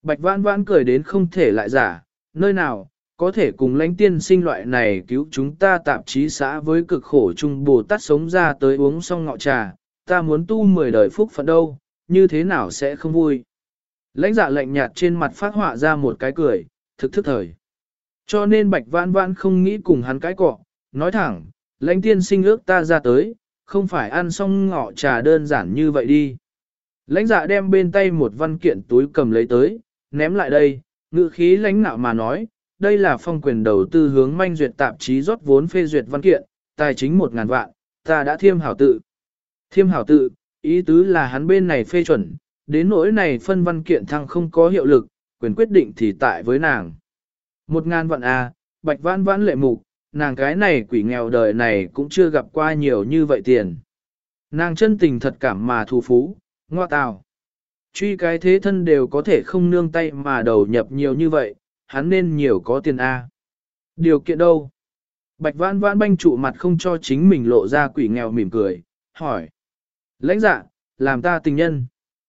Bạch Vãn Vãn cười đến không thể lại giả, nơi nào, có thể cùng lãnh tiên sinh loại này cứu chúng ta tạp chí xã với cực khổ chung Bồ Tát sống ra tới uống xong ngọ trà, ta muốn tu 10 đời phúc phận đâu, như thế nào sẽ không vui. Lãnh dạ lạnh nhạt trên mặt phát họa ra một cái cười, thực thức thời. Cho nên Bạch Vãn Vãn không nghĩ cùng hắn cái cọ, nói thẳng, lãnh tiên sinh ước ta ra tới, không phải ăn xong ngọ trà đơn giản như vậy đi. Lãnh dạ đem bên tay một văn kiện túi cầm lấy tới, ném lại đây, ngữ khí lãnh nạo mà nói, đây là phong quyền đầu tư hướng manh duyệt tạp chí rót vốn phê duyệt văn kiện, tài chính 1.000 vạn, ta đã thiêm hảo tự. Thiêm hảo tự, ý tứ là hắn bên này phê chuẩn, đến nỗi này phân văn kiện thăng không có hiệu lực, quyền quyết định thì tại với nàng. 1.000 vạn à, Bạch Vãn Vãn lệ mục, nàng cái này quỷ nghèo đời này cũng chưa gặp qua nhiều như vậy tiền. Nàng chân tình thật cảm mà thù phú, ngoa tào. Truy cái thế thân đều có thể không nương tay mà đầu nhập nhiều như vậy, hắn nên nhiều có tiền A. Điều kiện đâu? Bạch Vãn Vãn banh trụ mặt không cho chính mình lộ ra quỷ nghèo mỉm cười, hỏi. Lãnh dạ, làm ta tình nhân.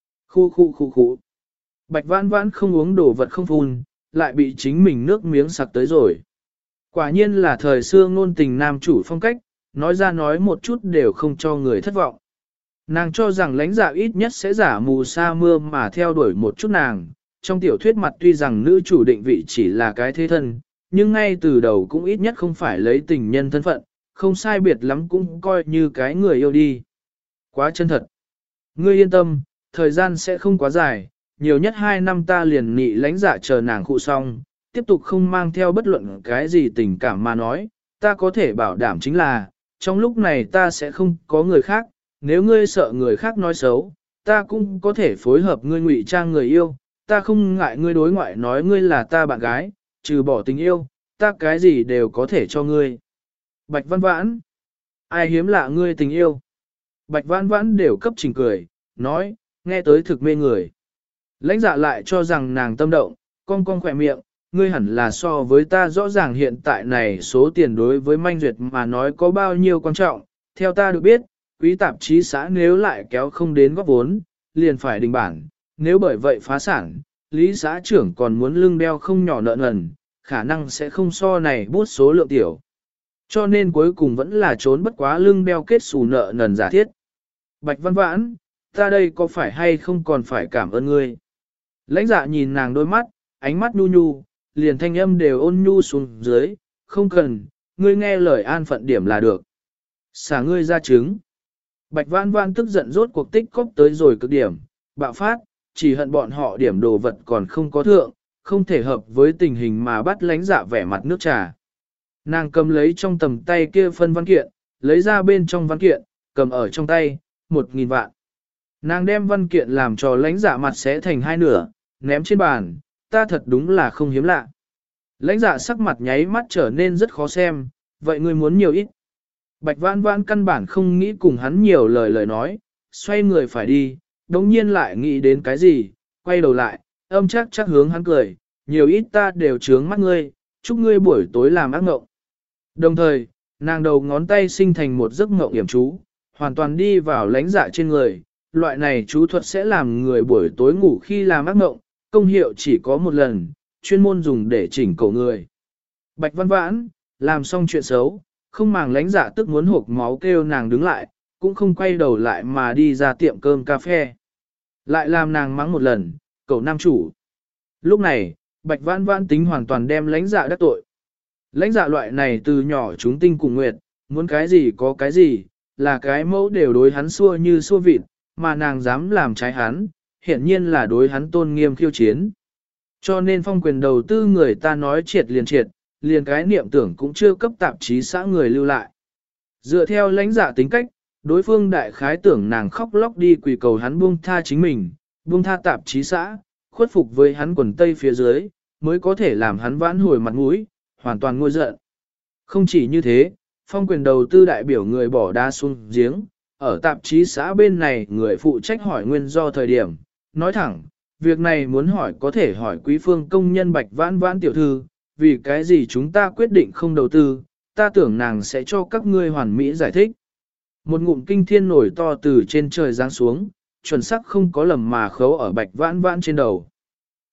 Khu. Bạch Vãn Vãn không uống đồ vật không phun, lại bị chính mình nước miếng sặc tới rồi. Quả nhiên là thời xưa ngôn tình nam chủ phong cách, nói ra nói một chút đều không cho người thất vọng. Nàng cho rằng lãnh dạ ít nhất sẽ giả mù sa mưa mà theo đuổi một chút nàng. Trong tiểu thuyết mặt tuy rằng nữ chủ định vị chỉ là cái thế thân, nhưng ngay từ đầu cũng ít nhất không phải lấy tình nhân thân phận, không sai biệt lắm cũng coi như cái người yêu đi. Quá chân thật. Ngươi yên tâm, thời gian sẽ không quá dài, nhiều nhất 2 năm ta liền nị lãnh dạ chờ nàng khụ xong, tiếp tục không mang theo bất luận cái gì tình cảm mà nói, ta có thể bảo đảm chính là, trong lúc này ta sẽ không có người khác, nếu ngươi sợ người khác nói xấu, ta cũng có thể phối hợp ngươi ngụy trang người yêu, ta không ngại ngươi đối ngoại nói ngươi là ta bạn gái, trừ bỏ tình yêu, ta cái gì đều có thể cho ngươi. Bạch Vãn Vãn, ai hiếm lạ ngươi tình yêu? Bạch Vãn Vãn đều cấp trình cười, nói, nghe tới thực mê người. Lãnh dạ lại cho rằng nàng tâm động, cong khỏe miệng, ngươi hẳn là so với ta rõ ràng hiện tại này số tiền đối với manh duyệt mà nói có bao nhiêu quan trọng, theo ta được biết, quý tạp chí xã nếu lại kéo không đến góp vốn, liền phải đình bản, nếu bởi vậy phá sản, lý xã trưởng còn muốn lưng đeo không nhỏ nợ nần, khả năng sẽ không so này bút số lượng tiểu. Cho nên cuối cùng vẫn là trốn bất quá lưng đeo kết xù nợ nần giả thiết. Bạch Vãn Vãn, ta đây có phải hay không còn phải cảm ơn ngươi? Lãnh dạ nhìn nàng đôi mắt, ánh mắt nhu nhu, liền thanh âm đều ôn nhu xuống dưới, không cần, ngươi nghe lời an phận điểm là được. Xả ngươi ra trứng. Bạch Vãn Vãn tức giận rốt cuộc tích cóp tới rồi cực điểm, bạo phát, chỉ hận bọn họ điểm đồ vật còn không có thượng, không thể hợp với tình hình mà bắt lãnh dạ vẻ mặt nước trà. Nàng cầm lấy trong tầm tay kia phân văn kiện, lấy ra bên trong văn kiện, cầm ở trong tay, 1.000 vạn. Nàng đem văn kiện làm cho lãnh dạ mặt xé thành 2 nửa, ném trên bàn, ta thật đúng là không hiếm lạ. Lãnh dạ sắc mặt nháy mắt trở nên rất khó xem, vậy ngươi muốn nhiều ít. Bạch Vãn Vãn căn bản không nghĩ cùng hắn nhiều lời nói, xoay người phải đi, đống nhiên lại nghĩ đến cái gì, quay đầu lại, âm chắc hướng hắn cười, nhiều ít ta đều trướng mắt ngươi, chúc ngươi buổi tối làm ác mộng. Đồng thời, nàng đầu ngón tay sinh thành một giấc mộng yểm chú, hoàn toàn đi vào lãnh dạ trên người, loại này chú thuật sẽ làm người buổi tối ngủ khi làm ác mộng, công hiệu chỉ có một lần, chuyên môn dùng để chỉnh cổ người. Bạch Vãn Vãn, làm xong chuyện xấu, không màng lãnh dạ tức muốn hộp máu kêu nàng đứng lại, cũng không quay đầu lại mà đi ra tiệm cơm cà phê. Lại làm nàng mắng một lần, cậu nam chủ. Lúc này, Bạch Vãn Vãn tính hoàn toàn đem lãnh dạ đắc tội. Lãnh dạ loại này từ nhỏ chúng tinh cùng nguyệt, muốn cái gì có cái gì, là cái mẫu đều đối hắn xua như xua vịt, mà nàng dám làm trái hắn, hiển nhiên là đối hắn tôn nghiêm khiêu chiến. Cho nên phong quyền đầu tư người ta nói triệt, liền cái niệm tưởng cũng chưa cấp tạp chí xã người lưu lại. Dựa theo lãnh dạ tính cách, đối phương đại khái tưởng nàng khóc lóc đi quỳ cầu hắn buông tha chính mình, buông tha tạp chí xã, khuất phục với hắn quần tây phía dưới, mới có thể làm hắn vãn hồi mặt mũi, hoàn toàn ngôi giận. Không chỉ như thế, phong quyền đầu tư đại biểu người bỏ đá xuống giếng, ở tạp chí xã bên này người phụ trách hỏi nguyên do thời điểm, nói thẳng, việc này muốn hỏi có thể hỏi quý phương công nhân Bạch Vãn Vãn tiểu thư, vì cái gì chúng ta quyết định không đầu tư, ta tưởng nàng sẽ cho các ngươi hoàn mỹ giải thích. Một ngụm kinh thiên nổi to từ trên trời giáng xuống, chuẩn xác không có lầm mà khấu ở Bạch Vãn Vãn trên đầu.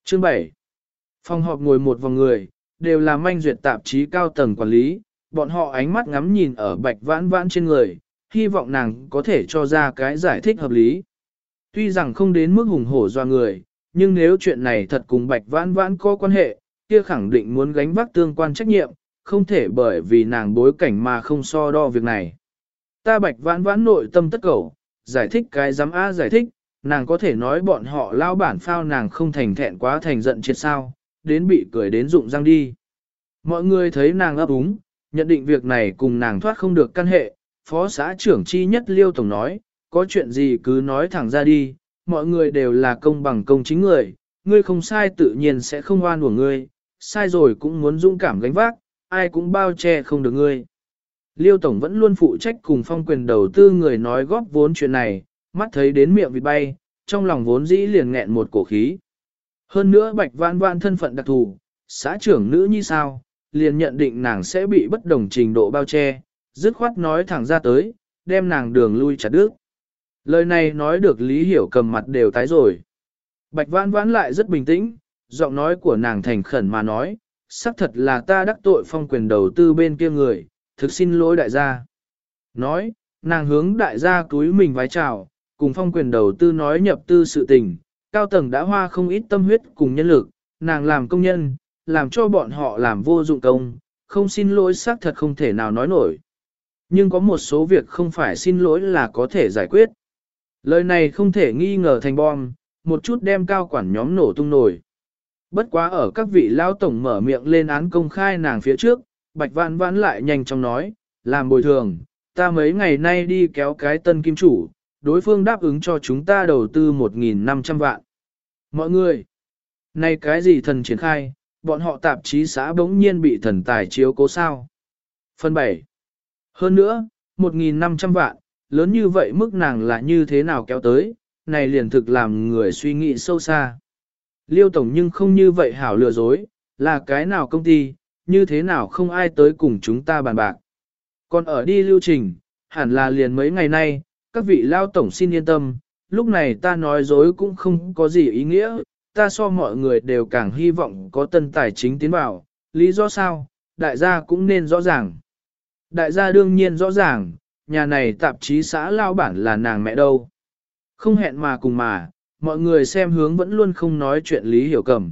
Chương 7. Phòng họp ngồi một vòng người, đều là manh duyệt tạp chí cao tầng quản lý, bọn họ ánh mắt ngắm nhìn ở Bạch Vãn Vãn trên người, hy vọng nàng có thể cho ra cái giải thích hợp lý. Tuy rằng không đến mức hùng hổ doa người, nhưng nếu chuyện này thật cùng Bạch Vãn Vãn có quan hệ, kia khẳng định muốn gánh vác tương quan trách nhiệm, không thể bởi vì nàng bối cảnh mà không so đo việc này. Ta Bạch Vãn Vãn nội tâm tất cầu, giải thích cái dám giải thích, nàng có thể nói bọn họ lao bản phao nàng không thành thẹn quá thành giận chết sao, đến bị cười đến rụng răng đi. Mọi người thấy nàng ấp úng, nhận định việc này cùng nàng thoát không được căn hệ, phó xã trưởng chi nhất Liêu Tổng nói, có chuyện gì cứ nói thẳng ra đi, mọi người đều là công bằng công chính người, ngươi không sai tự nhiên sẽ không oan của ngươi, sai rồi cũng muốn dũng cảm gánh vác, ai cũng bao che không được ngươi. Liêu Tổng vẫn luôn phụ trách cùng Phong quyền đầu tư người nói góp vốn chuyện này, mắt thấy đến miệng vịt bay, trong lòng vốn dĩ liền nghẹn một cổ khí. Hơn nữa Bạch Vãn Vãn thân phận đặc thù, xã trưởng nữ như sao, liền nhận định nàng sẽ bị bất đồng trình độ bao che, dứt khoát nói thẳng ra tới, đem nàng đường lui chặt đứt. Lời này nói được Lý Hiểu Cầm mặt đều tái rồi. Bạch Vãn Vãn lại rất bình tĩnh, giọng nói của nàng thành khẩn mà nói, xác thật là ta đắc tội Phong quyền đầu tư bên kia người, thực xin lỗi đại gia. Nói, nàng hướng đại gia túi mình vái chào, cùng Phong quyền đầu tư nói nhập tư sự tình, cao tầng đã hoa không ít tâm huyết cùng nhân lực, nàng làm công nhân, làm cho bọn họ làm vô dụng công, không xin lỗi xác thật không thể nào nói nổi. Nhưng có một số việc không phải xin lỗi là có thể giải quyết. Lời này không thể nghi ngờ thành bom, một chút đem cao quản nhóm nổ tung nổi. Bất quá ở các vị lao tổng mở miệng lên án công khai nàng phía trước, Bạch Vãn Vãn lại nhanh chóng nói, làm bồi thường, ta mấy ngày nay đi kéo cái tân kim chủ, đối phương đáp ứng cho chúng ta đầu tư 1.500 vạn. Mọi người, này cái gì thần triển khai, bọn họ tạp chí xã bỗng nhiên bị thần tài chiếu cố sao. Phần 7. Hơn nữa, 1.500 vạn, lớn như vậy mức nàng là như thế nào kéo tới, này liền thực làm người suy nghĩ sâu xa. Liêu Tổng nhưng không như vậy hảo lừa dối, là cái nào công ty, như thế nào không ai tới cùng chúng ta bàn bạc. Còn ở đi lưu trình, hẳn là liền mấy ngày nay, các vị lao tổng xin yên tâm, lúc này ta nói dối cũng không có gì ý nghĩa, ta so mọi người đều càng hy vọng có tân tài chính tiến vào, lý do sao, đại gia cũng nên rõ ràng. Đại gia đương nhiên rõ ràng, nhà này tạp chí xã lao bản là nàng mẹ đâu. Không hẹn mà cùng mà, mọi người xem hướng vẫn luôn không nói chuyện Lý Hiểu Cầm.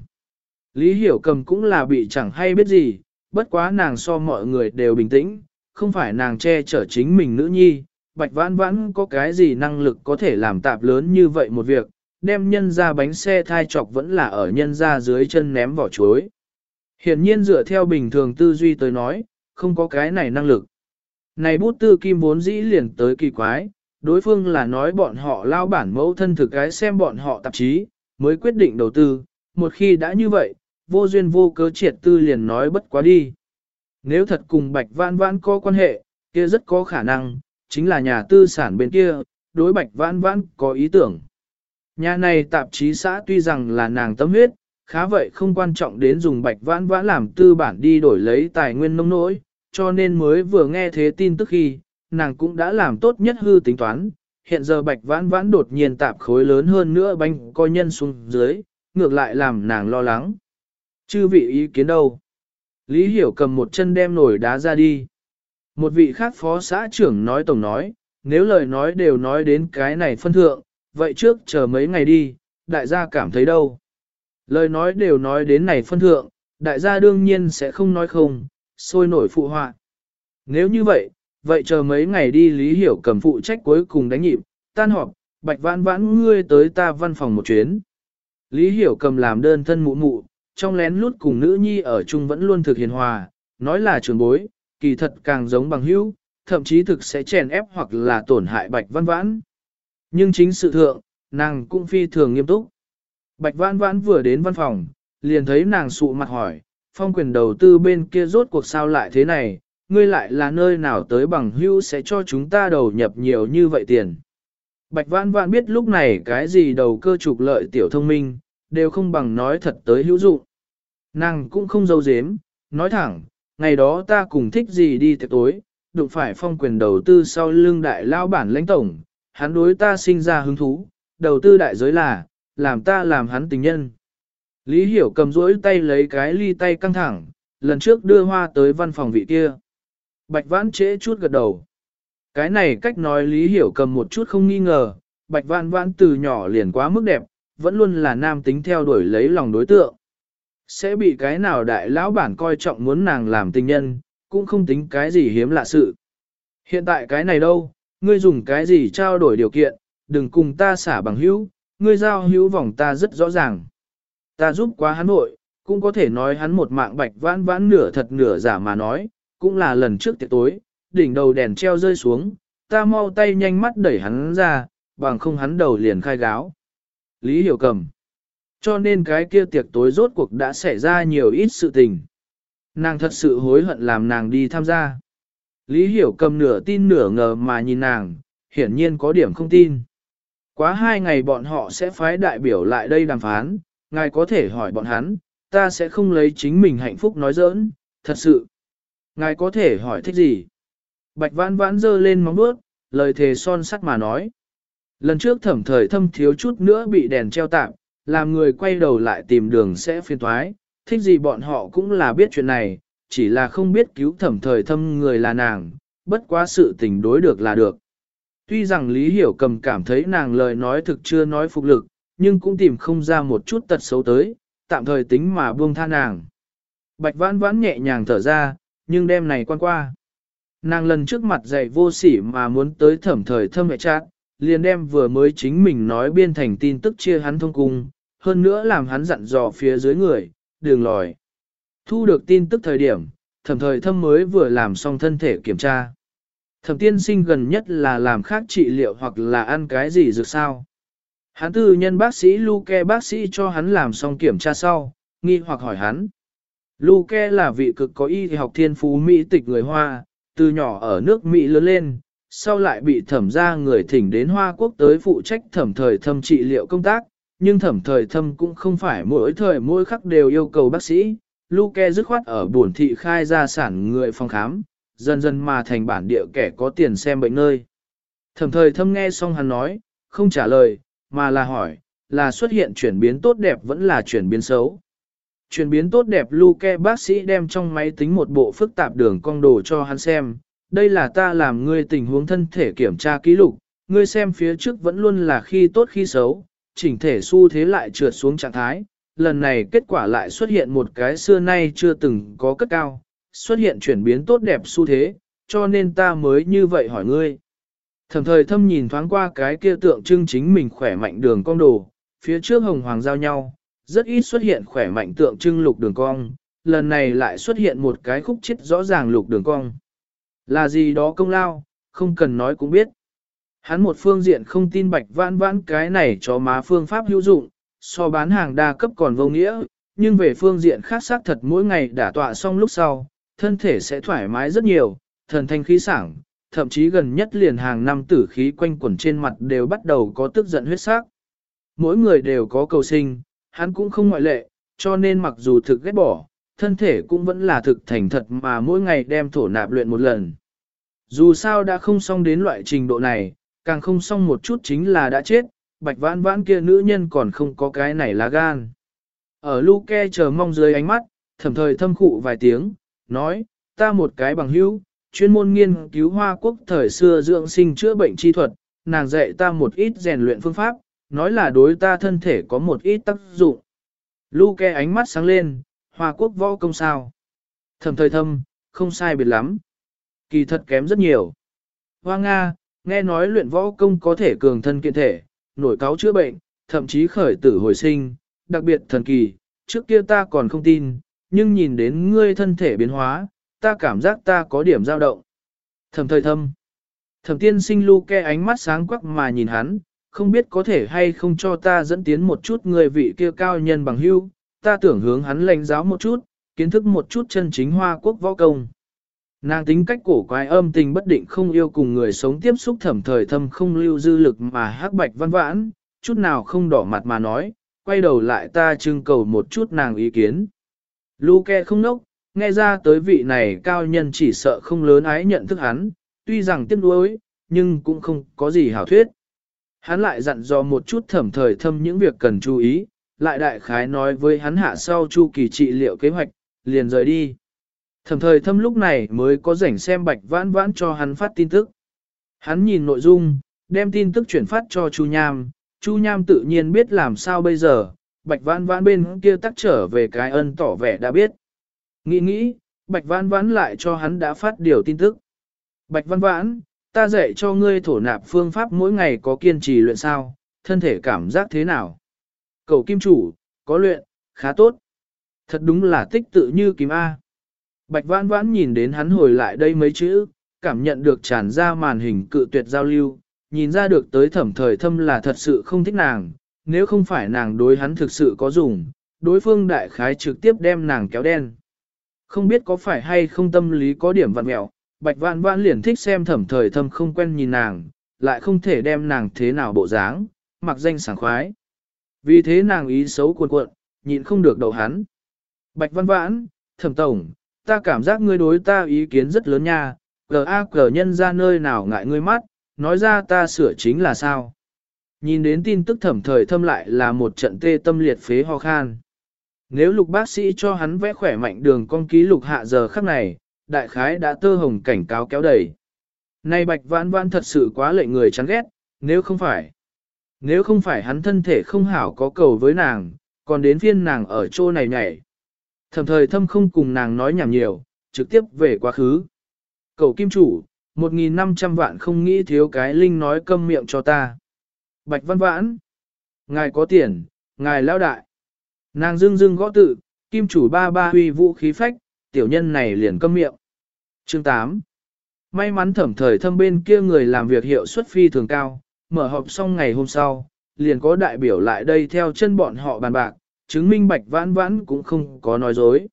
Lý Hiểu Cầm cũng là bị chẳng hay biết gì, bất quá nàng so mọi người đều bình tĩnh, không phải nàng che chở chính mình nữ nhi, Bạch Vãn Vãn có cái gì năng lực có thể làm tạp lớn như vậy một việc, đem nhân ra bánh xe thai chọc vẫn là ở nhân ra dưới chân ném vỏ chuối. Hiển nhiên dựa theo bình thường tư duy tới nói, không có cái này năng lực. Này bút tư kim vốn dĩ liền tới kỳ quái, đối phương là nói bọn họ lao bản mẫu thân thực cái xem bọn họ tạp chí, mới quyết định đầu tư, một khi đã như vậy, vô duyên vô cớ triệt tư liền nói bất quá đi. Nếu thật cùng Bạch Vãn Vãn có quan hệ, kia rất có khả năng, chính là nhà tư sản bên kia, đối Bạch Vãn Vãn có ý tưởng. Nhà này tạp chí xã tuy rằng là nàng tâm huyết, khá vậy không quan trọng đến dùng Bạch Vãn Vãn làm tư bản đi đổi lấy tài nguyên nông nỗi, cho nên mới vừa nghe thế tin tức khi, nàng cũng đã làm tốt nhất hư tính toán. Hiện giờ Bạch Vãn Vãn đột nhiên tạp khối lớn hơn nữa bánh coi nhân xuống dưới, ngược lại làm nàng lo lắng. Chư vị ý kiến đâu? Lý Hiểu Cầm một chân đem nổi đá ra đi. Một vị khác phó xã trưởng nói tổng nói, nếu lời nói đều nói đến cái này phân thượng, vậy trước chờ mấy ngày đi, đại gia cảm thấy đâu? Lời nói đều nói đến này phân thượng, đại gia đương nhiên sẽ không nói không, sôi nổi phụ họa. Nếu như vậy, vậy chờ mấy ngày đi Lý Hiểu Cầm phụ trách cuối cùng đánh nhịp, tan họp, Bạch Vãn Vãn ngươi tới ta văn phòng một chuyến. Lý Hiểu Cầm làm đơn thân mụ mụ, trong lén lút cùng nữ nhi ở chung vẫn luôn thực hiền hòa, nói là trưởng bối, kỳ thật càng giống bằng hữu, thậm chí thực sẽ chèn ép hoặc là tổn hại Bạch Vãn Vãn. Nhưng chính sự thượng, nàng cũng phi thường nghiêm túc. Bạch Vãn Vãn vừa đến văn phòng, liền thấy nàng sụ mặt hỏi, Phong quyền đầu tư bên kia rốt cuộc sao lại thế này, ngươi lại là nơi nào tới bằng hữu sẽ cho chúng ta đầu nhập nhiều như vậy tiền. Bạch Vãn Vãn biết lúc này cái gì đầu cơ trục lợi tiểu thông minh, đều không bằng nói thật tới hữu dụng. Nàng cũng không giấu giếm, nói thẳng, ngày đó ta cùng thích gì đi tiệc tối, đụng phải Phong quyền đầu tư sau lưng đại lao bản lãnh tổng, hắn đối ta sinh ra hứng thú, đầu tư đại giới là, làm ta làm hắn tình nhân. Lý Hiểu cầm rỗi tay lấy cái ly tay căng thẳng, lần trước đưa hoa tới văn phòng vị kia. Bạch Vãn trễ chút gật đầu. Cái này cách nói Lý Hiểu cầm một chút không nghi ngờ, Bạch Vãn Vãn từ nhỏ liền quá mức đẹp, vẫn luôn là nam tính theo đuổi lấy lòng đối tượng. Sẽ bị cái nào đại lão bản coi trọng muốn nàng làm tình nhân, cũng không tính cái gì hiếm lạ sự. Hiện tại cái này đâu, ngươi dùng cái gì trao đổi điều kiện, đừng cùng ta xả bằng hữu, ngươi giao hữu vòng ta rất rõ ràng. Ta giúp quá hắn nội, cũng có thể nói hắn một mạng Bạch Vãn Vãn nửa thật nửa giả mà nói, cũng là lần trước tiệc tối, đỉnh đầu đèn treo rơi xuống, ta mau tay nhanh mắt đẩy hắn ra, bằng không hắn đầu liền khai gáo. Lý Hiểu cầm. Cho nên cái kia tiệc tối rốt cuộc đã xảy ra nhiều ít sự tình. Nàng thật sự hối hận làm nàng đi tham gia. Lý Hiểu cầm nửa tin nửa ngờ mà nhìn nàng, hiển nhiên có điểm không tin. Quá 2 ngày bọn họ sẽ phái đại biểu lại đây đàm phán, ngài có thể hỏi bọn hắn, ta sẽ không lấy chính mình hạnh phúc nói giỡn, thật sự. Ngài có thể hỏi thích gì? Bạch Vãn Vãn giơ lên móng vuốt, lời thề son sắt mà nói. Lần trước Thẩm Thời Thâm thiếu chút nữa bị đèn treo tạm, làm người quay đầu lại tìm đường sẽ phiền toái, thích gì bọn họ cũng là biết chuyện này, chỉ là không biết cứu Thẩm Thời Thâm người là nàng, bất quá sự tình đối được là được. Tuy rằng Lý Hiểu cầm cảm thấy nàng lời nói thực chưa nói phục lực, nhưng cũng tìm không ra một chút tật xấu tới, tạm thời tính mà buông tha nàng. Bạch Vãn Vãn nhẹ nhàng thở ra, nhưng đêm này quan qua. Nàng lần trước mặt dạy vô sỉ mà muốn tới Thẩm Thời Thâm mẹ chát, liền đem vừa mới chính mình nói biên thành tin tức chia hắn thông cung, hơn nữa làm hắn dặn dò phía dưới người, đường lòi. Thu được tin tức thời điểm, Thẩm Thời Thâm mới vừa làm xong thân thể kiểm tra. Thẩm tiên sinh gần nhất là làm khác trị liệu hoặc là ăn cái gì dược sao. Hắn tư nhân bác sĩ Luke bác sĩ cho hắn làm xong kiểm tra sau, nghi hoặc hỏi hắn. Luke là vị cực có y học thiên phú Mỹ tịch người Hoa, từ nhỏ ở nước Mỹ lớn lên, sau lại bị Thẩm gia người thỉnh đến Hoa Quốc tới phụ trách Thẩm Thời Thâm trị liệu công tác, nhưng Thẩm Thời Thâm cũng không phải mỗi thời mỗi khắc đều yêu cầu bác sĩ. Luke dứt khoát ở buồn thị khai gia sản người phòng khám, dần dần mà thành bản địa kẻ có tiền xem bệnh nơi. Thẩm Thời Thâm nghe xong hắn nói, không trả lời, mà là hỏi, là xuất hiện chuyển biến tốt đẹp vẫn là chuyển biến xấu. Chuyển biến tốt đẹp Luke bác sĩ đem trong máy tính một bộ phức tạp đường cong đồ cho hắn xem, đây là ta làm ngươi tình huống thân thể kiểm tra ký lục, ngươi xem phía trước vẫn luôn là khi tốt khi xấu, chỉnh thể xu thế lại trượt xuống trạng thái, lần này kết quả lại xuất hiện một cái xưa nay chưa từng có cất cao, xuất hiện chuyển biến tốt đẹp xu thế, cho nên ta mới như vậy hỏi ngươi. Thẩm Thời Thâm nhìn thoáng qua cái kia tượng trưng chính mình khỏe mạnh đường cong đồ, phía trước hồng hoàng giao nhau, rất ít xuất hiện khỏe mạnh tượng trưng lục đường cong, lần này lại xuất hiện một cái khúc chết rõ ràng lục đường cong. Là gì đó công lao, không cần nói cũng biết. Hắn một phương diện không tin Bạch Vãn Vãn cái này cho má phương pháp hữu dụng, so bán hàng đa cấp còn vô nghĩa, nhưng về phương diện khác xác thật mỗi ngày đả tọa xong lúc sau, thân thể sẽ thoải mái rất nhiều, thần thanh khí sảng, thậm chí gần nhất liền hàng năm tử khí quanh quẩn trên mặt đều bắt đầu có tức giận huyết sắc. Mỗi người đều có cầu sinh, hắn cũng không ngoại lệ, cho nên mặc dù thực ghét bỏ, thân thể cũng vẫn là thực thành thật mà mỗi ngày đem thổ nạp luyện một lần. Dù sao đã không xong đến loại trình độ này, càng không xong một chút chính là đã chết, Bạch Vãn Vãn kia nữ nhân còn không có cái này lá gan. Ở Luke chờ mong dưới ánh mắt, Thẩm Thời Thâm khụ vài tiếng, nói, ta một cái bằng hữu, chuyên môn nghiên cứu Hoa Quốc thời xưa dưỡng sinh chữa bệnh chi thuật, nàng dạy ta một ít rèn luyện phương pháp, nói là đối ta thân thể có một ít tác dụng. Luke ánh mắt sáng lên, Hoa Quốc võ công sao? Thẩm Thời Thâm, không sai biệt lắm. Kỳ thật kém rất nhiều. Hoa Nga, nghe nói luyện võ công có thể cường thân kiện thể, nổi cáo chữa bệnh, thậm chí khởi tử hồi sinh, đặc biệt thần kỳ, trước kia ta còn không tin, nhưng nhìn đến ngươi thân thể biến hóa, ta cảm giác ta có điểm dao động. Thẩm Thời Thâm. Thẩm tiên sinh Luke ánh mắt sáng quắc mà nhìn hắn, không biết có thể hay không cho ta dẫn tiến một chút người vị kia cao nhân bằng hữu, ta tưởng hướng hắn lãnh giáo một chút, kiến thức một chút chân chính Hoa Quốc võ công. Nàng tính cách cổ quái âm tình bất định không yêu cùng người sống tiếp xúc. Thẩm Thời Thâm không lưu dư lực mà hắc Bạch Vãn Vãn, chút nào không đỏ mặt mà nói, quay đầu lại ta trưng cầu một chút nàng ý kiến. Luke không nốc, nghe ra tới vị này cao nhân chỉ sợ không lớn ái nhận thức hắn, tuy rằng tiếc nuối, nhưng cũng không có gì hảo thuyết. Hắn lại dặn dò một chút Thẩm Thời Thâm những việc cần chú ý, lại đại khái nói với hắn hạ sau chu kỳ trị liệu kế hoạch, liền rời đi. Thẩm thời thâm lúc này mới có rảnh xem Bạch Vãn Vãn cho hắn phát tin tức. Hắn nhìn nội dung, đem tin tức chuyển phát cho Chu Nham, Chu Nham tự nhiên biết làm sao bây giờ, Bạch Vãn Vãn bên kia tắc trở về cái ân tỏ vẻ đã biết. Nghĩ, Bạch Vãn Vãn lại cho hắn đã phát điều tin tức. Bạch Vãn Vãn, ta dạy cho ngươi thổ nạp phương pháp mỗi ngày có kiên trì luyện sao, thân thể cảm giác thế nào? Cầu kim chủ, có luyện, khá tốt. Thật đúng là tích tự như kim A. Bạch Vãn Vãn nhìn đến hắn hồi lại đây mấy chữ, cảm nhận được tràn ra màn hình cự tuyệt giao lưu, nhìn ra được tới Thẩm thời thâm là thật sự không thích nàng, nếu không phải nàng đối hắn thực sự có dùng, đối phương đại khái trực tiếp đem nàng kéo đen. Không biết có phải hay không tâm lý có điểm vặn mẹo, Bạch Vãn Vãn liền thích xem Thẩm thời thâm không quen nhìn nàng, lại không thể đem nàng thế nào bộ dáng, mặc danh sảng khoái. Vì thế nàng ý xấu cuộn cuộn, nhịn không được đậu hắn. Bạch Vãn Vãn, Thẩm tổng, ta cảm giác ngươi đối ta ý kiến rất lớn nha, cờ nhân ra nơi nào ngại ngươi mắt, nói ra ta sửa chính là sao. Nhìn đến tin tức Thẩm thời thâm lại là một trận tê tâm liệt phế ho khan. Nếu Lục bác sĩ cho hắn vẽ khỏe mạnh đường con ký lục hạ giờ khắc này, đại khái đã tơ hồng cảnh cáo kéo đầy. Này Bạch Vãn Vãn thật sự quá lệnh người chán ghét, nếu không phải hắn thân thể không hảo có cầu với nàng, còn đến phiên nàng ở chỗ này nhảy. Thẩm thời thâm không cùng nàng nói nhảm nhiều, trực tiếp về quá khứ. Cầu kim chủ, 1.500 vạn không nghĩ thiếu cái linh nói câm miệng cho ta. Bạch Vãn Vãn, ngài có tiền, ngài lao đại. Nàng dưng dưng gõ tự, kim chủ ba ba huy vũ khí phách, tiểu nhân này liền câm miệng. Chương 8. May mắn Thẩm thời thâm bên kia người làm việc hiệu suất phi thường cao, mở họp xong ngày hôm sau, liền có đại biểu lại đây theo chân bọn họ bàn bạc, chứng minh Bạch Vãn Vãn cũng không có nói dối.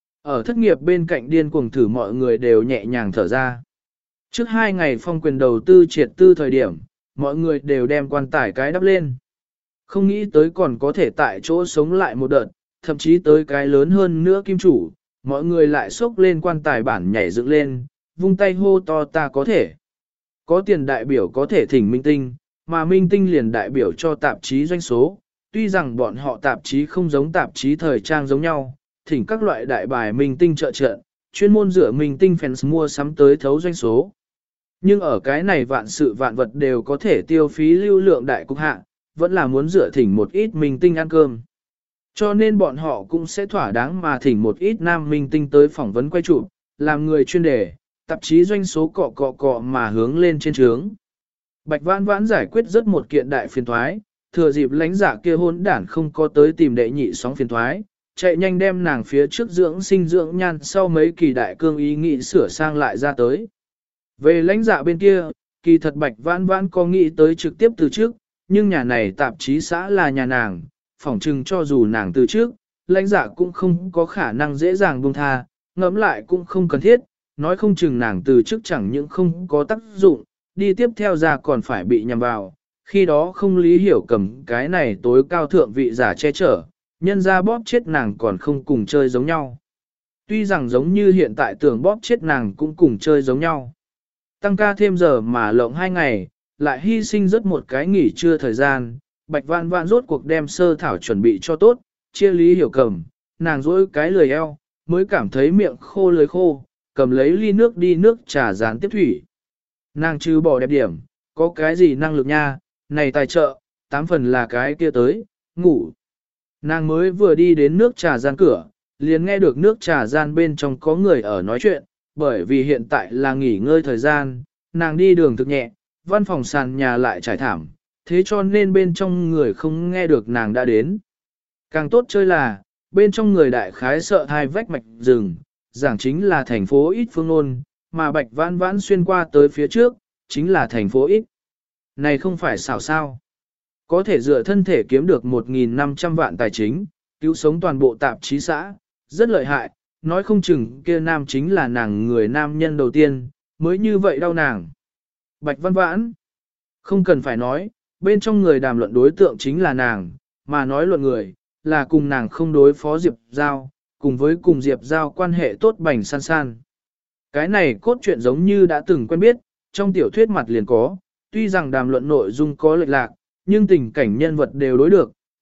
Ở thất nghiệp bên cạnh điên cuồng thử mọi người đều nhẹ nhàng thở ra. Trước 2 ngày phong quyền đầu tư triệt tư thời điểm, mọi người đều đem quan tài cái đắp lên. Không nghĩ tới còn có thể tại chỗ sống lại một đợt, thậm chí tới cái lớn hơn nữa kim chủ, mọi người lại xốc lên quan tài bản nhảy dựng lên, vung tay hô to ta có thể. Có tiền đại biểu có thể thỉnh minh tinh, mà minh tinh liền đại biểu cho tạp chí doanh số. Tuy rằng bọn họ tạp chí không giống tạp chí thời trang giống nhau, thỉnh các loại đại bài minh tinh trợ trận, chuyên môn rửa minh tinh fans mua sắm tới thấu doanh số. Nhưng ở cái này vạn sự vạn vật đều có thể tiêu phí lưu lượng đại cục hạ, vẫn là muốn rửa thỉnh một ít minh tinh ăn cơm. Cho nên bọn họ cũng sẽ thỏa đáng mà thỉnh một ít nam minh tinh tới phỏng vấn quay chụp, làm người chuyên đề, tạp chí doanh số cọ mà hướng lên trên trướng. Bạch Vãn Vãn giải quyết rất một kiện đại phiền thoái, thừa dịp lãnh giả kia hôn đản không có tới tìm đệ nhị sóng phiền thoái, chạy nhanh đem nàng phía trước dưỡng sinh dưỡng nhan sau mấy kỳ đại cương ý nghĩ sửa sang lại ra tới. Về lãnh dạ bên kia, kỳ thật Bạch Vãn Vãn có nghĩ tới trực tiếp từ trước, nhưng nhà này tạp chí xã là nhà nàng, phỏng chừng cho dù nàng từ trước, lãnh dạ cũng không có khả năng dễ dàng buông tha, ngẫm lại cũng không cần thiết, nói không chừng nàng từ trước chẳng những không có tác dụng, đi tiếp theo ra còn phải bị nhầm vào, khi đó không lý hiểu cầm cái này tối cao thượng vị giả che chở, nhân ra bóp chết nàng còn không cùng chơi giống nhau. Tuy rằng giống như hiện tại tưởng bóp chết nàng cũng cùng chơi giống nhau. Tăng ca thêm giờ mà lộng 2 ngày, lại hy sinh rất một cái nghỉ trưa thời gian, Bạch Vãn Vãn rốt cuộc đem sơ thảo chuẩn bị cho tốt, chia lý hiểu cầm, nàng dỗi cái lười eo, mới cảm thấy miệng khô lưỡi khô, cầm lấy ly nước đi nước trà rán tiếp thủy. Nàng trừ bỏ đẹp điểm, có cái gì năng lực nha, này tài trợ, 8 phần là cái kia tới, ngủ. Nàng mới vừa đi đến nước trà gian cửa, liền nghe được nước trà gian bên trong có người ở nói chuyện, bởi vì hiện tại là nghỉ ngơi thời gian, nàng đi đường thực nhẹ, văn phòng sàn nhà lại trải thảm, thế cho nên bên trong người không nghe được nàng đã đến. Càng tốt chơi là, bên trong người đại khái sợ hai vách mạch rừng, giảng chính là thành phố ít phương nôn, mà Bạch Vãn Vãn xuyên qua tới phía trước, chính là thành phố ít. Này không phải xảo sao. Có thể dựa thân thể kiếm được 1.500 vạn tài chính, cứu sống toàn bộ tạp chí xã, rất lợi hại, nói không chừng kia nam chính là nàng người nam nhân đầu tiên, mới như vậy đau nàng. Bạch Vãn Vãn, không cần phải nói, bên trong người đàm luận đối tượng chính là nàng, mà nói luận người, là cùng nàng không đối phó Diệp Giao, cùng với cùng Diệp Giao quan hệ tốt bảnh san san. Cái này cốt truyện giống như đã từng quen biết, trong tiểu thuyết mặt liền có, tuy rằng đàm luận nội dung có lệch lạc, nhưng tình cảnh nhân vật đều đối được,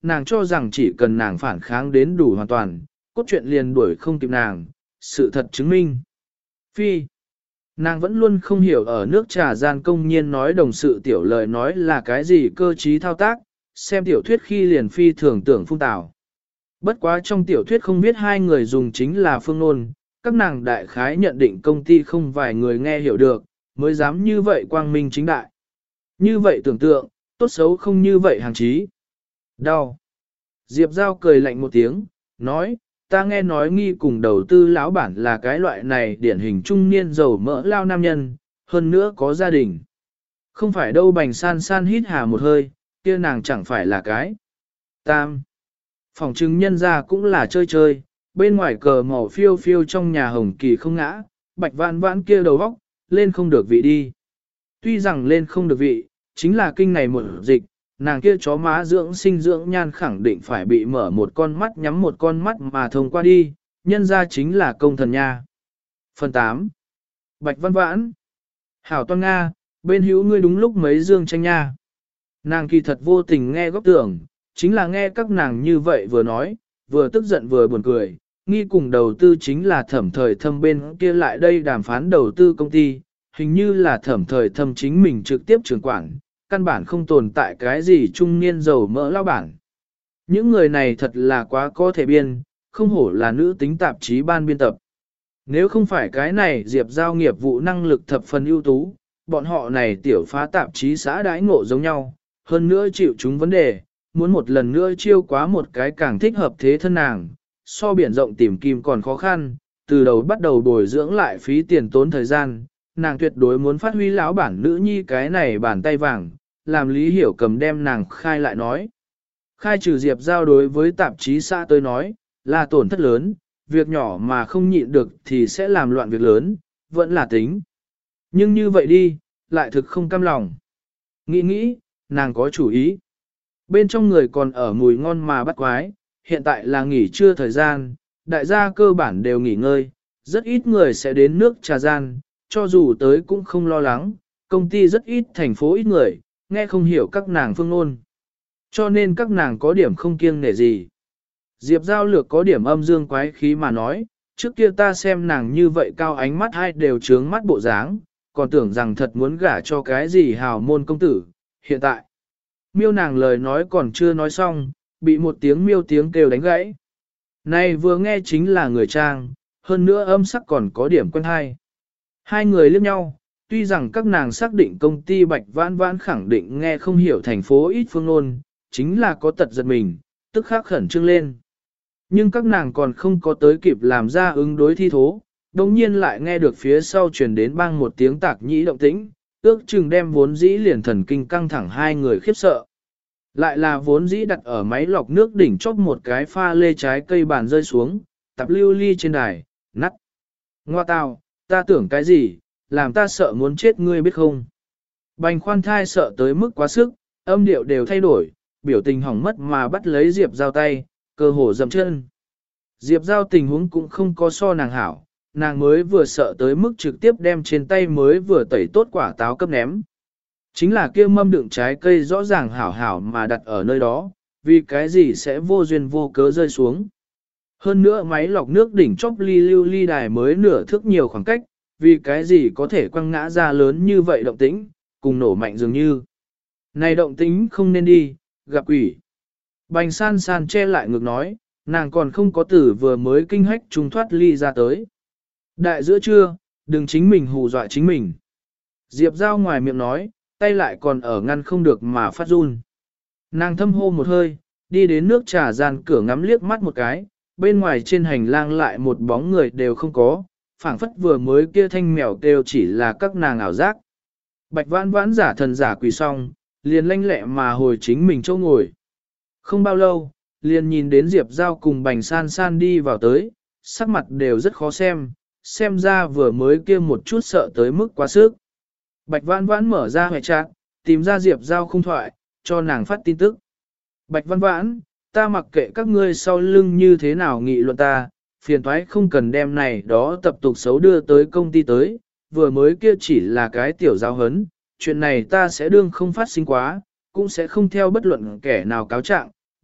nàng cho rằng chỉ cần nàng phản kháng đến đủ hoàn toàn, cốt truyện liền đuổi không kịp nàng, sự thật chứng minh. Phi, nàng vẫn luôn không hiểu ở nước trà gian công nhiên nói đồng sự tiểu lời nói là cái gì cơ trí thao tác, xem tiểu thuyết khi liền phi thường tưởng phung tảo. Bất quá trong tiểu thuyết không biết hai người dùng chính là phương ngôn, các nàng đại khái nhận định công ty không vài người nghe hiểu được, mới dám như vậy quang minh chính đại. Như vậy tưởng tượng, tốt xấu không như vậy hàng chí. Đau. Diệp Giao cười lạnh một tiếng, nói, ta nghe nói nghi cùng đầu tư lão bản là cái loại này điển hình trung niên giàu mỡ lao nam nhân, hơn nữa có gia đình. Không phải đâu. Bành san san hít hà một hơi, kia nàng chẳng phải là cái. Tam. Phòng chứng nhân ra cũng là chơi chơi, bên ngoài cờ màu phiêu phiêu trong nhà hồng kỳ không ngã, bạch vãn vãn kia đầu vóc, lên không được vị đi. Tuy rằng lên không được vị, chính là kinh này một dịch, nàng kia chó má dưỡng sinh dưỡng nhan khẳng định phải bị mở một con mắt nhắm một con mắt mà thông qua đi, nhân ra chính là công thần nha. Phần 8. Bạch Văn Vãn. Hảo Toan Nga, bên hữu ngươi đúng lúc mấy dương tranh nha. Nàng kỳ thật vô tình nghe góc tưởng, chính là nghe các nàng như vậy vừa nói, vừa tức giận vừa buồn cười, nghi cùng đầu tư chính là Thẩm Thời Thâm bên kia lại đây đàm phán đầu tư công ty, hình như là Thẩm Thời Thâm chính mình trực tiếp trưởng quản, căn bản không tồn tại cái gì trung niên giàu mỡ lao bản. Những người này thật là quá có thể biên, không hổ là nữ tính tạp chí ban biên tập. Nếu không phải cái này Diệp Giao nghiệp vụ năng lực thập phần ưu tú, bọn họ này tiểu phá tạp chí xã đãi ngộ giống nhau, hơn nữa chịu chúng vấn đề, muốn một lần nữa chiêu quá một cái càng thích hợp thế thân nàng, so biển rộng tìm kim còn khó khăn, từ đầu bắt đầu bồi dưỡng lại phí tiền tốn thời gian, nàng tuyệt đối muốn phát huy lão bản nữ nhi cái này bàn tay vàng, làm Lý Hiểu Cầm đem nàng khai lại nói. Khai trừ Diệp Giao đối với tạp chí xã tới nói, là tổn thất lớn, việc nhỏ mà không nhịn được thì sẽ làm loạn việc lớn, vẫn là tính. Nhưng như vậy đi, lại thực không cam lòng. Nghĩ, nàng có chủ ý. Bên trong người còn ở mùi ngon mà bắt quái, hiện tại là nghỉ trưa thời gian, đại gia cơ bản đều nghỉ ngơi, rất ít người sẽ đến nước trà gian, cho dù tới cũng không lo lắng, công ty rất ít thành phố ít người, nghe không hiểu các nàng phương ngôn. Cho nên các nàng có điểm không kiêng nể gì. Diệp Giao Lược có điểm âm dương quái khí mà nói, trước kia ta xem nàng như vậy cao ánh mắt hai đều trướng mắt bộ dáng, còn tưởng rằng thật muốn gả cho cái gì hào môn công tử, hiện tại. Miêu nàng lời nói còn chưa nói xong, bị một tiếng miêu tiếng kêu đánh gãy. Này vừa nghe chính là người trang, hơn nữa âm sắc còn có điểm quen hay. Hai người liếc nhau, tuy rằng các nàng xác định công ty Bạch Vãn Vãn khẳng định nghe không hiểu thành phố ít phương ngôn, chính là có tật giật mình, tức khắc khẩn trương lên. Nhưng các nàng còn không có tới kịp làm ra ứng đối thi thố, đồng nhiên lại nghe được phía sau truyền đến bang một tiếng tạc nhĩ động tĩnh, ước chừng đem vốn dĩ liền thần kinh căng thẳng hai người khiếp sợ. Lại là vốn dĩ đặt ở máy lọc nước đỉnh chóp một cái pha lê trái cây bàn rơi xuống, tập lưu ly trên đài, nắt. Ngoa tào, ta tưởng cái gì, làm ta sợ muốn chết ngươi biết không. Bành khoan thai sợ tới mức quá sức, âm điệu đều thay đổi, biểu tình hỏng mất mà bắt lấy Diệp Giao tay, cơ hồ dậm chân. Diệp Giao tình huống cũng không có so nàng hảo, nàng mới vừa sợ tới mức trực tiếp đem trên tay mới vừa tẩy tốt quả táo cấp ném. Chính là kia mâm đựng trái cây rõ ràng hảo hảo mà đặt ở nơi đó, vì cái gì sẽ vô duyên vô cớ rơi xuống. Hơn nữa máy lọc nước đỉnh chóp ly lưu ly đài mới nửa thước nhiều khoảng cách, vì cái gì có thể quăng ngã ra lớn như vậy động tĩnh, cùng nổ mạnh dường như. Này động tĩnh không nên đi, gặp quỷ. Bành san san che lại ngực nói, nàng còn không có tử vừa mới kinh hách trung thoát ly ra tới. Đại giữa trưa, đừng chính mình hù dọa chính mình. Diệp Giao ngoài miệng nói, tay lại còn ở ngăn không được mà phát run. Nàng thâm hô một hơi, đi đến nước trà gian cửa ngắm liếc mắt một cái, bên ngoài trên hành lang lại một bóng người đều không có, phảng phất vừa mới kia thanh mèo kêu chỉ là các nàng ảo giác. Bạch Vãn Vãn giả thần giả quỳ xong, liền lanh lẹ mà hồi chính mình chỗ ngồi. Không bao lâu, liền nhìn đến Diệp Giao cùng Bành San San đi vào tới, sắc mặt đều rất khó xem ra vừa mới kia một chút sợ tới mức quá sức. Bạch Vãn Vãn mở ra hệ chat, tìm ra Diệp Giao không thoại, cho nàng phát tin tức. Bạch Vãn Vãn, ta mặc kệ các ngươi sau lưng như thế nào nghị luận ta, phiền thoái không cần đem này đó tập tục xấu đưa tới công ty tới, vừa mới kia chỉ là cái tiểu giáo hấn, chuyện này ta sẽ đương không phát sinh quá, cũng sẽ không theo bất luận kẻ nào cáo trạng,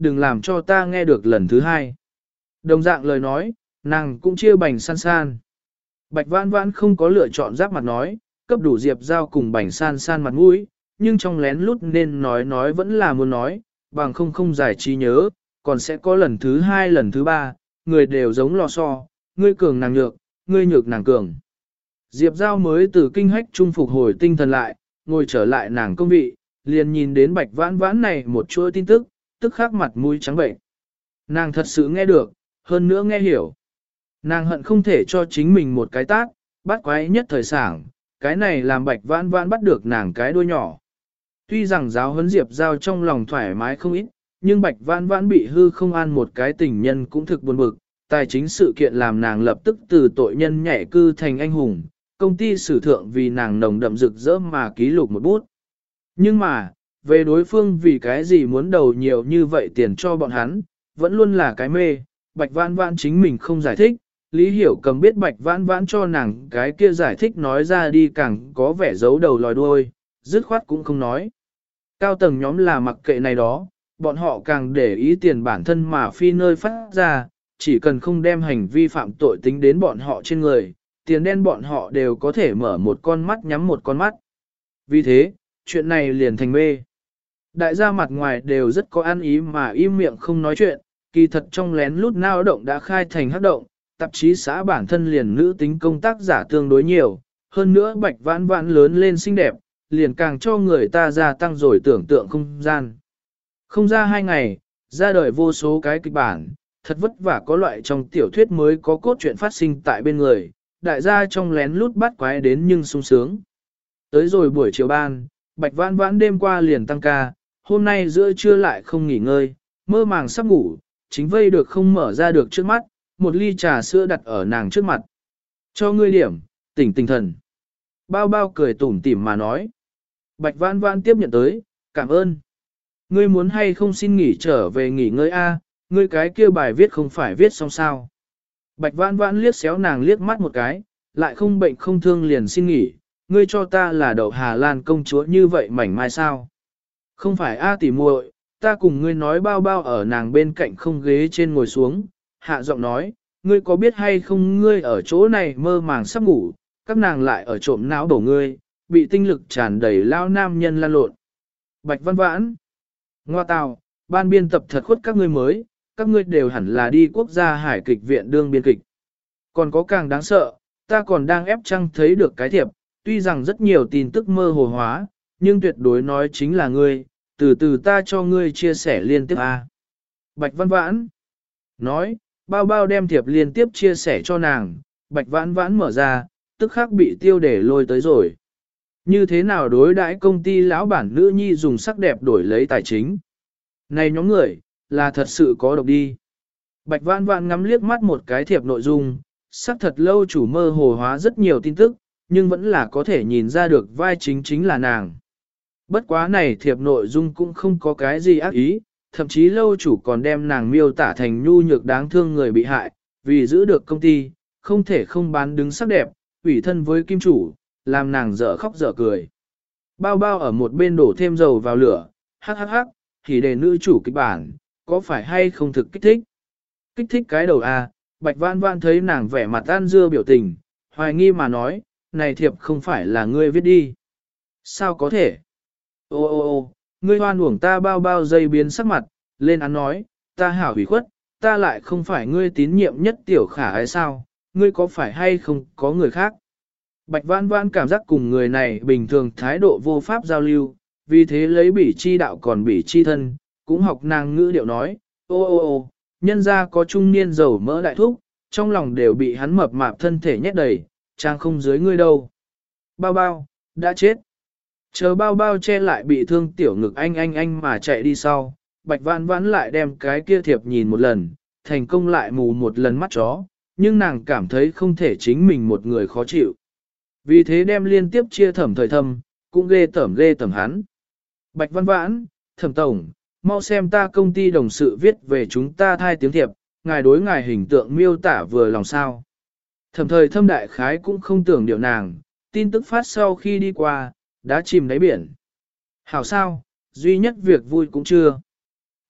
đừng làm cho ta nghe được lần thứ hai. Đồng dạng lời nói, nàng cũng chia bành san san. Bạch Vãn Vãn không có lựa chọn giáp mặt nói, cấp đủ Diệp Giao cùng bành san san mặt mũi, nhưng trong lén lút nên nói vẫn là muốn nói, bằng không giải trí nhớ, còn sẽ có lần thứ hai lần thứ ba, người đều giống lò xo, ngươi cường nàng nhược, ngươi nhược nàng cường. Diệp Giao mới từ kinh hách trung phục hồi tinh thần lại, ngồi trở lại nàng công vị, liền nhìn đến Bạch Vãn Vãn này một chuỗi tin tức, tức khắc mặt mũi trắng bệnh. Nàng thật sự nghe được, hơn nữa nghe hiểu. Nàng hận không thể cho chính mình một cái tát, bắt quái nhất thời sảng, cái này làm Bạch Vãn Vãn bắt được nàng cái đuôi nhỏ. Tuy rằng giáo huấn Diệp Giao trong lòng thoải mái không ít, nhưng Bạch Vãn Vãn bị hư không an một cái tình nhân cũng thực buồn bực, tài chính sự kiện làm nàng lập tức từ tội nhân nhảy cư thành anh hùng, công ty sử thượng vì nàng nồng đậm rực rỡ mà ký lục một bút. Nhưng mà, về đối phương vì cái gì muốn đầu nhiều như vậy tiền cho bọn hắn, vẫn luôn là cái mê, Bạch Vãn Vãn chính mình không giải thích, Lý Hiểu Cầm biết Bạch Vãn Vãn cho nàng cái kia giải thích nói ra đi càng có vẻ giấu đầu lòi đuôi, dứt khoát cũng không nói. Cao tầng nhóm là mặc kệ này đó, bọn họ càng để ý tiền bản thân mà phi nơi phát ra, chỉ cần không đem hành vi phạm tội tính đến bọn họ trên người, tiền đen bọn họ đều có thể mở một con mắt nhắm một con mắt. Vì thế, chuyện này liền thành mê. Đại gia mặt ngoài đều rất có ăn ý mà im miệng không nói chuyện, kỳ thật trong lén lút nao động đã khai thành hắc động, tạp chí xã bản thân liền nữ tính công tác giả tương đối nhiều, hơn nữa Bạch Vãn Vãn lớn lên xinh đẹp, liền càng cho người ta gia tăng rồi tưởng tượng không gian. Không ra 2 ngày, ra đời vô số cái kịch bản, thật vất vả có loại trong tiểu thuyết mới có cốt truyện phát sinh tại bên người, đại gia trong lén lút bắt quái đến nhưng sung sướng. Tới rồi buổi chiều ban, Bạch Vãn Vãn đêm qua liền tăng ca, hôm nay giữa trưa lại không nghỉ ngơi, mơ màng sắp ngủ, chính vây được không mở ra được trước mắt, một ly trà sữa đặt ở nàng trước mặt. Cho ngươi điểm, tỉnh tinh thần. Bao bao cười tủm tỉm mà nói. Bạch Vãn Vãn tiếp nhận tới, cảm ơn. Ngươi muốn hay không xin nghỉ trở về nghỉ ngơi a? Ngươi cái kia bài viết không phải viết xong sao. Bạch Vãn Vãn liếc xéo nàng liếc mắt một cái, lại không bệnh không thương liền xin nghỉ, ngươi cho ta là đậu Hà Lan công chúa như vậy mảnh mai sao. Không phải a tỉ muội, ta cùng ngươi nói bao bao ở nàng bên cạnh không ghế trên ngồi xuống, hạ giọng nói, ngươi có biết hay không ngươi ở chỗ này mơ màng sắp ngủ, các nàng lại ở trộm não đổ ngươi, bị tinh lực tràn đầy lao nam nhân lan lộn. Bạch Vãn Vãn, ngoa tào, ban biên tập thật khuất các ngươi mới, các ngươi đều hẳn là đi quốc gia hải kịch viện đương biên kịch. Còn có càng đáng sợ, ta còn đang ép trăng thấy được cái thiệp, tuy rằng rất nhiều tin tức mơ hồ hóa, nhưng tuyệt đối nói chính là ngươi, từ từ ta cho ngươi chia sẻ liên tiếp a. Bạch Vãn Vãn nói, bao bao đem thiệp liên tiếp chia sẻ cho nàng, Bạch Vãn Vãn mở ra, tức khắc bị tiêu để lôi tới rồi. Như thế nào đối đãi công ty lão bản nữ nhi dùng sắc đẹp đổi lấy tài chính? Này nhóm người, là thật sự có độc đi. Bạch Vãn Vãn ngắm liếc mắt một cái thiệp nội dung, sắc thật lâu chủ mơ hồ hóa rất nhiều tin tức, nhưng vẫn là có thể nhìn ra được vai chính là nàng. Bất quá này thiệp nội dung cũng không có cái gì ác ý, thậm chí lâu chủ còn đem nàng miêu tả thành nhu nhược đáng thương người bị hại, vì giữ được công ty, không thể không bán đứng sắc đẹp, ủy thân với kim chủ, làm nàng dở khóc dở cười. Bao bao ở một bên đổ thêm dầu vào lửa, hắc hắc hắc, thì để nữ chủ kịch bản, có phải hay không thực kích thích? Kích thích cái đầu à, Bạch Vãn Vãn thấy nàng vẻ mặt ăn dưa biểu tình, hoài nghi mà nói, này thiệp không phải là ngươi viết đi. Sao có thể? Ô ô ô, ngươi hoan uổng ta bao bao dây biến sắc mặt, lên án nói, ta hảo hủy khuất, ta lại không phải ngươi tín nhiệm nhất tiểu khả hay sao, ngươi có phải hay không có người khác? Bạch Vãn Vãn cảm giác cùng người này bình thường thái độ vô pháp giao lưu, vì thế lấy bỉ chi đạo còn bỉ chi thân, cũng học nàng ngữ điệu nói, ô ô ô, nhân ra có trung niên dầu mỡ đại thúc, trong lòng đều bị hắn mập mạp thân thể nhét đầy, trang không dưới ngươi đâu. Bao bao, đã chết. Chờ bao bao che lại bị thương tiểu ngực anh mà chạy đi sau, Bạch Vãn Vãn lại đem cái kia thiệp nhìn một lần, thành công lại mù một lần mắt chó, nhưng nàng cảm thấy không thể chính mình một người khó chịu. Vì thế đem liên tiếp chia thẩm thời thâm, cũng ghê tởm hắn. Bạch Vãn Vãn, Thẩm tổng, mau xem ta công ty đồng sự viết về chúng ta thai tiếng thiệp, ngài đối ngài hình tượng miêu tả vừa lòng sao. Thẩm thời thâm đại khái cũng không tưởng điệu nàng, tin tức phát sau khi đi qua, đã chìm đáy biển. Hảo sao, duy nhất việc vui cũng chưa.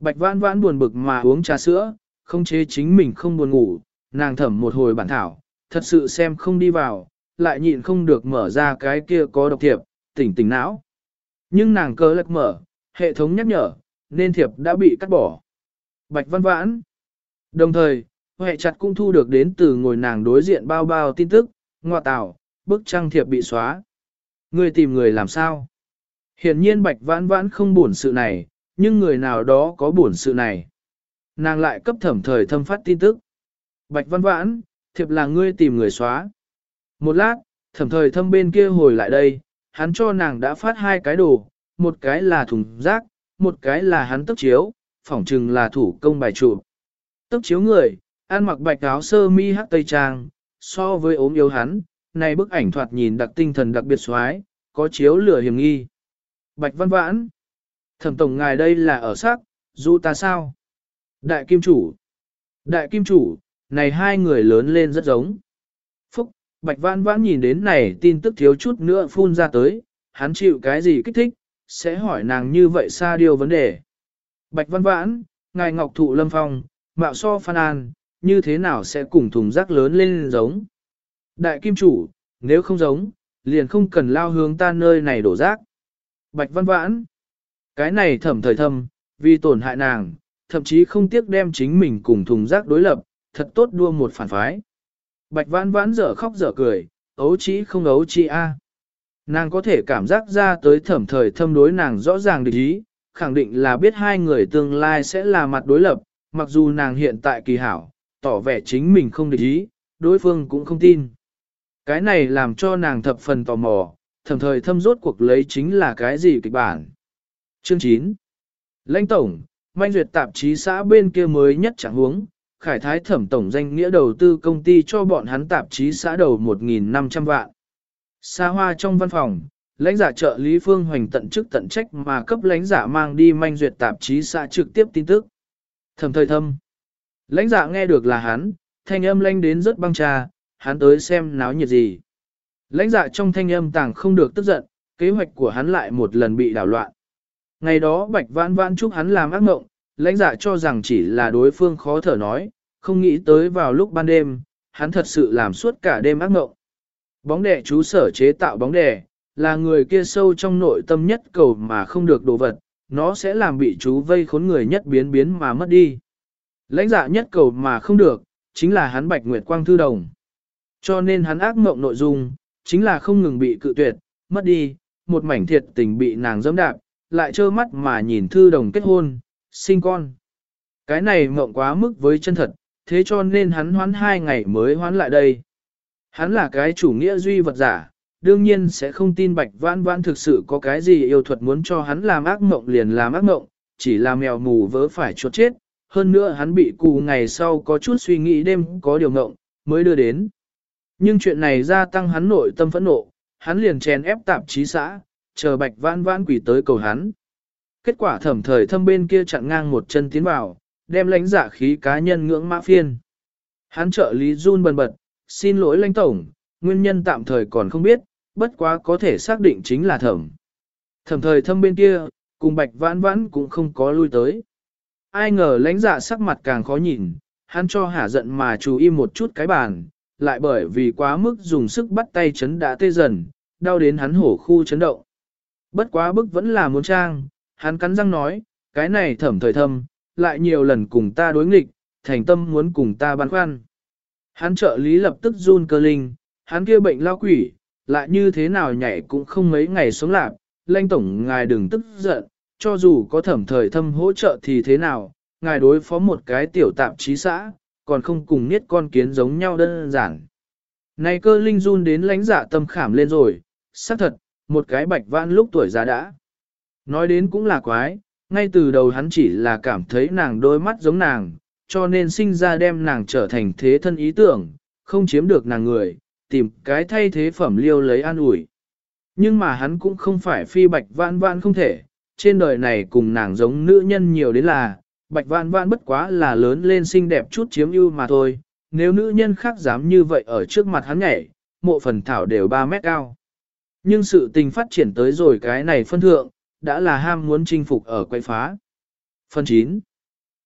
Bạch Vãn Vãn buồn bực mà uống trà sữa, không chế chính mình không buồn ngủ, nàng thẩm một hồi bản thảo, thật sự xem không đi vào, lại nhịn không được mở ra cái kia có độc thiệp, tỉnh tỉnh não. Nhưng nàng cơ lật mở, hệ thống nhắc nhở, nên thiệp đã bị cắt bỏ. Bạch Vãn Vãn. Đồng thời, hệ chặt cũng thu được đến từ ngồi nàng đối diện bao bao tin tức, ngoa tảo, bức tranh thiệp bị xóa. Người tìm người làm sao? Hiển nhiên Bạch Vãn Vãn không buồn sự này, nhưng người nào đó có buồn sự này. Nàng lại cấp thẩm thời thâm phát tin tức. Bạch Vãn Vãn, thiệp là ngươi tìm người xóa. Một lát, thẩm thời thâm bên kia hồi lại đây, hắn cho nàng đã phát hai cái đồ, một cái là thùng rác, một cái là hắn tấp chiếu, phỏng chừng là thủ công bài chụp. Tấp chiếu người, ăn mặc bạch áo sơ mi hắc tây trang, so với ốm yếu hắn, này bức ảnh thoạt nhìn đặc tinh thần đặc biệt xoái, có chiếu lửa hiểm nghi. Bạch Vãn Vãn, thẩm tổng ngài đây là ở sắc, du ta sao? Đại kim chủ, đại kim chủ, này hai người lớn lên rất giống. Phúc, Bạch Vãn Vãn nhìn đến này tin tức thiếu chút nữa phun ra tới, hắn chịu cái gì kích thích, sẽ hỏi nàng như vậy xa điều vấn đề. Bạch Vãn Vãn, ngài ngọc thụ lâm phong, mạo so phan an, như thế nào sẽ cùng thùng rác lớn lên giống? Đại kim chủ, nếu không giống, liền không cần lao hướng ta nơi này đổ rác. Bạch Vãn Vãn, cái này thẩm thời thâm, vì tổn hại nàng, thậm chí không tiếc đem chính mình cùng thùng rác đối lập, thật tốt đua một phản phái. Bạch Vãn Vãn dở khóc dở cười, ấu trĩ không ấu trĩ a. Nàng có thể cảm giác ra tới thẩm thời thâm đối nàng rõ ràng địch ý, khẳng định là biết hai người tương lai sẽ là mặt đối lập, mặc dù nàng hiện tại kỳ hảo, tỏ vẻ chính mình không địch ý, đối phương cũng không tin. Cái này làm cho nàng thập phần tò mò, thẩm thời thâm rốt cuộc lấy chính là cái gì kịch bản. Chương 9. Lãnh tổng, manh duyệt tạp chí xã bên kia mới nhất chẳng huống, Khải Thái thẩm tổng danh nghĩa đầu tư công ty cho bọn hắn tạp chí xã đầu 1.500 vạn. Xa hoa trong văn phòng, lãnh giả trợ lý Phương Hoành tận chức tận trách mà cấp lãnh giả mang đi manh duyệt tạp chí xã trực tiếp tin tức. Thẩm thời thâm. Lãnh giả nghe được là hắn, thanh âm lãnh đến rất băng trà, hắn tới xem náo nhiệt gì. Lãnh giả trong thanh âm tàng không được tức giận, kế hoạch của hắn lại một lần bị đảo loạn. Ngày đó Bạch Vãn Vãn chúc hắn làm ác mộng, lãnh giả cho rằng chỉ là đối phương khó thở nói, không nghĩ tới vào lúc ban đêm, hắn thật sự làm suốt cả đêm ác mộng. Bóng đè chú sở chế tạo bóng đè, là người kia sâu trong nội tâm nhất cầu mà không được đồ vật, nó sẽ làm bị chú vây khốn người nhất biến biến mà mất đi. Lãnh dạ nhất cầu mà không được, chính là hắn Bạch Nguyệt Quang Thư Đồng. Cho nên hắn ác mộng nội dung, chính là không ngừng bị cự tuyệt, mất đi, một mảnh thiệt tình bị nàng dẫm đạp, lại trơ mắt mà nhìn Thư Đồng kết hôn, sinh con. Cái này mộng quá mức với chân thật, thế cho nên hắn hoán 2 ngày mới hoán lại đây. Hắn là cái chủ nghĩa duy vật giả, đương nhiên sẽ không tin Bạch Vãn Vãn thực sự có cái gì yêu thuật muốn cho hắn làm ác mộng liền làm ác mộng, chỉ là mèo mù vớ phải chuột chết. Hơn nữa hắn bị cù ngày sau có chút suy nghĩ đêm có điều mộng, mới đưa đến. Nhưng chuyện này gia tăng hắn nội tâm phẫn nộ, hắn liền chèn ép tạp chí xã, chờ Bạch Vãn Vãn quỷ tới cầu hắn. Kết quả thẩm thời thâm bên kia chặn ngang một chân tiến vào, đem lãnh giả khí cá nhân ngưỡng mã phiên. Hắn trợ lý run bần bật, xin lỗi lãnh tổng, nguyên nhân tạm thời còn không biết, bất quá có thể xác định chính là thẩm. Thẩm thời thâm bên kia, cùng Bạch Vãn Vãn cũng không có lui tới. Ai ngờ lãnh dạ sắc mặt càng khó nhìn, hắn cho hả giận mà chú im một chút cái bàn, lại bởi vì quá mức dùng sức bắt tay chấn đã tê dần, đau đến hắn hổ khu chấn động. Bất quá bức vẫn là muốn trang, hắn cắn răng nói, cái này thẩm thời thâm, lại nhiều lần cùng ta đối nghịch, thành tâm muốn cùng ta băn khoăn. Hắn trợ lý lập tức run cơ linh, hắn kia bệnh lao quỷ, lại như thế nào nhảy cũng không mấy ngày sống lạc, lãnh tổng ngài đừng tức giận, cho dù có thẩm thời thâm hỗ trợ thì thế nào, ngài đối phó một cái tiểu tạp chí xã, còn không cùng niết con kiến giống nhau đơn giản. Này cơ linh run đến lãnh dạ tâm khảm lên rồi, xác thật, một cái Bạch Vãn lúc tuổi già đã. Nói đến cũng là quái, ngay từ đầu hắn chỉ là cảm thấy nàng đôi mắt giống nàng, cho nên sinh ra đem nàng trở thành thế thân ý tưởng, không chiếm được nàng người, tìm cái thay thế phẩm liêu lấy an ủi. Nhưng mà hắn cũng không phải phi Bạch Vãn Vãn không thể, trên đời này cùng nàng giống nữ nhân nhiều đến là, Bạch Vãn Vãn bất quá là lớn lên xinh đẹp chút chiếm ưu mà thôi, nếu nữ nhân khác dám như vậy ở trước mặt hắn nhảy, mộ phần thảo đều 3 mét cao. Nhưng sự tình phát triển tới rồi cái này phân thượng, đã là ham muốn chinh phục ở quay phá. Phần 9.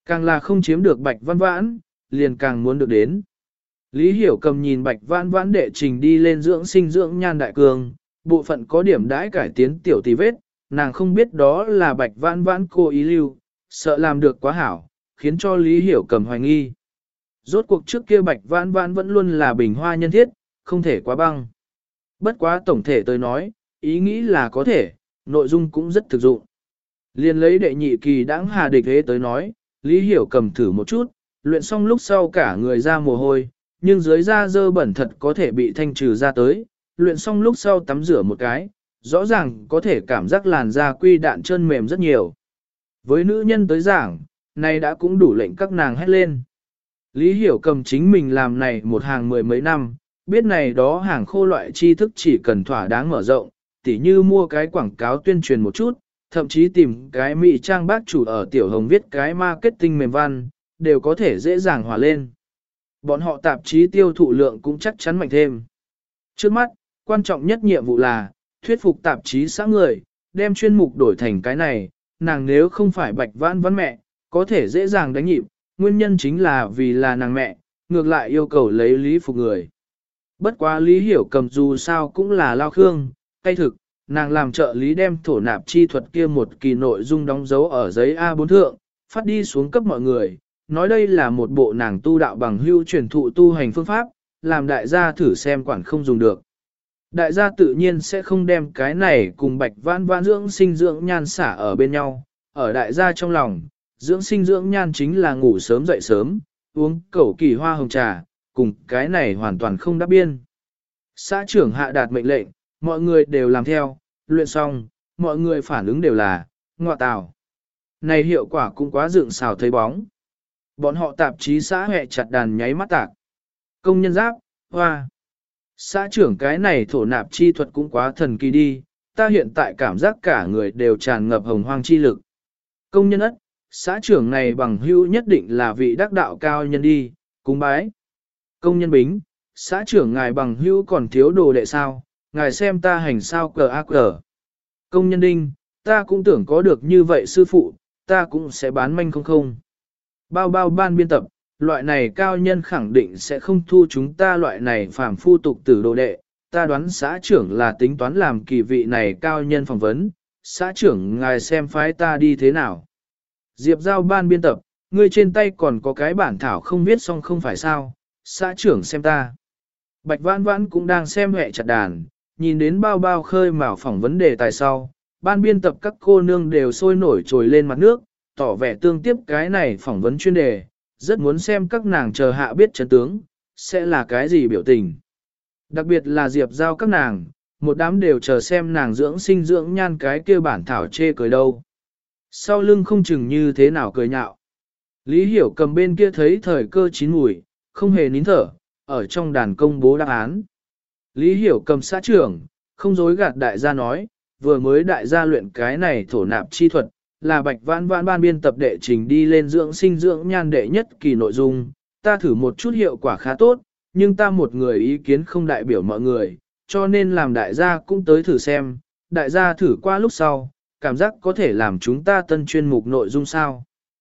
Càng là không chiếm được Bạch Vãn Vãn, liền càng muốn được đến. Lý Hiểu Cầm nhìn Bạch Vãn Vãn đệ trình đi lên dưỡng sinh dưỡng nhan đại cường, bộ phận có điểm đãi cải tiến tiểu tì vết, nàng không biết đó là Bạch Vãn Vãn cố ý lưu, sợ làm được quá hảo, khiến cho Lý Hiểu Cầm hoài nghi. Rốt cuộc trước kia Bạch Vãn Vãn vẫn luôn là bình hoa nhân thiết, không thể quá băng. Bất quá tổng thể tôi nói, ý nghĩ là có thể, nội dung cũng rất thực dụng. Liên lấy đệ nhị kỳ đãng hà địch thế tới nói, Lý Hiểu Cầm thử một chút, luyện xong lúc sau cả người ra mồ hôi, nhưng dưới da dơ bẩn thật có thể bị thanh trừ ra tới, luyện xong lúc sau tắm rửa một cái, rõ ràng có thể cảm giác làn da quy đạn chân mềm rất nhiều. Với nữ nhân tới giảng, này đã cũng đủ lệnh các nàng hét lên. Lý Hiểu Cầm chính mình làm này một hàng mười mấy năm, biết này đó hàng khô loại tri thức chỉ cần thỏa đáng mở rộng, tỉ như mua cái quảng cáo tuyên truyền một chút, thậm chí tìm cái mỹ trang bác chủ ở Tiểu Hồng viết cái marketing mềm văn, đều có thể dễ dàng hòa lên. Bọn họ tạp chí tiêu thụ lượng cũng chắc chắn mạnh thêm. Trước mắt, quan trọng nhất nhiệm vụ là, thuyết phục tạp chí xã người, đem chuyên mục đổi thành cái này, nàng nếu không phải Bạch Vãn Vãn mẹ, có thể dễ dàng đánh nhịp, nguyên nhân chính là vì là nàng mẹ, ngược lại yêu cầu lấy lý phục người. Bất quá Lý Hiểu Cầm dù sao cũng là lao khương, tay thực, nàng làm trợ lý đem thổ nạp chi thuật kia một kỳ nội dung đóng dấu ở giấy A4 thượng, phát đi xuống cấp mọi người, nói đây là một bộ nàng tu đạo bằng hưu truyền thụ tu hành phương pháp, làm đại gia thử xem quản không dùng được. Đại gia tự nhiên sẽ không đem cái này cùng Bạch Vãn Vãn dưỡng sinh dưỡng nhan xả ở bên nhau, ở đại gia trong lòng, dưỡng sinh dưỡng nhan chính là ngủ sớm dậy sớm, uống cẩu kỳ hoa hồng trà, cùng cái này hoàn toàn không đáp biên. Xã trưởng hạ đạt mệnh lệnh, mọi người đều làm theo, luyện xong, mọi người phản ứng đều là, ngọa tào. Này hiệu quả cũng quá dựng xào thấy bóng. Bọn họ tạp chí xã hẹ chặt đàn nháy mắt tạc. Công nhân giáp, hoa. Xã trưởng cái này thổ nạp chi thuật cũng quá thần kỳ đi, ta hiện tại cảm giác cả người đều tràn ngập hồng hoang chi lực. Công nhân ất, xã trưởng này bằng hữu nhất định là vị đắc đạo cao nhân đi, cúng bái. Công nhân bính, xã trưởng ngài bằng hữu còn thiếu đồ đệ sao, ngài xem ta hành sao cờ ác cờ. Công nhân đinh, ta cũng tưởng có được như vậy sư phụ, ta cũng sẽ bán manh không không. Bao bao ban biên tập, loại này cao nhân khẳng định sẽ không thu chúng ta loại này phàm phu tục tử đồ đệ, ta đoán xã trưởng là tính toán làm kỳ vị này cao nhân phỏng vấn, xã trưởng ngài xem phái ta đi thế nào. Diệp Giao ban biên tập, ngươi trên tay còn có cái bản thảo không viết xong không phải sao, xã trưởng xem ta. Bạch Vãn Vãn cũng đang xem hệ chặt đàn, nhìn đến bao bao khơi mào phỏng vấn đề tài sau, ban biên tập các cô nương đều sôi nổi trồi lên mặt nước, tỏ vẻ tương tiếp cái này phỏng vấn chuyên đề, rất muốn xem các nàng chờ hạ biết chân tướng, sẽ là cái gì biểu tình. Đặc biệt là Diệp Giao các nàng, một đám đều chờ xem nàng dưỡng sinh dưỡng nhan cái kia bản thảo chê cười đâu. Sau lưng không chừng như thế nào cười nhạo. Lý Hiểu Cầm bên kia thấy thời cơ chín mùi, không hề nín thở, ở trong đàn công bố đáp án. Lý Hiểu Cầm xã trưởng, không dối gạt đại gia nói, vừa mới đại gia luyện cái này thổ nạp chi thuật, là Bạch Vãn Vãn ban biên tập đệ trình đi lên dưỡng sinh dưỡng nhan đệ nhất kỳ nội dung, ta thử một chút hiệu quả khá tốt, nhưng ta một người ý kiến không đại biểu mọi người, cho nên làm đại gia cũng tới thử xem, đại gia thử qua lúc sau, cảm giác có thể làm chúng ta tân chuyên mục nội dung sao.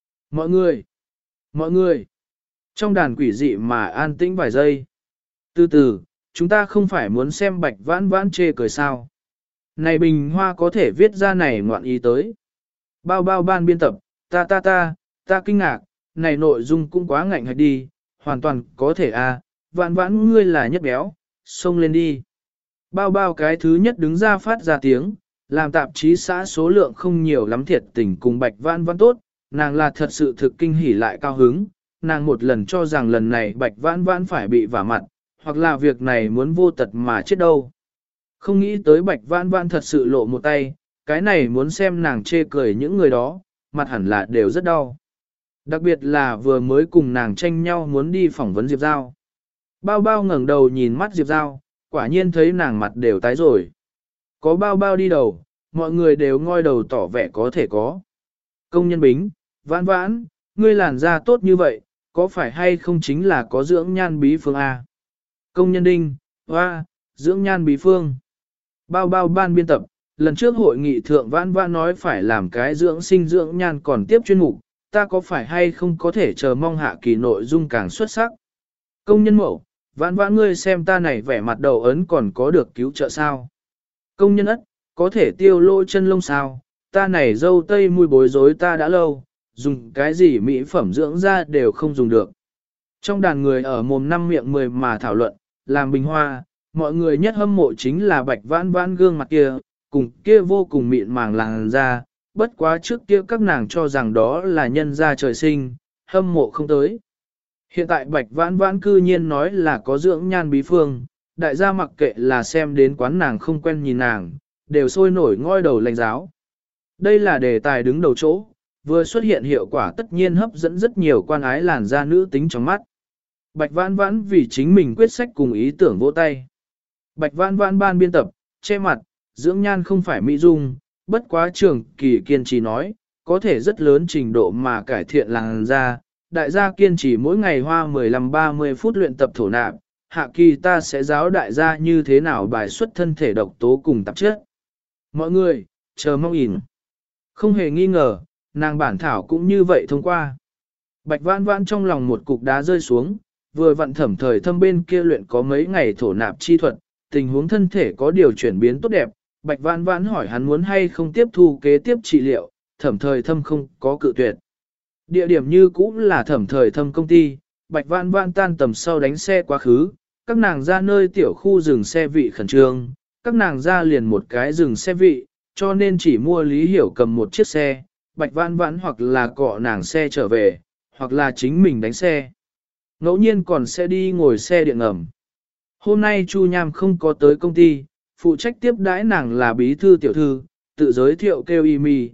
Mọi người, trong đàn quỷ dị mà an tĩnh vài giây. Từ từ, chúng ta không phải muốn xem Bạch Vãn Vãn chê cười sao. Này bình hoa có thể viết ra này ngoạn ý tới. Bao bao ban biên tập, ta kinh ngạc, này nội dung cũng quá ngạnh hạch đi, hoàn toàn có thể à, Vãn Vãn ngươi là nhất béo, xông lên đi. Bao bao cái thứ nhất đứng ra phát ra tiếng, làm tạp chí xã số lượng không nhiều lắm thiệt tình cùng Bạch Vãn Vãn tốt, nàng là thật sự thực kinh hỉ lại cao hứng, nàng một lần cho rằng lần này Bạch Vãn Vãn phải bị vả mặt, hoặc là việc này muốn vô tật mà chết đâu. Không nghĩ tới Bạch Vãn Vãn thật sự lộ một tay, cái này muốn xem nàng chê cười những người đó, mặt hẳn là đều rất đau. Đặc biệt là vừa mới cùng nàng tranh nhau muốn đi phỏng vấn Diệp Giao. Bao bao ngẩng đầu nhìn mắt Diệp Giao, quả nhiên thấy nàng mặt đều tái rồi. Có bao bao đi đầu, mọi người đều ngoi đầu tỏ vẻ có thể có. Công nhân bính, Vãn Vãn, ngươi làn da tốt như vậy, có phải hay không chính là có dưỡng nhan bí phương A? Công nhân đinh, hoa, dưỡng nhan bí phương. Bao bao ban biên tập, lần trước hội nghị thượng Vãn Vãn nói phải làm cái dưỡng sinh dưỡng nhan còn tiếp chuyên mục, ta có phải hay không có thể chờ mong hạ kỳ nội dung càng xuất sắc. Công nhân mẫu, vãn vãn ngươi xem ta này vẻ mặt đầu ấn còn có được cứu trợ sao. Công nhân ất, có thể tiêu lỗ chân lông sao, ta này dâu tây mùi bối rối ta đã lâu, dùng cái gì mỹ phẩm dưỡng da đều không dùng được. Trong đàn người ở mồm năm miệng 10 mà thảo luận, làm bình hoa, mọi người nhất hâm mộ chính là bạch vãn vãn gương mặt kia, cùng kia vô cùng mịn màng làn da, bất quá trước kia các nàng cho rằng đó là nhân gia trời sinh, hâm mộ không tới. Hiện tại bạch vãn vãn cư nhiên nói là có dưỡng nhan bí phương, đại gia mặc kệ là xem đến quán nàng không quen nhìn nàng, đều sôi nổi ngoi đầu lãnh giáo. Đây là đề tài đứng đầu chỗ, vừa xuất hiện hiệu quả tất nhiên hấp dẫn rất nhiều quan ái làn da nữ tính trong mắt. Bạch vãn vãn vì chính mình quyết sách cùng ý tưởng vỗ tay. Bạch vãn vãn ban biên tập, che mặt, dưỡng nhan không phải mỹ dung, bất quá trường kỳ kiên trì nói, có thể rất lớn trình độ mà cải thiện làn da. Đại gia kiên trì mỗi ngày hoa 15-30 phút luyện tập thổ nạp, hạ kỳ ta sẽ giáo đại gia như thế nào bài xuất thân thể độc tố cùng tạp chất. Mọi người, chờ mong nhìn. Không hề nghi ngờ, nàng bản thảo cũng như vậy thông qua. Bạch vãn vãn trong lòng một cục đá rơi xuống, vừa vặn thẩm thời thâm bên kia luyện có mấy ngày thổ nạp chi thuật, tình huống thân thể có điều chuyển biến tốt đẹp. Bạch vãn vãn hỏi hắn muốn hay không tiếp thu kế tiếp trị liệu, thẩm thời thâm không có cự tuyệt. Địa điểm như cũ là thẩm thời thâm công ty, bạch vãn vãn tan tầm sau đánh xe quá khứ, các nàng ra nơi tiểu khu dừng xe vị khẩn trương, các nàng ra liền một cái dừng xe vị, cho nên chỉ mua Lý Hiểu cầm một chiếc xe, bạch vãn vãn hoặc là cọ nàng xe trở về, hoặc là chính mình đánh xe. Ngẫu nhiên còn sẽ đi ngồi xe điện ngầm. Hôm nay Chu Nham không có tới công ty, phụ trách tiếp đãi nàng là bí thư tiểu thư, tự giới thiệu kêu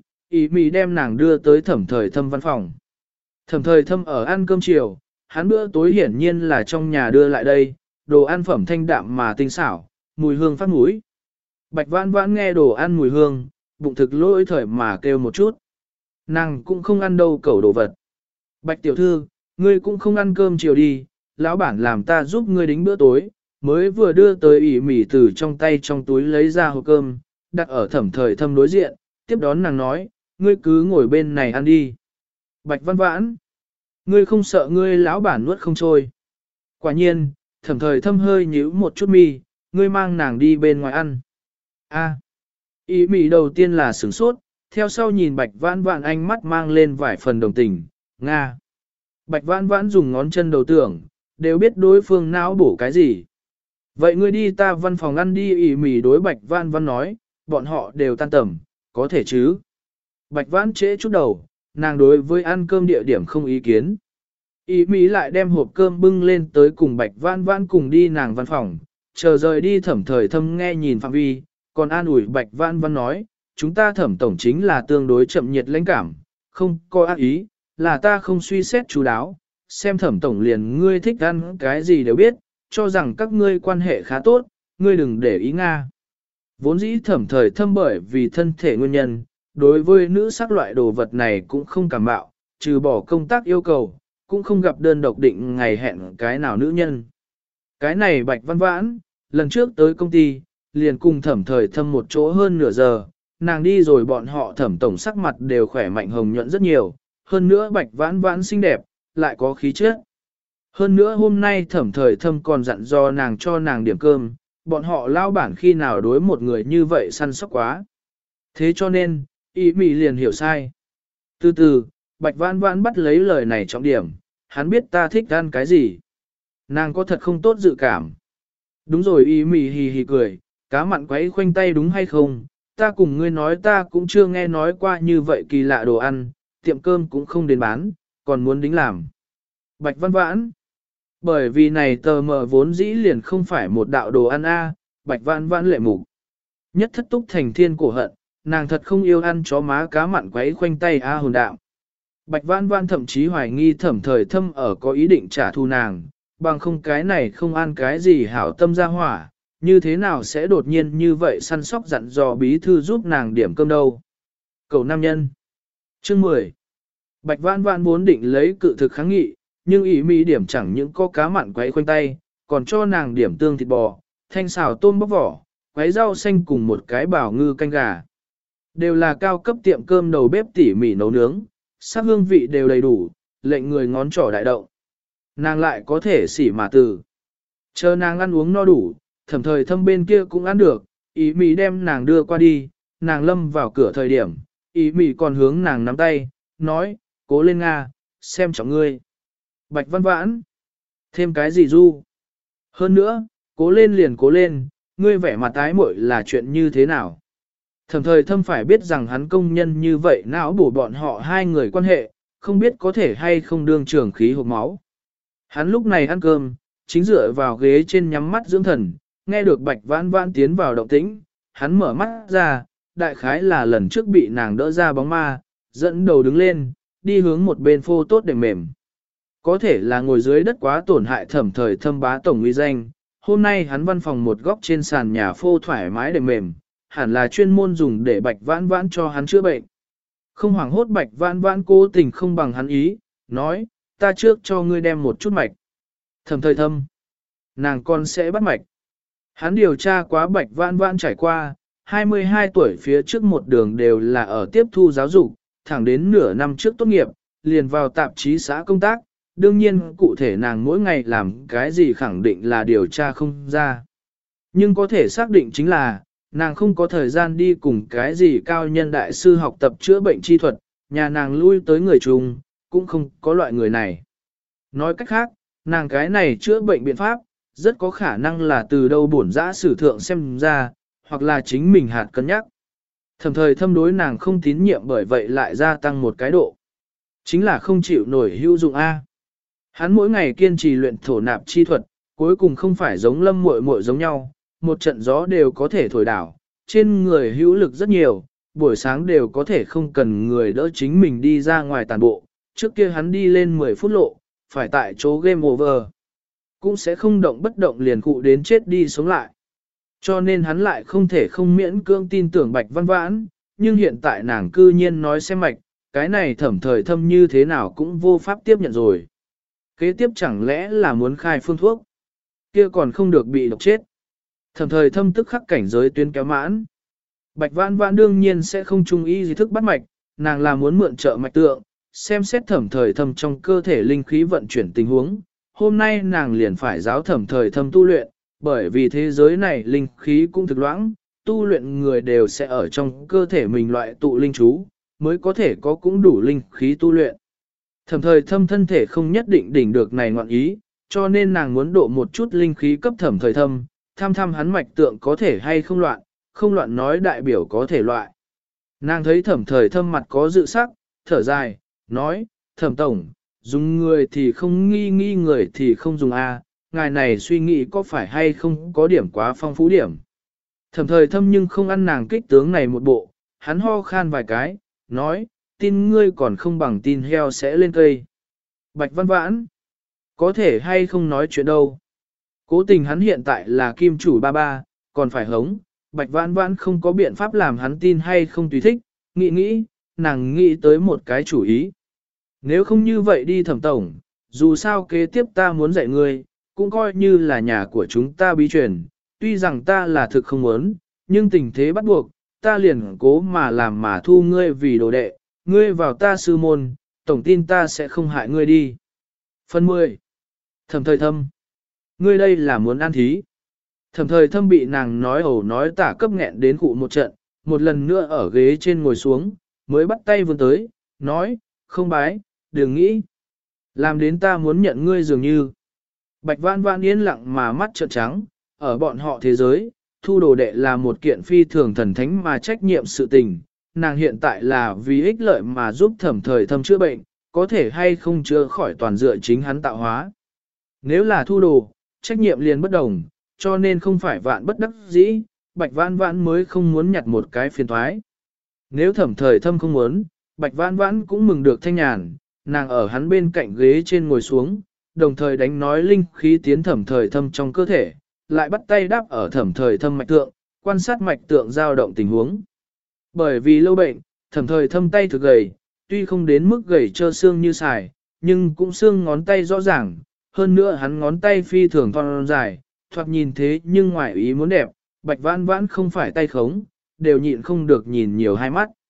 Y mì đem nàng đưa tới thẩm thời thâm văn phòng. Thẩm thời thâm ở ăn cơm chiều, hắn bữa tối hiển nhiên là trong nhà đưa lại đây, đồ ăn phẩm thanh đạm mà tinh xảo, mùi hương phát mũi. Bạch vãn vãn nghe đồ ăn mùi hương, bụng thực lỗi thời mà kêu một chút. Nàng cũng không ăn đâu cẩu đồ vật. Bạch tiểu thư, ngươi cũng không ăn cơm chiều đi, lão bản làm ta giúp ngươi đính bữa tối, mới vừa đưa tới ỉ mỉ từ trong tay trong túi lấy ra hộp cơm, đặt ở thẩm thời thâm đối diện, tiếp đón nàng nói, ngươi cứ ngồi bên này ăn đi. Bạch văn vãn, ngươi không sợ ngươi lão bản nuốt không trôi. Quả nhiên, thẩm thời thâm hơi nhíu một chút mi, ngươi mang nàng đi bên ngoài ăn. Ý mỉ đầu tiên là sửng sốt, theo sau nhìn bạch vãn vãn ánh mắt mang lên vài phần đồng tình, Nga. Bạch vãn vãn dùng ngón chân đầu tưởng, đều biết đối phương não bổ cái gì. Vậy ngươi đi ta văn phòng ăn đi, ỉ mỉ đối bạch vãn vãn nói, bọn họ đều tan tầm, có thể chứ. Bạch vãn trễ chút đầu, nàng đối với ăn cơm địa điểm không ý kiến. Ý mỹ lại đem hộp cơm bưng lên tới cùng bạch vãn vãn cùng đi nàng văn phòng, chờ rời đi thẩm thời thâm nghe nhìn phạm vi, còn an ủi bạch vãn vãn nói, chúng ta thẩm tổng chính là tương đối chậm nhiệt lãnh cảm, không có ác ý, là ta không suy xét chú đáo, xem thẩm tổng liền ngươi thích ăn cái gì đều biết, cho rằng các ngươi quan hệ khá tốt, ngươi đừng để ý Nga. Vốn dĩ thẩm thời thâm bởi vì thân thể nguyên nhân, đối với nữ sắc loại đồ vật này cũng không cảm bạo, trừ bỏ công tác yêu cầu, cũng không gặp đơn độc định ngày hẹn cái nào nữ nhân. Cái này bạch văn vãn, lần trước tới công ty, liền cùng thẩm thời thâm một chỗ hơn nửa giờ, nàng đi rồi bọn họ thẩm tổng sắc mặt đều khỏe mạnh hồng nhuận rất nhiều, hơn nữa bạch vãn vãn xinh đẹp, lại có khí chất. Hơn nữa hôm nay thẩm thời thâm còn dặn do nàng cho nàng điểm cơm, bọn họ lao bản khi nào đối một người như vậy săn sóc quá. Thế cho nên, ý mị liền hiểu sai. Từ từ, bạch vãn vãn bắt lấy lời này trọng điểm, hắn biết ta thích ăn cái gì. Nàng có thật không tốt dự cảm. Đúng rồi, ý mị hì hì cười, cá mặn quấy khoanh tay đúng hay không, ta cùng ngươi nói ta cũng chưa nghe nói qua như vậy kỳ lạ đồ ăn, tiệm cơm cũng không đến bán, còn muốn đính làm. Bạch văn vãn, bởi vì này tờ mờ vốn dĩ liền không phải một đạo đồ ăn bạch văn vãn lệ mục. Nhất thất túc thành thiên cổ hận, nàng thật không yêu ăn chó má cá mặn quấy khoanh tay hồn đạo. Bạch văn vãn thậm chí hoài nghi thẩm thời thâm ở có ý định trả thù nàng, bằng không cái này không ăn cái gì hảo tâm ra hỏa, như thế nào sẽ đột nhiên như vậy săn sóc dặn dò bí thư giúp nàng điểm cơm đâu. Cầu nam nhân. Chương 10. Bạch vãn vãn vốn định lấy cự thực kháng nghị, nhưng ý mỹ điểm chẳng những có cá mặn quấy khoanh tay, còn cho nàng điểm tương thịt bò, thanh xào tôm bóc vỏ, quấy rau xanh cùng một cái bảo ngư canh gà. Đều là cao cấp tiệm cơm đầu bếp tỉ mỉ nấu nướng, sắc hương vị đều đầy đủ, lệnh người ngón trỏ đại động. Nàng lại có thể xỉ mà từ. Chờ nàng ăn uống no đủ, Thẩm Thời Thâm bên kia cũng ăn được, ý mì đem nàng đưa qua đi, nàng lâm vào cửa thời điểm, ý mì còn hướng nàng nắm tay, nói, cố lên Nga, xem trọng ngươi. Bạch Văn Vãn, thêm cái gì du? Hơn nữa, cố lên liền cố lên, ngươi vẻ mặt tái muội là chuyện như thế nào? Thẩm Thời Thâm phải biết rằng hắn công nhân như vậy não bổ bọn họ hai người quan hệ, không biết có thể hay không đương trường khí hộp máu. Hắn lúc này ăn cơm, chính dựa vào ghế trên nhắm mắt dưỡng thần, nghe được Bạch Vãn Vãn tiến vào động tĩnh, hắn mở mắt ra, đại khái là lần trước bị nàng đỡ ra bóng ma, dẫn đầu đứng lên, đi hướng một bên phô tốt để mềm. Có thể là ngồi dưới đất quá tổn hại Thẩm Thời Thâm bá tổng uy danh, hôm nay hắn văn phòng một góc trên sàn nhà phô thoải mái để mềm, hẳn là chuyên môn dùng để Bạch Vãn Vãn cho hắn chữa bệnh. Không hoảng hốt Bạch Vãn Vãn cố tình không bằng hắn ý, nói, ta trước cho ngươi đem một chút mạch. Thẩm Thời Thâm, nàng con sẽ bắt mạch. Hắn điều tra quá Bạch Vãn Vãn trải qua, 22 tuổi phía trước một đường đều là ở tiếp thu giáo dục, thẳng đến nửa năm trước tốt nghiệp, liền vào tạp chí xã công tác, đương nhiên cụ thể nàng mỗi ngày làm cái gì khẳng định là điều tra không ra. Nhưng có thể xác định chính là, nàng không có thời gian đi cùng cái gì cao nhân đại sư học tập chữa bệnh chi thuật, nhà nàng lui tới người chung, cũng không có loại người này. Nói cách khác, nàng cái này chữa bệnh biện pháp, rất có khả năng là từ đâu bổn dã sử thượng xem ra, hoặc là chính mình hạt cân nhắc. Thẩm Thời Thâm đối nàng không tín nhiệm bởi vậy lại gia tăng một cái độ. Chính là không chịu nổi hữu dụng A. Hắn mỗi ngày kiên trì luyện thổ nạp chi thuật, cuối cùng không phải giống Lâm muội muội giống nhau, một trận gió đều có thể thổi đảo, trên người hữu lực rất nhiều, buổi sáng đều có thể không cần người đỡ chính mình đi ra ngoài tàn bộ, trước kia hắn đi lên 10 phút lộ, phải tại chỗ game over, cũng sẽ không động bất động liền cụ đến chết đi sống lại. Cho nên hắn lại không thể không miễn cưỡng tin tưởng Bạch Văn Vãn, nhưng hiện tại nàng cư nhiên nói xem mạch, cái này Thẩm Thời Thâm như thế nào cũng vô pháp tiếp nhận rồi. Kế tiếp chẳng lẽ là muốn khai phương thuốc, kia còn không được bị độc chết. Thẩm Thời Thâm tức khắc cảnh giới tuyến kéo mãn. Bạch Vãn Vãn đương nhiên sẽ không trung ý gì thức bắt mạch, nàng là muốn mượn trợ mạch tượng, xem xét Thẩm Thời Thâm trong cơ thể linh khí vận chuyển tình huống. Hôm nay nàng liền phải giáo Thẩm Thời Thâm tu luyện, bởi vì thế giới này linh khí cũng thực loãng, tu luyện người đều sẽ ở trong cơ thể mình loại tụ linh chú, mới có thể có cũng đủ linh khí tu luyện. Thẩm Thời Thâm thân thể không nhất định đỉnh được này ngoạn ý, cho nên nàng muốn độ một chút linh khí cấp Thẩm Thời Thâm, thăm thăm hắn mạch tượng có thể hay không loạn, không loạn nói đại biểu có thể loại. Nàng thấy Thẩm Thời Thâm mặt có dự sắc, thở dài, nói, Thẩm Tổng, dùng người thì không nghi người thì không dùng A, ngài này suy nghĩ có phải hay không có điểm quá phong phú điểm. Thẩm Thời Thâm nhưng không ăn nàng kích tướng này một bộ, hắn ho khan vài cái, nói, tin ngươi còn không bằng tin heo sẽ lên cây. Bạch Văn Vãn, có thể hay không nói chuyện đâu. Cố tình hắn hiện tại là kim chủ ba ba, còn phải hống, Bạch Vãn Vãn không có biện pháp làm hắn tin hay không tùy thích, nghĩ, nàng nghĩ tới một cái chủ ý. Nếu không như vậy đi Thẩm Tổng, dù sao kế tiếp ta muốn dạy ngươi, cũng coi như là nhà của chúng ta bí truyền, tuy rằng ta là thực không muốn, nhưng tình thế bắt buộc, ta liền cố mà làm mà thu ngươi vì đồ đệ, ngươi vào ta sư môn, tổng tin ta sẽ không hại ngươi đi. Phần 10. Thẩm Thời Thâm, ngươi đây là muốn ăn thí. Thẩm Thời Thâm bị nàng nói ẩu nói tả cấp nghẹn đến cụ một trận, một lần nữa ở ghế trên ngồi xuống, mới bắt tay vươn tới, nói, không bái, đừng nghĩ. Làm đến ta muốn nhận ngươi dường như. Bạch Vãn Vãn yên lặng mà mắt trợn trắng, ở bọn họ thế giới, thu đồ đệ là một kiện phi thường thần thánh mà trách nhiệm sự tình, nàng hiện tại là vì ích lợi mà giúp Thẩm Thời Thâm chữa bệnh, có thể hay không chữa khỏi toàn dựa chính hắn tạo hóa. Nếu là thu đồ, trách nhiệm liền bất đồng, cho nên không phải vạn bất đắc dĩ, Bạch Vãn Vãn mới không muốn nhặt một cái phiền toái. Nếu Thẩm Thời Thâm không muốn, Bạch Vãn Vãn cũng mừng được thanh nhàn, nàng ở hắn bên cạnh ghế trên ngồi xuống, đồng thời đánh nói linh khí tiến Thẩm Thời Thâm trong cơ thể, lại bắt tay đáp ở Thẩm Thời Thâm mạch tượng, quan sát mạch tượng dao động tình huống. Bởi vì lâu bệnh, Thẩm Thời Thâm tay thực gầy, tuy không đến mức gầy trơ xương như xài, nhưng cũng xương ngón tay rõ ràng, hơn nữa hắn ngón tay phi thường thon dài, thoạt nhìn thế nhưng ngoài ý muốn đẹp, Bạch Vãn Vãn không phải tay khống, đều nhịn không được nhìn nhiều hai mắt.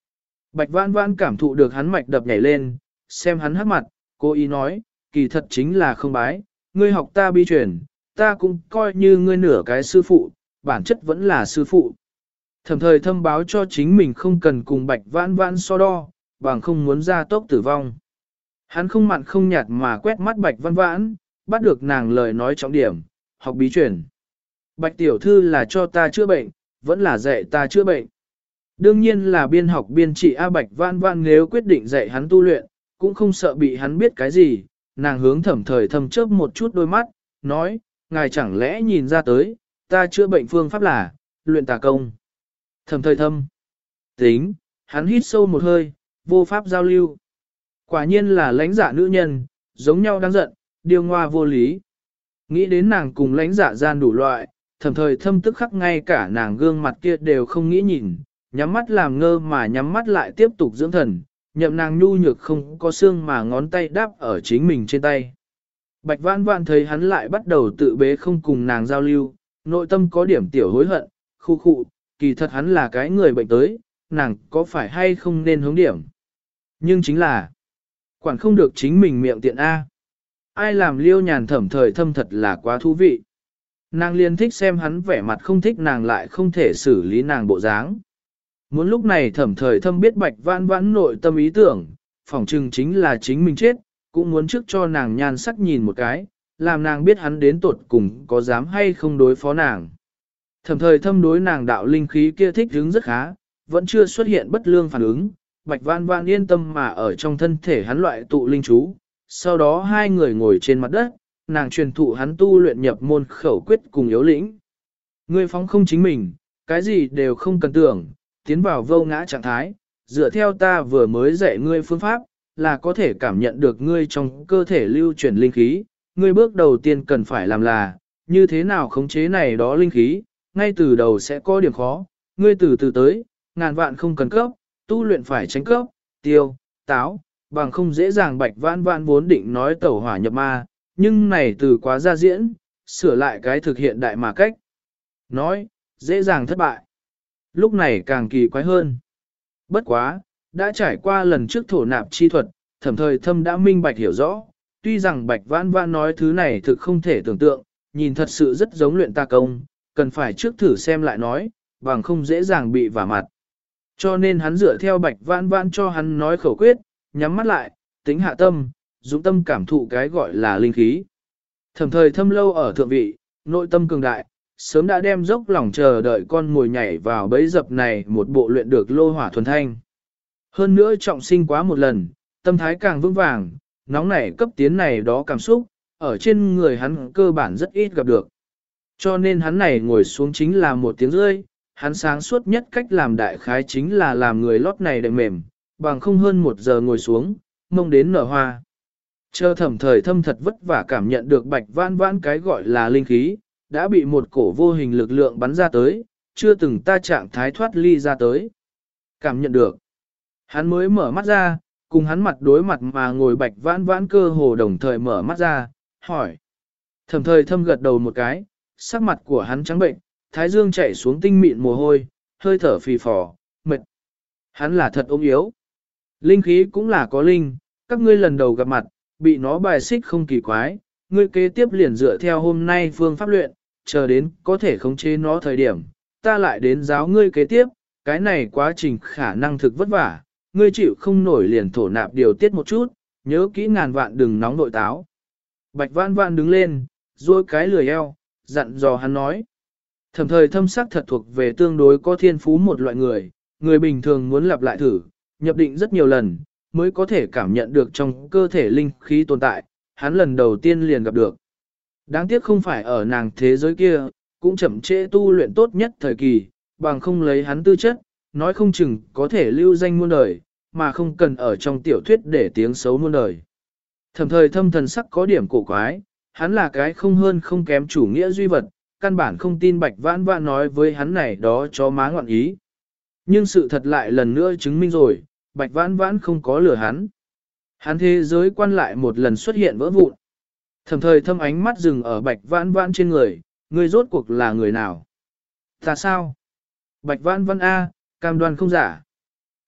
Bạch Vãn Vãn cảm thụ được hắn mạch đập nhảy lên, xem hắn hắc mặt, cố ý nói, kỳ thật chính là không bái, ngươi học ta bi truyền, ta cũng coi như ngươi nửa cái sư phụ, bản chất vẫn là sư phụ. Thẩm thời thâm báo cho chính mình không cần cùng Bạch Vãn Vãn so đo, bằng không muốn ra tốc tử vong. Hắn không mặn không nhạt mà quét mắt Bạch Vãn Vãn, bắt được nàng lời nói trọng điểm, học bí truyền. Bạch tiểu thư là cho ta chữa bệnh, vẫn là dạy ta chữa bệnh. Đương nhiên là biên học biên trị A. Bạch Vãn Vãn nếu quyết định dạy hắn tu luyện, cũng không sợ bị hắn biết cái gì, nàng hướng thẩm thời thâm chớp một chút đôi mắt, nói, ngài chẳng lẽ nhìn ra tới, ta chữa bệnh phương pháp là, luyện tà công. Thẩm thời thâm, tính, hắn hít sâu một hơi, vô pháp giao lưu. Quả nhiên là lãnh dạ nữ nhân, giống nhau đáng giận, điều ngoa vô lý. Nghĩ đến nàng cùng lãnh dạ gian đủ loại, thẩm thời thâm tức khắc ngay cả nàng gương mặt kia đều không nghĩ nhìn, nhắm mắt làm ngơ mà nhắm mắt lại tiếp tục dưỡng thần, nhậm nàng nhu nhược không có xương mà ngón tay đáp ở chính mình trên tay. Bạch Vãn Vãn thấy hắn lại bắt đầu tự bế không cùng nàng giao lưu, nội tâm có điểm tiểu hối hận, khu khụ, kỳ thật hắn là cái người bệnh tới, nàng có phải hay không nên hướng điểm. Nhưng chính là, quản không được chính mình miệng tiện A. Ai làm Liêu Nhàn thẩm thời thâm thật là quá thú vị. Nàng liền thích xem hắn vẻ mặt không thích nàng lại không thể xử lý nàng bộ dáng. Muốn lúc này thẩm thời thâm biết Bạch Vãn Vãn nội tâm ý tưởng, phỏng chừng chính là chính mình chết, cũng muốn trước cho nàng nhan sắc nhìn một cái, làm nàng biết hắn đến tột cùng có dám hay không đối phó nàng. Thẩm thời thâm đối nàng đạo linh khí kia thích hứng rất khá, vẫn chưa xuất hiện bất lương phản ứng, Bạch Vãn Vãn yên tâm mà ở trong thân thể hắn loại tụ linh chú, sau đó hai người ngồi trên mặt đất, nàng truyền thụ hắn tu luyện nhập môn khẩu quyết cùng yếu lĩnh. Ngươi phóng không chính mình, cái gì đều không cần tưởng, tiến vào vô ngã trạng thái, dựa theo ta vừa mới dạy ngươi phương pháp, là có thể cảm nhận được ngươi trong cơ thể lưu chuyển linh khí. Ngươi bước đầu tiên cần phải làm là, như thế nào khống chế này đó linh khí, ngay từ đầu sẽ có điểm khó, ngươi từ từ tới, ngàn vạn không cần cấp, tu luyện phải tránh cấp, tiêu, táo, bằng không dễ dàng. Bạch Vãn Vãn vốn định nói tẩu hỏa nhập ma, nhưng này từ quá ra diễn, sửa lại cái thực hiện đại mà cách. Nói, dễ dàng thất bại. Lúc này càng kỳ quái hơn. Bất quá, đã trải qua lần trước thổ nạp chi thuật, thẩm thời thâm đã minh bạch hiểu rõ, tuy rằng Bạch Vãn Vãn nói thứ này thực không thể tưởng tượng, nhìn thật sự rất giống luyện tà công, cần phải trước thử xem lại nói, bằng không dễ dàng bị vả mặt. Cho nên hắn dựa theo Bạch Vãn Vãn cho hắn nói khẩu quyết, nhắm mắt lại, tính hạ tâm, dũng tâm cảm thụ cái gọi là linh khí. Thẩm thời thâm lâu ở thượng vị, nội tâm cường đại, sớm đã đem dốc lòng chờ đợi con ngồi nhảy vào bẫy dập này một bộ luyện được lô hỏa thuần thanh. Hơn nữa trọng sinh quá một lần, tâm thái càng vững vàng, nóng nảy cấp tiến này đó cảm xúc, ở trên người hắn cơ bản rất ít gặp được. Cho nên hắn này ngồi xuống chính là 1 tiếng rưỡi, hắn sáng suốt nhất cách làm đại khái chính là làm người lót này đệm mềm, bằng không hơn 1 giờ ngồi xuống, mông đến nở hoa. Chờ thẩm thời thâm thật vất vả cảm nhận được Bạch Vãn Vãn cái gọi là linh khí, đã bị một cổ vô hình lực lượng bắn ra tới, chưa từng ta trạng thái thoát ly ra tới. Cảm nhận được. Hắn mới mở mắt ra, cùng hắn mặt đối mặt mà ngồi Bạch Vãn Vãn cơ hồ đồng thời mở mắt ra, hỏi. Thẩm thời thâm gật đầu một cái, sắc mặt của hắn trắng bệnh, thái dương chảy xuống tinh mịn mồ hôi, hơi thở phì phò, mệt. Hắn là thật ốm yếu. Linh khí cũng là có linh, các ngươi lần đầu gặp mặt, bị nó bài xích không kỳ quái, ngươi kế tiếp liền dựa theo hôm nay phương pháp luyện, chờ đến có thể khống chế nó thời điểm, ta lại đến giáo ngươi kế tiếp, cái này quá trình khả năng thực vất vả, ngươi chịu không nổi liền thổ nạp điều tiết một chút, nhớ kỹ ngàn vạn đừng nóng nội táo. Bạch Vãn Vãn đứng lên, duỗi cái lười eo, dặn dò hắn nói. Thẩm thời thâm sắc thật thuộc về tương đối có thiên phú một loại người, người bình thường muốn lặp lại thử, nhập định rất nhiều lần, mới có thể cảm nhận được trong cơ thể linh khí tồn tại, hắn lần đầu tiên liền gặp được. Đáng tiếc không phải ở nàng thế giới kia, cũng chậm trễ tu luyện tốt nhất thời kỳ, bằng không lấy hắn tư chất, nói không chừng có thể lưu danh muôn đời, mà không cần ở trong tiểu thuyết để tiếng xấu muôn đời. Thẩm thời thâm thần sắc có điểm cổ quái, hắn là cái không hơn không kém chủ nghĩa duy vật, căn bản không tin Bạch Vãn Vãn nói với hắn này đó cho má ngọn ý. Nhưng sự thật lại lần nữa chứng minh rồi, Bạch Vãn Vãn không có lừa hắn. Hắn thế giới quan lại một lần xuất hiện vỡ vụn. Thẩm thời thâm ánh mắt dừng ở Bạch Vãn Vãn trên người, ngươi rốt cuộc là người nào? Ta sao? Bạch Vãn Vãn A, cam đoan không giả.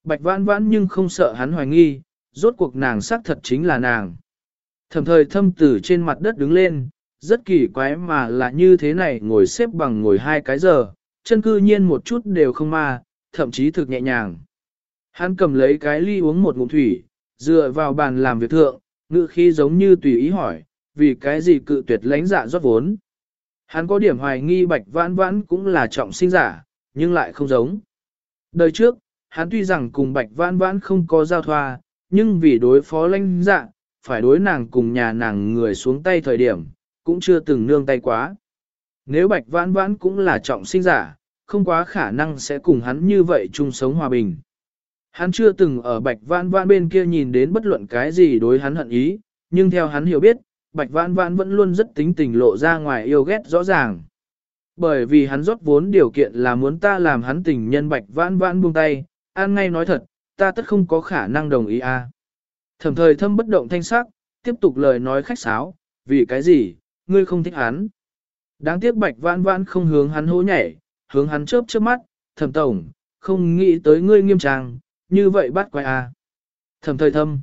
Bạch Vãn Vãn nhưng không sợ hắn hoài nghi, rốt cuộc nàng xác thật chính là nàng. Thẩm thời thâm từ trên mặt đất đứng lên, rất kỳ quái mà là như thế này ngồi xếp bằng ngồi 2 cái giờ, chân cư nhiên một chút đều không ma, thậm chí thực nhẹ nhàng. Hắn cầm lấy cái ly uống một ngụm thủy, dựa vào bàn làm việc thượng, ngữ khí giống như tùy ý hỏi, vì cái gì cự tuyệt lãnh dạ rót vốn. Hắn có điểm hoài nghi Bạch Vãn Vãn cũng là trọng sinh giả, nhưng lại không giống. Đời trước, hắn tuy rằng cùng Bạch Vãn Vãn không có giao thoa, nhưng vì đối phó lãnh dạ, phải đối nàng cùng nhà nàng người xuống tay thời điểm, cũng chưa từng nương tay quá. Nếu Bạch Vãn Vãn cũng là trọng sinh giả, không quá khả năng sẽ cùng hắn như vậy chung sống hòa bình. Hắn chưa từng ở Bạch Vãn Vãn bên kia nhìn đến bất luận cái gì đối hắn hận ý, nhưng theo hắn hiểu biết, Bạch Vãn Vãn vẫn luôn rất tính tình lộ ra ngoài yêu ghét rõ ràng. Bởi vì hắn rót vốn điều kiện là muốn ta làm hắn tình nhân Bạch Vãn Vãn buông tay, an ngay nói thật, ta tất không có khả năng đồng ý a. Thẩm thời thâm bất động thanh sắc, tiếp tục lời nói khách sáo, vì cái gì, ngươi không thích hắn. Đáng tiếc Bạch Vãn Vãn không hướng hắn hố nhảy, hướng hắn chớp chớp mắt, Thẩm tổng, không nghĩ tới ngươi nghiêm trang, như vậy bắt quay a. Thẩm thời thâm,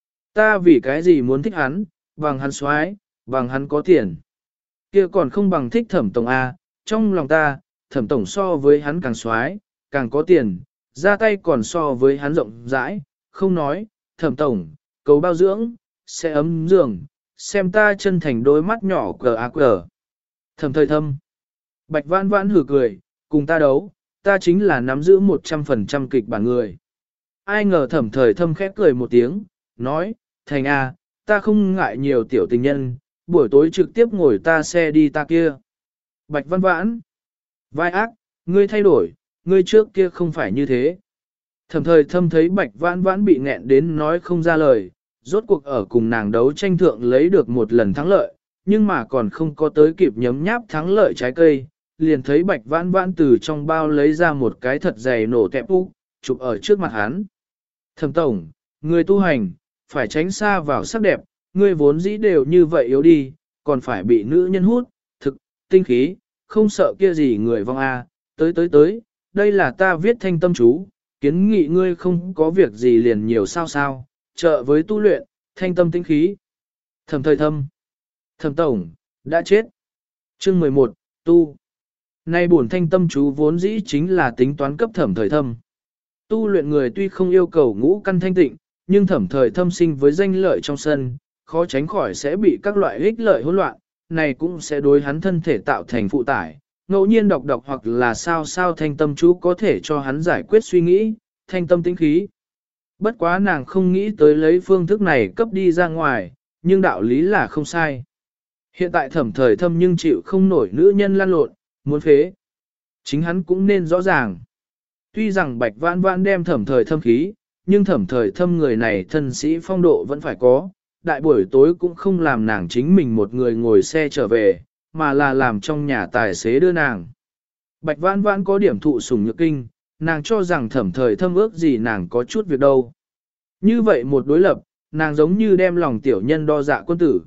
ta vì cái gì muốn thích hắn, bằng hắn soái, bằng hắn có tiền. Kia còn không bằng thích Thẩm tổng a, trong lòng ta, Thẩm tổng so với hắn càng soái, càng có tiền, ra tay còn so với hắn rộng rãi, không nói, Thẩm tổng, cầu bao dưỡng, sẽ ấm giường, xem ta chân thành đôi mắt nhỏ cờ. Thẩm thời thâm. Bạch Vãn Vãn hừ cười, cùng ta đấu, ta chính là nắm giữ 100% kịch bản người. Ai ngờ Thẩm thời thâm khép cười một tiếng, nói, thành a, ta không ngại nhiều tiểu tình nhân, buổi tối trực tiếp ngồi ta xe đi ta kia. Bạch Vãn Vãn. Vai ác, ngươi thay đổi, ngươi trước kia không phải như thế. Thẩm thời thâm thấy Bạch Vãn Vãn bị nghẹn đến nói không ra lời, rốt cuộc ở cùng nàng đấu tranh thượng lấy được một lần thắng lợi, nhưng mà còn không có tới kịp nhấm nháp thắng lợi trái cây, liền thấy Bạch Vãn Vãn từ trong bao lấy ra một cái thật dày nổ tẹp úc, chụp ở trước mặt hắn. Thẩm tổng, người tu hành, phải tránh xa vào sắc đẹp, người vốn dĩ đều như vậy yếu đi, còn phải bị nữ nhân hút, thực, tinh khí, không sợ kia gì người vong a. Tới, đây là ta viết thanh tâm chú, kiến nghị ngươi không có việc gì liền nhiều sao, trợ với tu luyện, thanh tâm tinh khí. Thẩm thời thâm. Thẩm tổng, đã chết. Chương 11, tu. Nay bổn thanh tâm chú vốn dĩ chính là tính toán cấp thẩm thời thâm. Tu luyện người tuy không yêu cầu ngũ căn thanh tịnh, nhưng thẩm thời thâm sinh với danh lợi trong sân, khó tránh khỏi sẽ bị các loại ích lợi hỗn loạn, này cũng sẽ đối hắn thân thể tạo thành phụ tải. Ngẫu nhiên đọc hoặc là sao thanh tâm chú có thể cho hắn giải quyết suy nghĩ, thanh tâm tĩnh khí. Bất quá nàng không nghĩ tới lấy phương thức này cấp đi ra ngoài, nhưng đạo lý là không sai. Hiện tại thẩm thời thâm nhưng chịu không nổi nữ nhân lăn lộn, muốn phế. Chính hắn cũng nên rõ ràng. Tuy rằng Bạch Vãn Vãn đem thẩm thời thâm khí, nhưng thẩm thời thâm người này thân sĩ phong độ vẫn phải có. Đại buổi tối cũng không làm nàng chính mình một người ngồi xe trở về, mà là làm trong nhà tài xế đưa nàng. Bạch Vãn Vãn có điểm thụ sủng nhược kinh, nàng cho rằng thẩm thời thâm ước gì nàng có chút việc đâu. Như vậy một đối lập, nàng giống như đem lòng tiểu nhân đo dạ quân tử.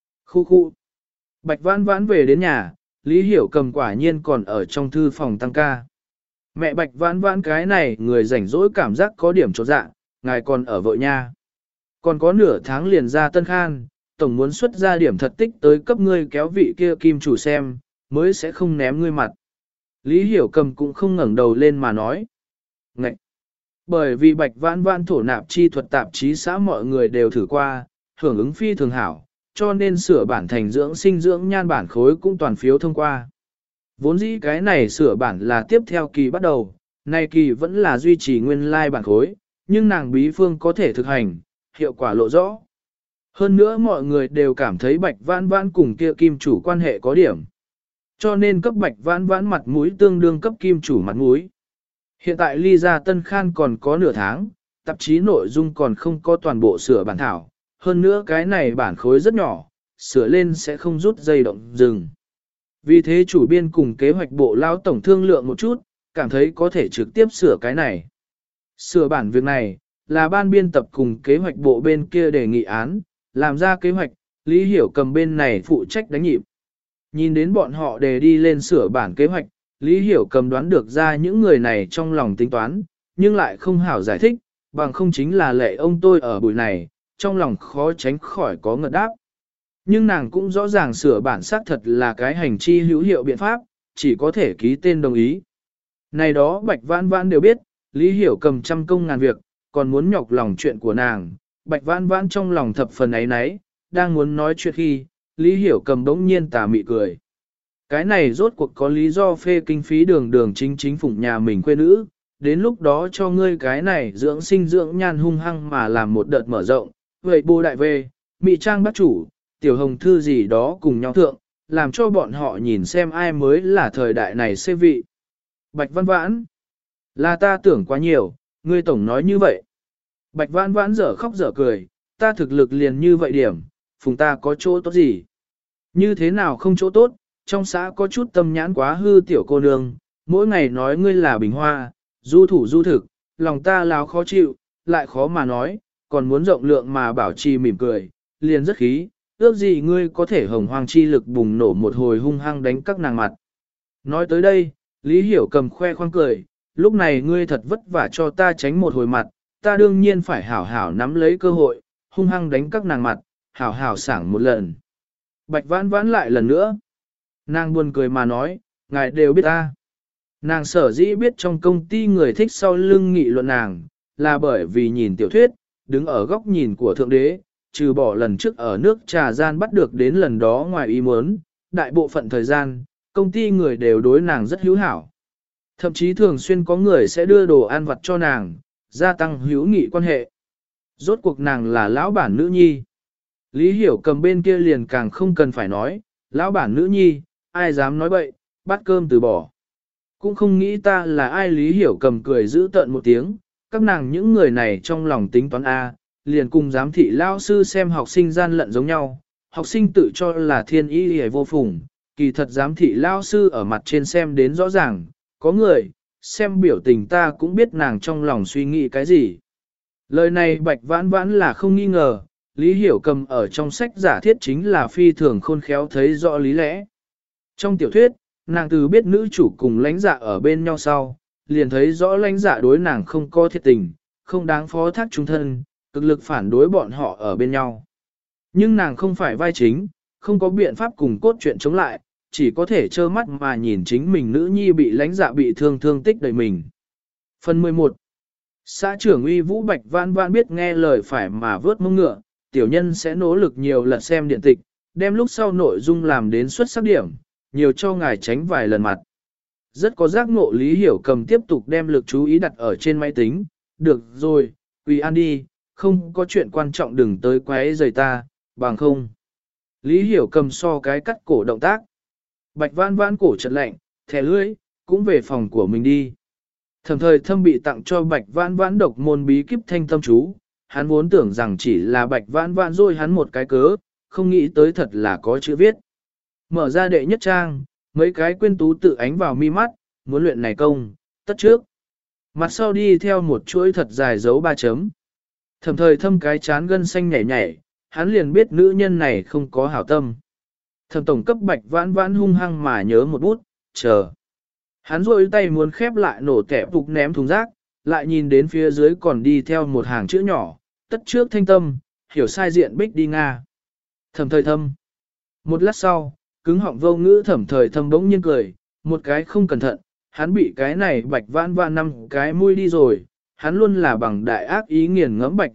Khu. Bạch Vãn Vãn về đến nhà, Lý Hiểu Cầm quả nhiên còn ở trong thư phòng tăng ca. Mẹ Bạch Vãn Vãn cái này người rảnh rỗi cảm giác có điểm chột dạ, ngài còn ở vợ nha. Còn có nửa tháng liền ra Tân Khan, tổng muốn xuất ra điểm thật tích tới cấp ngươi kéo vị kia kim chủ xem, mới sẽ không ném ngươi mặt. Lý Hiểu Cầm cũng không ngẩng đầu lên mà nói. Ngậy! Bởi vì Bạch Vãn Vãn thổ nạp chi thuật tạp chí xã mọi người đều thử qua, hưởng ứng phi thường hảo, cho nên sửa bản thành dưỡng sinh dưỡng nhan bản khối cũng toàn phiếu thông qua. Vốn dĩ cái này sửa bản là tiếp theo kỳ bắt đầu, nay kỳ vẫn là duy trì nguyên lai bản khối, nhưng nàng bí phương có thể thực hành, hiệu quả lộ rõ. Hơn nữa mọi người đều cảm thấy Bạch Vãn Vãn cùng kia kim chủ quan hệ có điểm. Cho nên cấp Bạch Vãn Vãn mặt mũi tương đương cấp kim chủ mặt mũi. Hiện tại ly ra Tân Khan còn có nửa tháng, tạp chí nội dung còn không có toàn bộ sửa bản thảo. Hơn nữa cái này bản khối rất nhỏ, sửa lên sẽ không rút dây động dừng. Vì thế chủ biên cùng kế hoạch bộ lao tổng thương lượng một chút, cảm thấy có thể trực tiếp sửa cái này. Sửa bản việc này, là ban biên tập cùng kế hoạch bộ bên kia đề nghị án, làm ra kế hoạch, Lý Hiểu Cầm bên này phụ trách đánh nhịp. Nhìn đến bọn họ đề đi lên sửa bản kế hoạch, Lý Hiểu Cầm đoán được ra những người này trong lòng tính toán, nhưng lại không hảo giải thích, bằng không chính là lệ ông tôi ở buổi này, trong lòng khó tránh khỏi có ngợt đáp. Nhưng nàng cũng rõ ràng sửa bản xác thật là cái hành chi hữu hiệu biện pháp, chỉ có thể ký tên đồng ý. Này đó Bạch Vãn Vãn đều biết, Lý Hiểu Cầm trăm công ngàn việc, còn muốn nhọc lòng chuyện của nàng. Bạch Vãn Vãn trong lòng thập phần ấy nấy, đang muốn nói chuyện khi, Lý Hiểu Cầm bỗng nhiên tà mị cười. Cái này rốt cuộc có lý do phê kinh phí đường đường chính phụng nhà mình quê nữ, đến lúc đó cho ngươi cái này dưỡng sinh dưỡng nhan hung hăng mà làm một đợt mở rộng, vậy bô đại về, mị trang bác chủ, tiểu hồng thư gì đó cùng nhau thượng, làm cho bọn họ nhìn xem ai mới là thời đại này xê vị. Bạch Vãn Vãn, là ta tưởng quá nhiều, ngươi tổng nói như vậy. Bạch Vãn Vãn dở khóc dở cười, ta thực lực liền như vậy điểm, phùng ta có chỗ tốt gì? Như thế nào không chỗ tốt, trong xã có chút tâm nhãn quá hư tiểu cô nương, mỗi ngày nói ngươi là bình hoa, du thủ du thực, lòng ta láo khó chịu, lại khó mà nói, còn muốn rộng lượng mà bảo trì mỉm cười, liền rất khí, ước gì ngươi có thể hồng hoang chi lực bùng nổ một hồi hung hăng đánh các nàng mặt. Nói tới đây, Lý Hiểu Cầm khoe khoang cười, lúc này ngươi thật vất vả cho ta tránh một hồi mặt, ta đương nhiên phải hảo hảo nắm lấy cơ hội, hung hăng đánh các nàng mặt, hảo hảo sảng một lần. Bạch Vãn Vãn lại lần nữa. Nàng buồn cười mà nói, ngài đều biết ta. Nàng sở dĩ biết trong công ty người thích sau lưng nghị luận nàng, là bởi vì nhìn tiểu thuyết, đứng ở góc nhìn của Thượng Đế, trừ bỏ lần trước ở nước trà gian bắt được đến lần đó ngoài ý muốn, đại bộ phận thời gian, công ty người đều đối nàng rất hữu hảo. Thậm chí thường xuyên có người sẽ đưa đồ ăn vặt cho nàng, gia tăng hữu nghị quan hệ. Rốt cuộc nàng là lão bản nữ nhi. Lý Hiểu Cầm bên kia liền càng không cần phải nói, lão bản nữ nhi, ai dám nói bậy, bát cơm từ bỏ. Cũng không nghĩ ta là ai. Lý Hiểu Cầm cười giữ tợn một tiếng, các nàng những người này trong lòng tính toán A, liền cùng giám thị lao sư xem học sinh gian lận giống nhau, học sinh tự cho là thiên ý hề vô phùng, kỳ thật giám thị lao sư ở mặt trên xem đến rõ ràng, có người, xem biểu tình ta cũng biết nàng trong lòng suy nghĩ cái gì. Lời này Bạch Vãn Vãn là không nghi ngờ, Lý Hiểu Cầm ở trong sách giả thiết chính là phi thường khôn khéo thấy rõ lý lẽ. Trong tiểu thuyết, nàng từ biết nữ chủ cùng lãnh dạ ở bên nhau sau, liền thấy rõ lãnh dạ đối nàng không có thiệt tình, không đáng phó thác trung thân, cực lực phản đối bọn họ ở bên nhau. Nhưng nàng không phải vai chính, không có biện pháp cùng cốt truyện chống lại, chỉ có thể trơ mắt mà nhìn chính mình nữ nhi bị lãnh dạ bị thương tích đầy mình. Phần 11. Xã trưởng Uy Vũ Bạch Vãn Vãn biết nghe lời phải mà vớt mông ngựa, tiểu nhân sẽ nỗ lực nhiều lần xem điện tịch, đem lúc sau nội dung làm đến xuất sắc điểm, nhiều cho ngài tránh vài lần mặt. Rất có giác ngộ. Lý Hiểu Cầm tiếp tục đem lực chú ý đặt ở trên máy tính, được rồi, Quỳ An đi, không có chuyện quan trọng đừng tới quấy rầy ta, bằng không. Lý Hiểu Cầm so cái cắt cổ động tác. Bạch Vãn Vãn cổ chật lạnh, thẻ lưỡi, cũng về phòng của mình đi. Thẩm Thời Thâm bị tặng cho Bạch Vãn Vãn độc môn bí kíp thanh tâm chú, hắn vốn tưởng rằng chỉ là Bạch Vãn Vãn rồi hắn một cái cớ, không nghĩ tới thật là có chữ viết. Mở ra đệ nhất trang, mấy cái quyên tú tự ánh vào mi mắt, muốn luyện này công, tất trước. Mặt sau đi theo một chuỗi thật dài dấu 3 chấm. Thẩm Thời Thâm cái chán gân xanh nhảy nhảy, hắn liền biết nữ nhân này không có hảo tâm. Thẩm tổng cấp Bạch Vãn Vãn hung hăng mà nhớ một bút, chờ. Hắn rôi tay muốn khép lại nổ kẻ phục ném thùng rác, lại nhìn đến phía dưới còn đi theo một hàng chữ nhỏ, tất trước thanh tâm, hiểu sai diện bích đi Nga. Thẩm Thời Thâm. Một lát sau, cứng họng vô ngữ Thẩm Thời Thâm bỗng nhiên cười, một cái không cẩn thận, hắn bị cái này Bạch Vãn Vãn 5 cái mũi đi rồi, hắn luôn là bằng đại ác ý nghiền ngẫm Bạch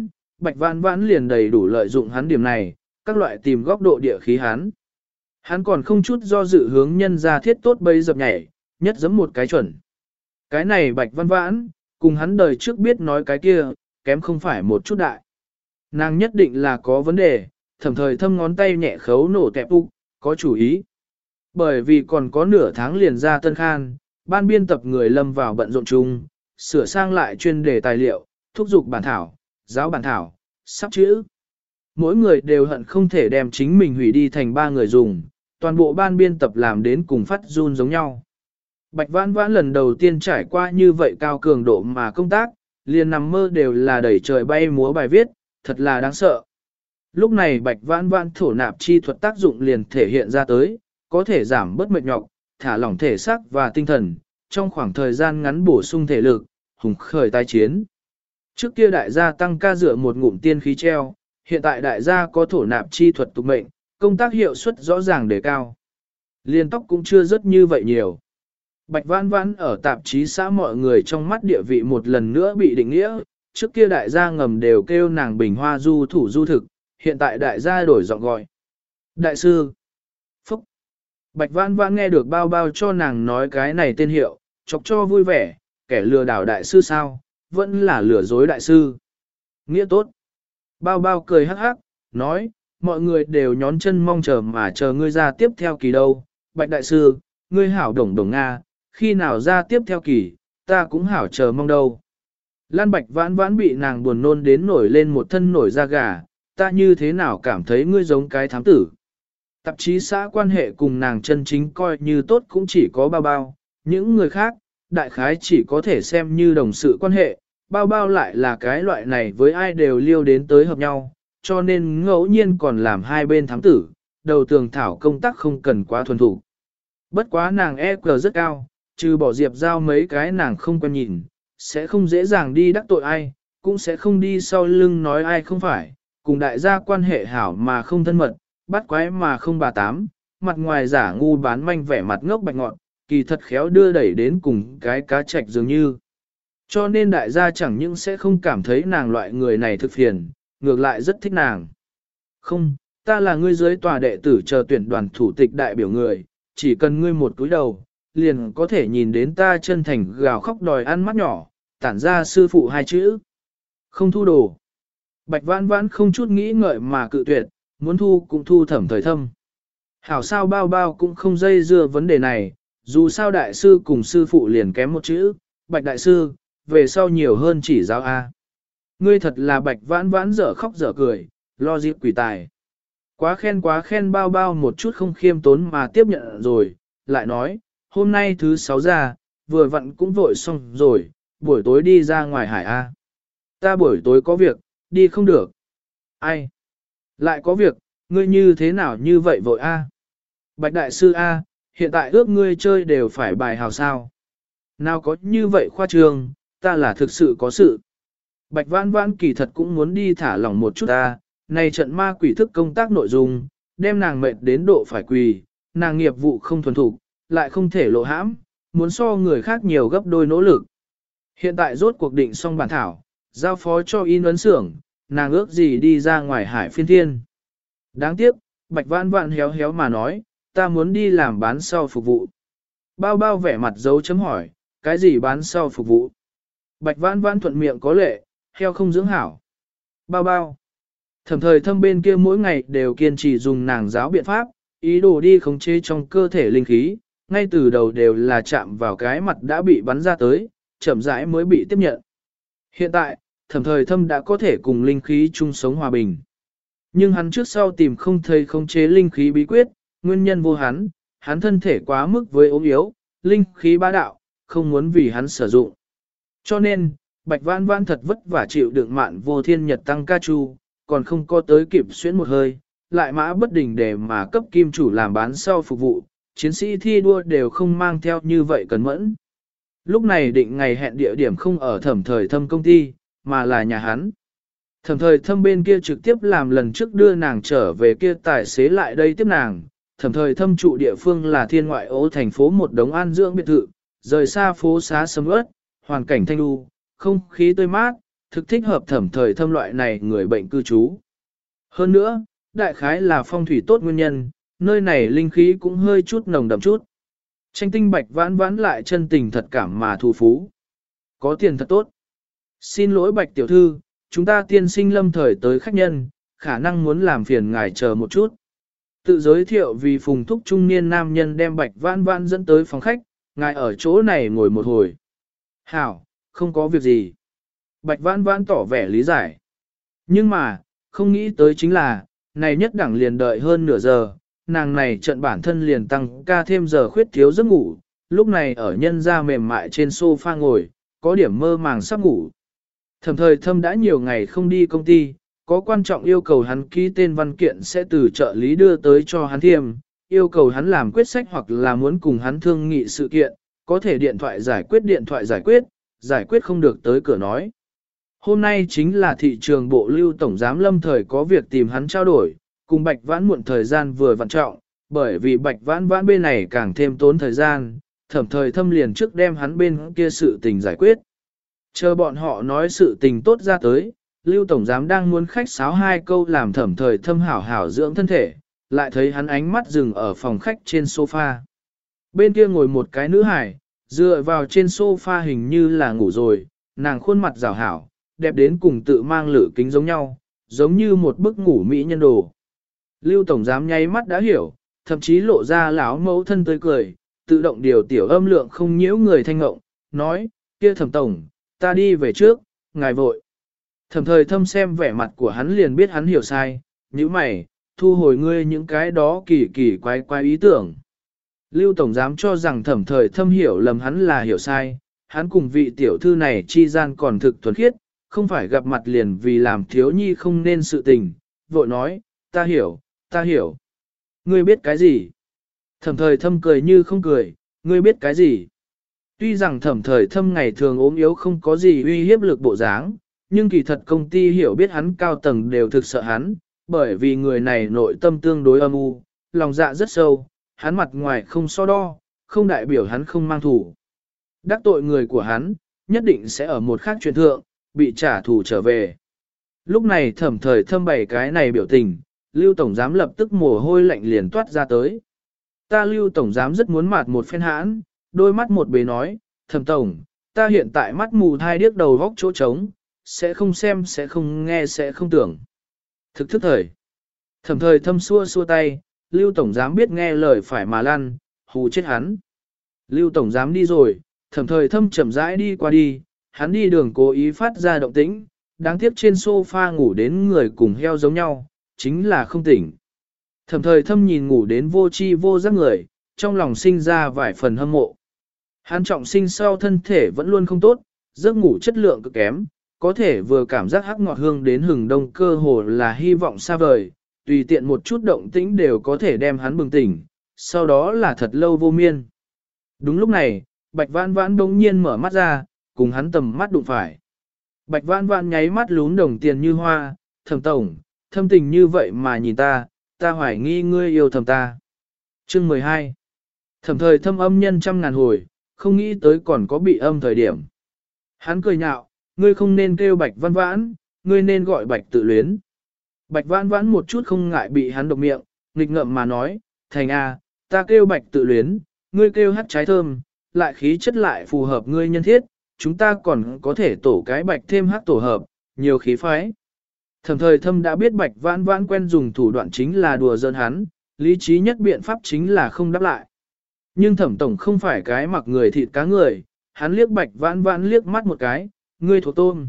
Vãn Vãn liền đầy đủ lợi dụng hắn điểm này, các loại tìm góc độ địa khí hắn. Hắn còn không chút do dự hướng nhân ra thiết tốt bấy dập nhảy, nhất giấm một cái chuẩn. Cái này Bạch Vãn Vãn, cùng hắn đời trước biết nói cái kia, kém không phải một chút đại. Nàng nhất định là có vấn đề, Thẩm Thời Thâm ngón tay nhẹ khấu nổ tẹp úc, có chủ ý. Bởi vì còn có nửa tháng liền ra tân khan, ban biên tập người lâm vào bận rộn chung, sửa sang lại chuyên đề tài liệu, thúc giục bản thảo, giáo bản thảo, sắp chữ. Mỗi người đều hận không thể đem chính mình hủy đi thành 3 người dùng, toàn bộ ban biên tập làm đến cùng phát run giống nhau. Bạch Vãn Vãn lần đầu tiên trải qua như vậy cao cường độ mà công tác, liền nằm mơ đều là đẩy trời bay múa bài viết, thật là đáng sợ. Lúc này Bạch Vãn Vãn thổ nạp chi thuật tác dụng liền thể hiện ra tới, có thể giảm bớt mệt nhọc, thả lỏng thể xác và tinh thần, trong khoảng thời gian ngắn bổ sung thể lực, hùng khởi tái chiến. Trước kia đại gia tăng ca dựa một ngụm tiên khí treo, hiện tại đại gia có thổ nạp chi thuật tục mệnh, công tác hiệu suất rõ ràng đề cao. Liên tóc cũng chưa rất như vậy nhiều. Bạch Vãn Vãn ở tạp chí xã mọi người trong mắt địa vị một lần nữa bị định nghĩa, trước kia đại gia ngầm đều kêu nàng bình hoa du thủ du thực, hiện tại đại gia đổi giọng gọi. Đại sư. Phúc. Bạch Vãn Vãn nghe được bao bao cho nàng nói cái này tên hiệu, chọc cho vui vẻ, kẻ lừa đảo đại sư sao, vẫn là lừa dối đại sư. Nghĩa tốt. Bao bao cười hắc hắc, nói, mọi người đều nhón chân mong chờ mà chờ ngươi ra tiếp theo kỳ đâu. Bạch đại sư, ngươi hảo đồng đồng Nga, khi nào ra tiếp theo kỳ, ta cũng hảo chờ mong đâu. Lan Bạch Vãn Vãn bị nàng buồn nôn đến nổi lên một thân nổi da gà, ta như thế nào cảm thấy ngươi giống cái thám tử. Tạp chí xã quan hệ cùng nàng chân chính coi như tốt cũng chỉ có bao bao, những người khác, đại khái chỉ có thể xem như đồng sự quan hệ, bao bao lại là cái loại này với ai đều liêu đến tới hợp nhau, cho nên ngẫu nhiên còn làm hai bên thám tử, đầu tường thảo công tác không cần quá thuần thủ. Bất quá nàng EQ rất cao, trừ bỏ Diệp Giao mấy cái nàng không quen nhìn, sẽ không dễ dàng đi đắc tội ai, cũng sẽ không đi sau lưng nói ai không phải, cùng đại gia quan hệ hảo mà không thân mật, bắt quái mà không bà tám, mặt ngoài giả ngu bán manh vẻ mặt ngốc bạch ngọn, kỳ thật khéo đưa đẩy đến cùng cái cá trạch dường như. Cho nên đại gia chẳng những sẽ không cảm thấy nàng loại người này thực phiền, ngược lại rất thích nàng. Không, ta là ngươi dưới tòa đệ tử chờ tuyển đoàn thủ tịch đại biểu người, chỉ cần ngươi một túi đầu, liền có thể nhìn đến ta chân thành gào khóc đòi ăn mắt nhỏ, tản ra sư phụ hai chữ. Không thu đồ. Bạch Vãn Vãn không chút nghĩ ngợi mà cự tuyệt, muốn thu cũng thu Thẩm Thời Thâm. Hảo sao bao bao cũng không dây dưa vấn đề này, dù sao đại sư cùng sư phụ liền kém một chữ, Bạch đại sư, về sau nhiều hơn chỉ giáo A. Ngươi thật là Bạch Vãn Vãn dở khóc dở cười, lo dịp quỷ tài. Quá khen bao bao một chút không khiêm tốn mà tiếp nhận rồi, lại nói, hôm nay thứ 6 ra, vừa vặn cũng vội xong rồi, buổi tối đi ra ngoài hải A. Ta buổi tối có việc, đi không được. Ai? Lại có việc, ngươi như thế nào như vậy vội A? Bạch đại sư A, hiện tại ước ngươi chơi đều phải bài hào sao. Nào có như vậy khoa trương, ta là thực sự có sự. Bạch Vãn Vãn kỳ thật cũng muốn đi thả lỏng một chút ta, này trận ma quỷ thức công tác nội dung, đem nàng mệt đến độ phải quỳ, nàng nghiệp vụ không thuần thục, lại không thể lộ hãm, muốn so người khác nhiều gấp đôi nỗ lực. Hiện tại rốt cuộc định xong bản thảo, giao phó cho in ấn xưởng, nàng ước gì đi ra ngoài hải phiên thiên. Đáng tiếc, Bạch Vãn Vãn héo héo mà nói, ta muốn đi làm bán sau phục vụ. Bao bao vẻ mặt dấu chấm hỏi, cái gì bán sau phục vụ? Bạch Vãn Vãn thuận miệng có lệ, heo không dưỡng hảo. Bao bao. Thẩm Thời Thâm bên kia mỗi ngày đều kiên trì dùng nàng giáo biện pháp, ý đồ đi khống chế trong cơ thể linh khí, ngay từ đầu đều là chạm vào cái mặt đã bị bắn ra tới, chậm rãi mới bị tiếp nhận. Hiện tại, Thẩm Thời Thâm đã có thể cùng linh khí chung sống hòa bình. Nhưng hắn trước sau tìm không thấy khống chế linh khí bí quyết, nguyên nhân vô hắn thân thể quá mức với ốm yếu, linh khí bá đạo, không muốn vì hắn sử dụng. Cho nên, Bạch Vãn Vãn thật vất vả chịu đựng mạn vô thiên nhật tăng ca chu, còn không có tới kịp xuyến một hơi, lại mã bất đình để mà cấp kim chủ làm bán sau phục vụ, chiến sĩ thi đua đều không mang theo như vậy cẩn mẫn. Lúc này định ngày hẹn địa điểm không ở Thẩm Thời Thâm công ty, mà là nhà hắn. Thẩm Thời Thâm bên kia trực tiếp làm lần trước đưa nàng trở về kia tài xế lại đây tiếp nàng. Thẩm Thời Thâm trụ địa phương là thiên ngoại ô thành phố một đống an dưỡng biệt thự, rời xa phố xá sầm uất, hoàn cảnh thanh lưu, không khí tươi mát, thực thích hợp Thẩm Thời Thâm loại này người bệnh cư trú. Hơn nữa, đại khái là phong thủy tốt nguyên nhân, nơi này linh khí cũng hơi chút nồng đậm chút. Tranh tinh Bạch Vãn Vãn lại chân tình thật cảm mà thù phú. Có tiền thật tốt. Xin lỗi Bạch tiểu thư, chúng ta tiên sinh lâm thời tới khách nhân, khả năng muốn làm phiền ngài chờ một chút. Tự giới thiệu vì phùng thúc trung niên nam nhân đem Bạch Vãn Vãn dẫn tới phòng khách, ngài ở chỗ này ngồi một hồi. Hảo, không có việc gì. Bạch Vãn Vãn tỏ vẻ lý giải. Nhưng mà, không nghĩ tới chính là, này nhất đẳng liền đợi hơn nửa giờ, nàng này trận bản thân liền tăng ca thêm giờ khuyết thiếu giấc ngủ, lúc này ở nhân ra mềm mại trên sofa ngồi, có điểm mơ màng sắp ngủ. Thẩm Thời Thâm đã nhiều ngày không đi công ty, có quan trọng yêu cầu hắn ký tên văn kiện sẽ từ trợ lý đưa tới cho hắn thiêm, yêu cầu hắn làm quyết sách hoặc là muốn cùng hắn thương nghị sự kiện, có thể điện thoại giải quyết, giải quyết không được tới cửa nói. Hôm nay chính là thị trường bộ Lưu Tổng Giám lâm thời có việc tìm hắn trao đổi, cùng Bạch Vãn muộn thời gian vừa vặn trọng, bởi vì Bạch Vãn Vãn bên này càng thêm tốn thời gian, Thẩm Thời Thâm liền trước đem hắn bên kia sự tình giải quyết. Chờ bọn họ nói sự tình tốt ra tới, Lưu Tổng Giám đang muốn khách sáo hai câu làm Thẩm Thời Thâm hảo hảo dưỡng thân thể, lại thấy hắn ánh mắt dừng ở phòng khách trên sofa. Bên kia ngồi một cái nữ hải, dựa vào trên sofa hình như là ngủ rồi, nàng khuôn mặt rào hảo, đẹp đến cùng tự mang lửa kính giống nhau, giống như một bức ngủ mỹ nhân đồ. Lưu Tổng Giám nháy mắt đã hiểu, thậm chí lộ ra lão mẫu thân tươi cười, tự động điều tiểu âm lượng không nhiễu người thanh ngộng, nói, kia Thẩm Tổng, ta đi về trước, ngài vội. Thẩm Thời Thâm xem vẻ mặt của hắn liền biết hắn hiểu sai, như mày, thu hồi ngươi những cái đó kỳ kỳ quái quái ý tưởng. Lưu Tổng Giám cho rằng Thẩm Thời Thâm hiểu lầm hắn là hiểu sai, hắn cùng vị tiểu thư này chi gian còn thực thuần khiết, không phải gặp mặt liền vì làm thiếu nhi không nên sự tình, vội nói, ta hiểu, ta hiểu. Ngươi biết cái gì? Thẩm Thời Thâm cười như không cười, ngươi biết cái gì? Tuy rằng Thẩm Thời Thâm ngày thường ốm yếu không có gì uy hiếp lực bộ dáng, nhưng kỳ thật công ty hiểu biết hắn cao tầng đều thực sợ hắn, bởi vì người này nội tâm tương đối âm u, lòng dạ rất sâu, hắn mặt ngoài không so đo, không đại biểu hắn không mang thủ. Đắc tội người của hắn, nhất định sẽ ở một khác chuyện thượng, bị trả thù trở về. Lúc này Thẩm Thời Thâm bày cái này biểu tình, Lưu Tổng Giám lập tức mồ hôi lạnh liền toát ra tới. Ta Lưu Tổng Giám rất muốn mạt một phen hãn, đôi mắt một bề nói, Thẩm Tổng, ta hiện tại mắt mù thai điếc đầu vóc chỗ trống, sẽ không xem, sẽ không nghe, sẽ không tưởng. Thực thức thời. Thẩm Thời Thâm xua xua tay, Lưu Tổng Giám biết nghe lời phải mà lăn, hù chết hắn. Lưu Tổng Giám đi rồi, Thẩm Thời Thâm chậm rãi đi qua đi, hắn đi đường cố ý phát ra động tĩnh, đáng tiếc trên sofa ngủ đến người cùng heo giống nhau, chính là không tỉnh. Thẩm Thời Thâm nhìn ngủ đến vô chi vô giác người, trong lòng sinh ra vài phần hâm mộ. Hắn trọng sinh sau thân thể vẫn luôn không tốt, giấc ngủ chất lượng cực kém, có thể vừa cảm giác hắc ngọt hương đến hừng đông cơ hồ là hy vọng xa vời, tùy tiện một chút động tĩnh đều có thể đem hắn bừng tỉnh, sau đó là thật lâu vô miên. Đúng lúc này, Bạch Vãn Vãn bỗng nhiên mở mắt ra, cùng hắn tầm mắt đụng phải. Bạch Vãn Vãn nháy mắt lún đồng tiền như hoa, Thẩm Tổng, thâm tình như vậy mà nhìn ta, ta hoài nghi ngươi yêu thầm ta. Chương 12. Thẩm Thời Thâm âm nhân trăm ngàn hồi, không nghĩ tới còn có bị âm thời điểm. Hắn cười nhạo, ngươi không nên kêu Bạch Vãn Vãn, ngươi nên gọi Bạch Tự Luyến. Bạch Vãn Vãn một chút không ngại bị hắn độc miệng, nghịch ngợm mà nói, thành a, ta kêu Bạch Tự Luyến, ngươi kêu hắc trái thơm, lại khí chất lại phù hợp ngươi nhân thiết, chúng ta còn có thể tổ cái bạch thêm hắc tổ hợp, nhiều khí phái. Thẩm Thời Thâm đã biết Bạch Vãn Vãn quen dùng thủ đoạn chính là đùa giỡn hắn, lý trí nhất biện pháp chính là không đáp lại. Nhưng Thẩm Tổng không phải cái mặc người thịt cá người, hắn liếc Bạch Vãn Vãn liếc mắt một cái, ngươi thuộc tôm.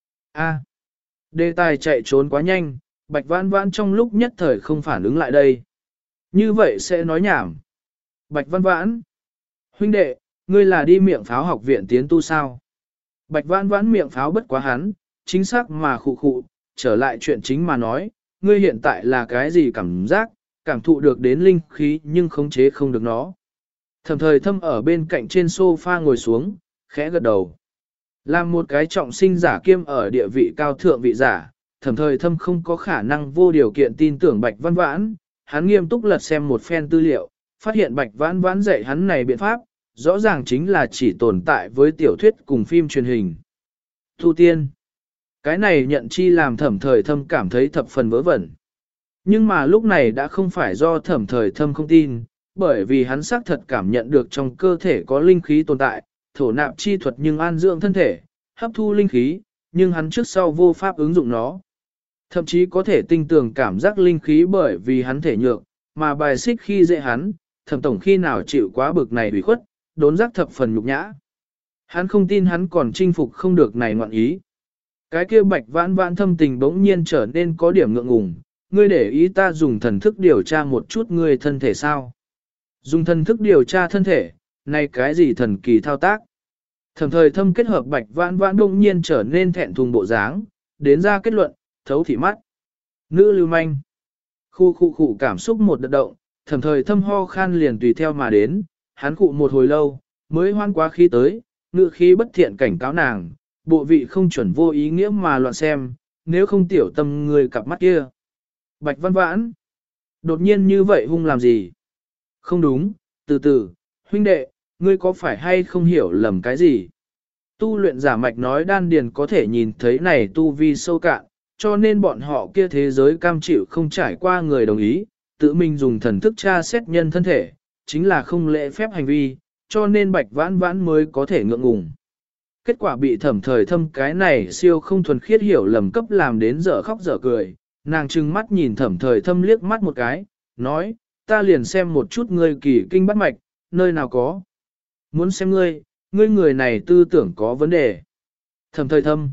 A. Đề tài chạy trốn quá nhanh, Bạch Vãn Vãn trong lúc nhất thời không phản ứng lại đây. Như vậy sẽ nói nhảm. Bạch Vãn Vãn. Huynh đệ, ngươi là đi miệng pháo học viện tiến tu sao? Bạch Vãn Vãn miệng pháo bất quá hắn, chính xác mà khụ khụ, trở lại chuyện chính mà nói, ngươi hiện tại là cái gì cảm giác, cảm thụ được đến linh khí nhưng khống chế không được nó. Thẩm Thời Thâm ở bên cạnh trên sofa ngồi xuống, khẽ gật đầu. Làm một cái trọng sinh giả kiêm ở địa vị cao thượng vị giả, Thẩm Thời Thâm không có khả năng vô điều kiện tin tưởng Bạch Vãn Vãn, hắn nghiêm túc lật xem một phen tư liệu, phát hiện Bạch Vãn Vãn dạy hắn này biện pháp, rõ ràng chính là chỉ tồn tại với tiểu thuyết cùng phim truyền hình. Thu tiên. Cái này nhận chi làm Thẩm Thời Thâm cảm thấy thập phần vớ vẩn. Nhưng mà lúc này đã không phải do Thẩm Thời Thâm không tin, bởi vì hắn xác thật cảm nhận được trong cơ thể có linh khí tồn tại, thổ nạp chi thuật nhưng an dưỡng thân thể, hấp thu linh khí, nhưng hắn trước sau vô pháp ứng dụng nó. Thậm chí có thể tinh tường cảm giác linh khí bởi vì hắn thể nhược, mà bài xích khi dễ hắn, Thẩm Tổng khi nào chịu quá bực này ủy khuất, đốn giác thập phần nhục nhã. Hắn không tin hắn còn chinh phục không được này ngoạn ý. Cái kia Bạch Vãn Vãn thâm tình bỗng nhiên trở nên có điểm ngượng ngùng, ngươi để ý ta dùng thần thức điều tra một chút ngươi thân thể sao? Dùng thần thức điều tra thân thể, này cái gì thần kỳ thao tác? Thẩm Thời Thâm kết hợp Bạch Vãn Vãn bỗng nhiên trở nên thẹn thùng bộ dáng, đến ra kết luận, thấu thị mắt. Nữ lưu manh. Khu cảm xúc một đợt động, Thẩm Thời Thâm ho khan liền tùy theo mà đến, hắn khụ một hồi lâu, mới hoan quá khí tới, ngữ khí bất thiện cảnh cáo nàng, bộ vị không chuẩn vô ý nghĩa mà loạn xem, nếu không tiểu tâm người cặp mắt kia. Bạch Văn Vãn, đột nhiên như vậy hung làm gì? Không đúng, từ từ, huynh đệ, ngươi có phải hay không hiểu lầm cái gì? Tu luyện giả mạch nói đan điền có thể nhìn thấy này tu vi sâu cạn, cho nên bọn họ kia thế giới cam chịu không trải qua người đồng ý, tự mình dùng thần thức tra xét nhân thân thể, chính là không lễ phép hành vi, cho nên Bạch Vãn Vãn mới có thể ngượng ngùng. Kết quả bị Thẩm Thời Thâm cái này siêu không thuần khiết hiểu lầm cấp làm đến dở khóc dở cười, nàng trừng mắt nhìn Thẩm Thời Thâm liếc mắt một cái, nói, ta liền xem một chút ngươi kỳ kinh bắt mạch, nơi nào có. Muốn xem ngươi người này tư tưởng có vấn đề. Thẩm Thời Thâm,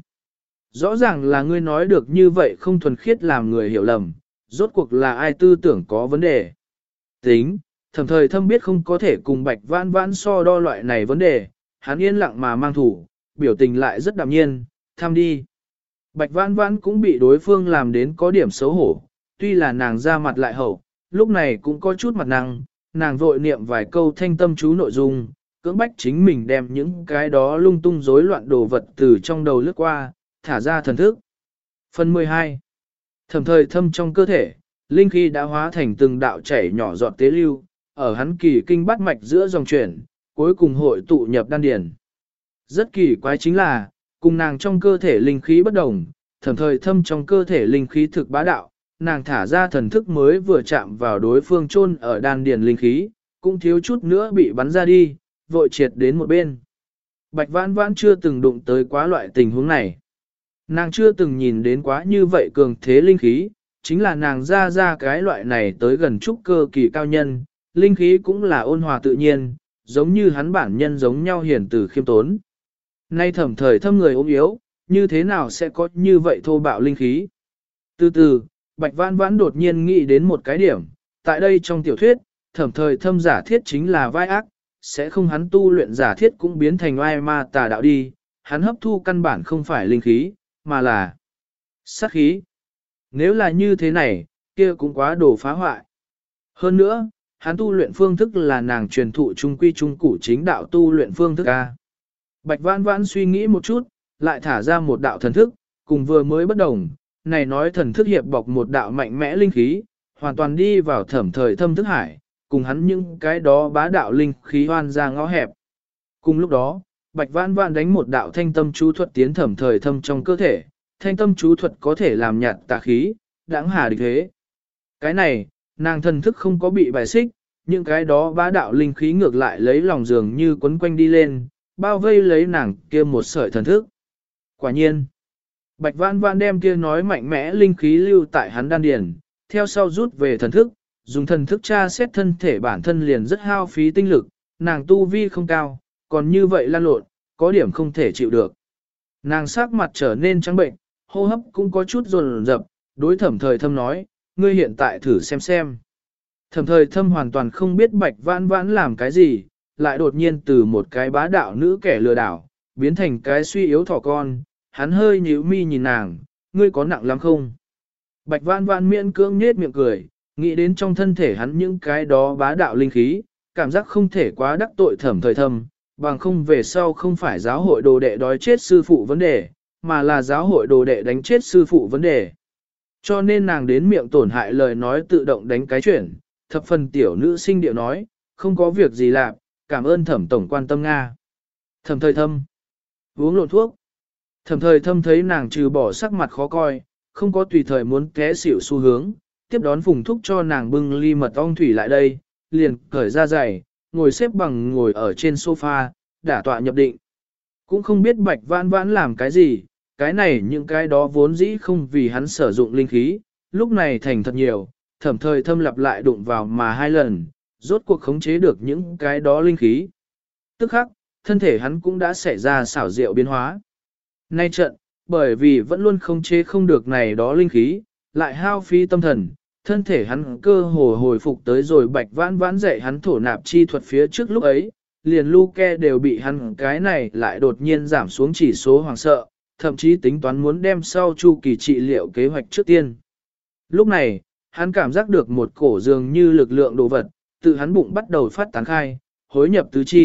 rõ ràng là ngươi nói được như vậy không thuần khiết làm người hiểu lầm, rốt cuộc là ai tư tưởng có vấn đề. Tính, Thẩm Thời Thâm biết không có thể cùng Bạch Vãn Vãn so đo loại này vấn đề, hắn yên lặng mà mang thủ, biểu tình lại rất đạm nhiên, tham đi. Bạch Vãn Vãn cũng bị đối phương làm đến có điểm xấu hổ, tuy là nàng ra mặt lại hậu, lúc này cũng có chút mặt nàng vội niệm vài câu thanh tâm chú nội dung, cưỡng bách chính mình đem những cái đó lung tung rối loạn đồ vật từ trong đầu lướt qua, thả ra thần thức. Phần 12. Thẩm Thời Thâm trong cơ thể, linh khí đã hóa thành từng đạo chảy nhỏ giọt tế lưu, ở hắn kỳ kinh bát mạch giữa dòng chuyển, cuối cùng hội tụ nhập đan điền. Rất kỳ quái chính là, cùng nàng trong cơ thể linh khí bất đồng, Thẩm Thời Thâm trong cơ thể linh khí thực bá đạo, nàng thả ra thần thức mới vừa chạm vào đối phương chôn ở đan điền linh khí, cũng thiếu chút nữa bị bắn ra đi, vội triệt đến một bên. Bạch Vãn Vãn chưa từng đụng tới quá loại tình huống này. Nàng chưa từng nhìn đến quá như vậy cường thế linh khí, chính là nàng ra cái loại này tới gần trúc cơ kỳ cao nhân, linh khí cũng là ôn hòa tự nhiên, giống như hắn bản nhân giống nhau hiển từ khiêm tốn. Nay Thẩm Thời Thâm người ốm yếu, như thế nào sẽ có như vậy thô bạo linh khí? Từ từ, Bạch Vãn Vãn đột nhiên nghĩ đến một cái điểm, tại đây trong tiểu thuyết, Thẩm Thời Thâm giả thiết chính là vai ác, sẽ không hắn tu luyện giả thiết cũng biến thành oai ma tà đạo đi, hắn hấp thu căn bản không phải linh khí, mà là sát khí. Nếu là như thế này, kia cũng quá đồ phá hoại. Hơn nữa, hắn tu luyện phương thức là nàng truyền thụ trung quy trung củ chính đạo tu luyện phương thức A. Bạch Vãn Vãn suy nghĩ một chút, lại thả ra một đạo thần thức, cùng vừa mới bất đồng, này nói thần thức hiệp bọc một đạo mạnh mẽ linh khí, hoàn toàn đi vào Thẩm Thời Thâm thức hải, cùng hắn những cái đó bá đạo linh khí hoan ra ngõ hẹp. Cùng lúc đó, Bạch Vãn Vãn đánh một đạo thanh tâm chú thuật tiến Thẩm Thời Thâm trong cơ thể, thanh tâm chú thuật có thể làm nhạt tà khí, đãng hà địch thế. Cái này, nàng thần thức không có bị bài xích, những cái đó bá đạo linh khí ngược lại lấy lòng dường như quấn quanh đi lên, bao vây lấy nàng kia một sợi thần thức. Quả nhiên, Bạch Vãn Vãn đem kia nói mạnh mẽ linh khí lưu tại hắn đan điền, theo sau rút về thần thức, dùng thần thức tra xét thân thể bản thân liền rất hao phí tinh lực, nàng tu vi không cao, còn như vậy lan lộn, có điểm không thể chịu được. Nàng sắc mặt trở nên trắng bệnh, hô hấp cũng có chút dồn dập, đối Thẩm Thời Thâm nói, ngươi hiện tại thử xem. Thẩm Thời Thâm hoàn toàn không biết Bạch Vãn Vãn làm cái gì, lại đột nhiên từ một cái bá đạo nữ kẻ lừa đảo, biến thành cái suy yếu thỏ con, hắn hơi nhíu mi nhìn nàng, ngươi có nặng lắm không? Bạch Vãn Vãn miễn cưỡng nhếch miệng cười, nghĩ đến trong thân thể hắn những cái đó bá đạo linh khí, cảm giác không thể quá đắc tội Thẩm Thời Thâm, bằng không về sau không phải giáo hội đồ đệ đói chết sư phụ vấn đề, mà là giáo hội đồ đệ đánh chết sư phụ vấn đề. Cho nên nàng đến miệng tổn hại lời nói tự động đánh cái chuyển, thập phần tiểu nữ sinh điệu nói, không có việc gì làm, cảm ơn Thẩm tổng quan tâm Nga. Thẩm Thời Thâm, uống lộn thuốc. Thẩm Thời Thâm thấy nàng trừ bỏ sắc mặt khó coi, không có tùy thời muốn té xỉu xu hướng, tiếp đón Phùng Thúc cho nàng bưng ly mật ong thủy lại đây, liền cởi ra giày, ngồi xếp bằng ngồi ở trên sofa, đả tọa nhập định. Cũng không biết Bạch Vãn Vãn làm cái gì, cái này những cái đó vốn dĩ không vì hắn sử dụng linh khí, lúc này thành thật nhiều, Thẩm Thời Thâm lặp lại đụng vào mà 2 lần, rốt cuộc khống chế được những cái đó linh khí. Tức khắc, thân thể hắn cũng đã xảy ra xảo diệu biến hóa. Nay trận, bởi vì vẫn luôn khống chế không được này đó linh khí, lại hao phí tâm thần, thân thể hắn cơ hồ hồi phục tới rồi Bạch Vãn Vãn dạy hắn thổ nạp chi thuật phía trước lúc ấy, liền Luke đều bị hắn cái này lại đột nhiên giảm xuống chỉ số hoàng sợ, thậm chí tính toán muốn đem sau chu kỳ trị liệu kế hoạch trước tiên. Lúc này, hắn cảm giác được một cổ dường như lực lượng đồ vật, tự hắn bụng bắt đầu phát tán khai, hối nhập tứ chi,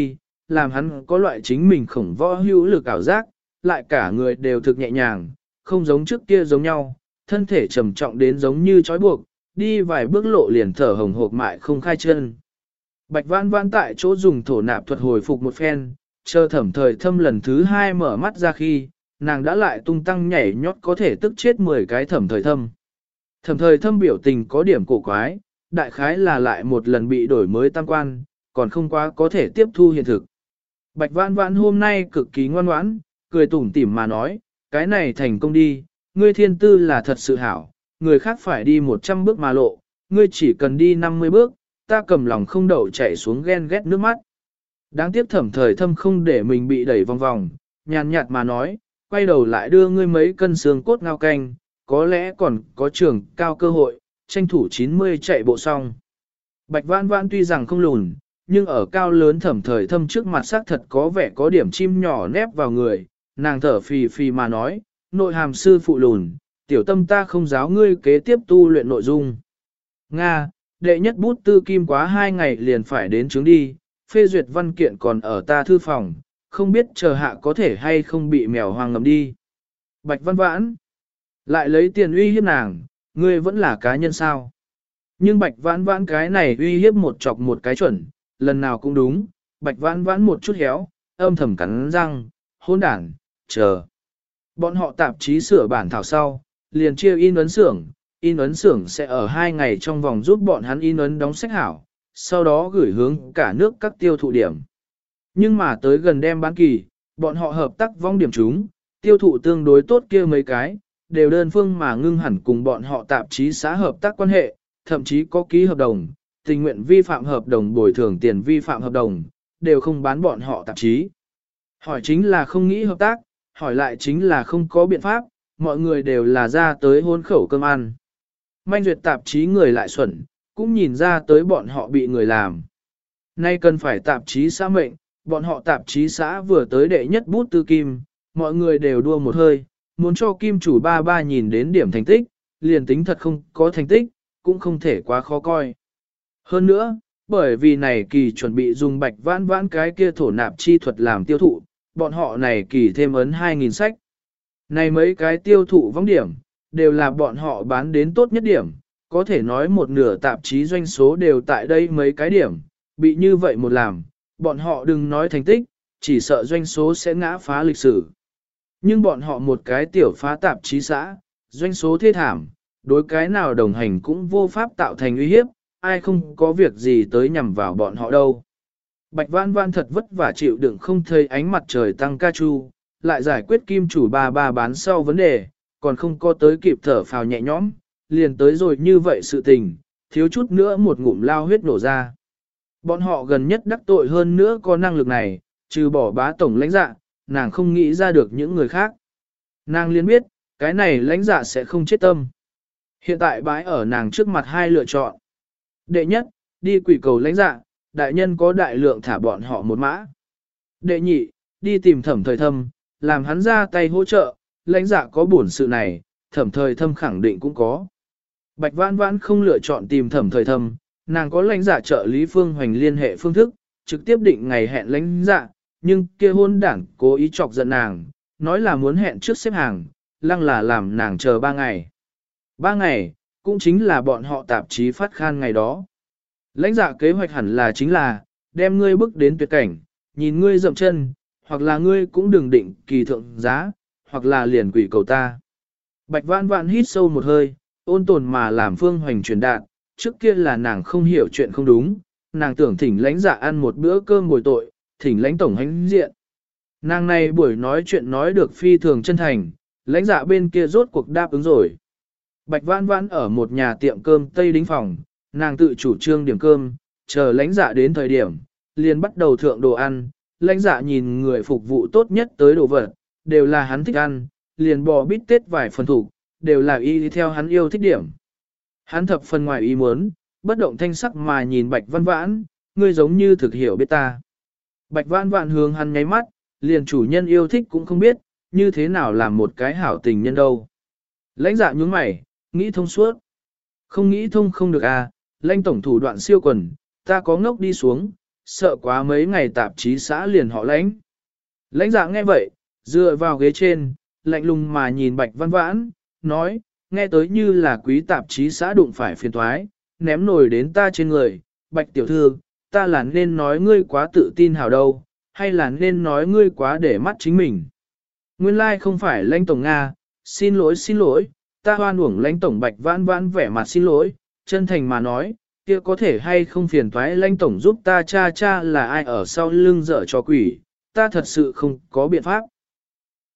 làm hắn có loại chính mình khổng võ hữu lực ảo giác, lại cả người đều thực nhẹ nhàng, không giống trước kia giống nhau, thân thể trầm trọng đến giống như trói buộc, đi vài bước lộ liền thở hồng hộc mại không khai chân. Bạch Vãn Vãn tại chỗ dùng thổ nạp thuật hồi phục một phen, chờ Thẩm Thời Thâm lần thứ 2 mở mắt ra khi, nàng đã lại tung tăng nhảy nhót có thể tức chết 10 cái Thẩm Thời Thâm. Thẩm Thời Thâm biểu tình có điểm cổ quái, đại khái là lại một lần bị đổi mới tam quan, còn không quá có thể tiếp thu hiện thực. Bạch Vãn Vãn hôm nay cực kỳ ngoan ngoãn, cười tủm tỉm mà nói, cái này thành công đi, ngươi thiên tư là thật sự hảo, người khác phải đi 100 bước mà lộ, ngươi chỉ cần đi 50 bước, ta cầm lòng không đậu chạy xuống ghen ghét nước mắt. Đáng tiếc Thẩm Thời Thâm không để mình bị đẩy vòng vòng, nhàn nhạt mà nói, quay đầu lại đưa ngươi mấy cân xương cốt ngao canh, có lẽ còn có trường cao cơ hội, tranh thủ 90 chạy bộ xong. Bạch Vãn Vãn tuy rằng không lùn, nhưng ở cao lớn Thẩm Thời Thâm trước mặt xác thật có vẻ có điểm chim nhỏ nép vào người, nàng thở phì phì mà nói, nội hàm sư phụ lùn, tiểu tâm ta không giáo ngươi kế tiếp tu luyện nội dung. Nga, đệ nhất bút tư kim quá 2 ngày liền phải đến chứng đi, phê duyệt văn kiện còn ở ta thư phòng, không biết chờ hạ có thể hay không bị mèo hoang ngầm đi. Bạch Vãn Vãn lại lấy tiền uy hiếp nàng, ngươi vẫn là cá nhân sao. Nhưng Bạch Vãn Vãn cái này uy hiếp một chọc một cái chuẩn, lần nào cũng đúng, Bạch Vãn Vãn một chút héo, âm thầm cắn răng, hôn đản, chờ. Bọn họ tạp chí sửa bản thảo sau, liền chia in ấn xưởng sẽ ở 2 ngày trong vòng giúp bọn hắn in ấn đóng sách hảo, sau đó gửi hướng cả nước các tiêu thụ điểm. Nhưng mà tới gần đem bán kỳ, bọn họ hợp tác vong điểm chúng, tiêu thụ tương đối tốt kia mấy cái, đều đơn phương mà ngưng hẳn cùng bọn họ tạp chí xã hợp tác quan hệ, thậm chí có ký hợp đồng, tình nguyện vi phạm hợp đồng bồi thường tiền vi phạm hợp đồng, đều không bán bọn họ tạp chí. Hỏi chính là không nghĩ hợp tác, hỏi lại chính là không có biện pháp, mọi người đều là ra tới hôn khẩu cơm ăn. Manh duyệt tạp chí người lại xuẩn, cũng nhìn ra tới bọn họ bị người làm. Nay cần phải tạp chí xã mệnh, bọn họ tạp chí xã vừa tới đệ nhất bút tư kim, mọi người đều đua một hơi, muốn cho kim chủ ba ba nhìn đến điểm thành tích, liền tính thật không có thành tích, cũng không thể quá khó coi. Hơn nữa, bởi vì này kỳ chuẩn bị dùng Bạch Vãn Vãn cái kia thổ nạp chi thuật làm tiêu thụ, bọn họ này kỳ thêm ấn 2.000 sách. Này mấy cái tiêu thụ vong điểm, đều là bọn họ bán đến tốt nhất điểm, có thể nói một nửa tạp chí doanh số đều tại đây mấy cái điểm, bị như vậy một làm, bọn họ đừng nói thành tích, chỉ sợ doanh số sẽ ngã phá lịch sử. Nhưng bọn họ một cái tiểu phá tạp chí xã, doanh số thê thảm, đối cái nào đồng hành cũng vô pháp tạo thành uy hiếp, ai không có việc gì tới nhằm vào bọn họ đâu. Bạch Vãn Vãn thật vất vả chịu đựng không thấy ánh mặt trời tăng ca chu, lại giải quyết kim chủ ba bán sau vấn đề, còn không có tới kịp thở phào nhẹ nhõm, liền tới rồi như vậy sự tình, thiếu chút nữa một ngụm lao huyết nổ ra. Bọn họ gần nhất đắc tội hơn nữa có năng lực này, trừ bỏ bá tổng lãnh dạ, nàng không nghĩ ra được những người khác. Nàng liền biết, cái này lãnh dạ sẽ không chết tâm. Hiện tại bãi ở nàng trước mặt 2 lựa chọn. Đệ nhất, đi quỷ cầu lãnh dạ, đại nhân có đại lượng thả bọn họ một mã. Đệ nhị, đi tìm Thẩm Thời Thâm, làm hắn ra tay hỗ trợ, lãnh dạ có bổn sự này, Thẩm Thời Thâm khẳng định cũng có. Bạch Vãn Vãn không lựa chọn tìm Thẩm Thời Thâm, nàng có lãnh dạ trợ lý Phương Hoành liên hệ phương thức, trực tiếp định ngày hẹn lãnh dạ, nhưng kia hôn đảng cố ý chọc giận nàng, nói là muốn hẹn trước xếp hàng, lăng là làm nàng chờ 3 ngày. 3 ngày, cũng chính là bọn họ tạp chí phát khan ngày đó. Lãnh dạ kế hoạch hẳn là chính là, đem ngươi bước đến tuyệt cảnh, nhìn ngươi dậm chân, hoặc là ngươi cũng đừng định kỳ thượng giá, hoặc là liền quỷ cầu ta. Bạch Vãn Vãn hít sâu một hơi, ôn tồn mà làm Phương Hoành truyền đạt, trước kia là nàng không hiểu chuyện không đúng, nàng tưởng thỉnh lãnh dạ ăn một bữa cơm bồi tội, thỉnh lãnh tổng hãnh diện. Nàng này buổi nói chuyện nói được phi thường chân thành, lãnh dạ bên kia rốt cuộc đáp ứng rồi. Bạch Vãn Vãn ở một nhà tiệm cơm Tây Đính phòng, nàng tự chủ trương điểm cơm, chờ lãnh dạ đến thời điểm, liền bắt đầu thượng đồ ăn, lãnh dạ nhìn người phục vụ tốt nhất tới đồ vật, đều là hắn thích ăn, liền bò bít tết vài phần thủ, đều là y theo hắn yêu thích điểm. Hắn thập phần ngoài ý muốn, bất động thanh sắc mà nhìn Bạch Vãn Vãn, ngươi giống như thực hiểu biết ta. Bạch Vãn Vãn hướng hắn nháy mắt, liền chủ nhân yêu thích cũng không biết, như thế nào làm một cái hảo tình nhân đâu. Lãnh dạ nhướng mày, nghĩ thông suốt. Không nghĩ thông không được à, lãnh tổng thủ đoạn siêu quần, ta có ngốc đi xuống, sợ quá mấy ngày tạp chí xã liền họ lãnh. Lãnh Dạ nghe vậy, dựa vào ghế trên, lạnh lùng mà nhìn Bạch Văn Vãn, nói, nghe tới như là quý tạp chí xã đụng phải phiền toái, ném nổi đến ta trên người, Bạch tiểu thư, ta là nên nói ngươi quá tự tin hào đâu, hay là nên nói ngươi quá để mắt chính mình. Nguyên lai không phải Lãnh tổng Nga, xin lỗi, ta hoan uổng Lãnh tổng. Bạch Vãn Vãn vẻ mặt xin lỗi, chân thành mà nói, kia có thể hay không phiền toái Lãnh tổng giúp ta cha là ai ở sau lưng dở cho quỷ, ta thật sự không có biện pháp.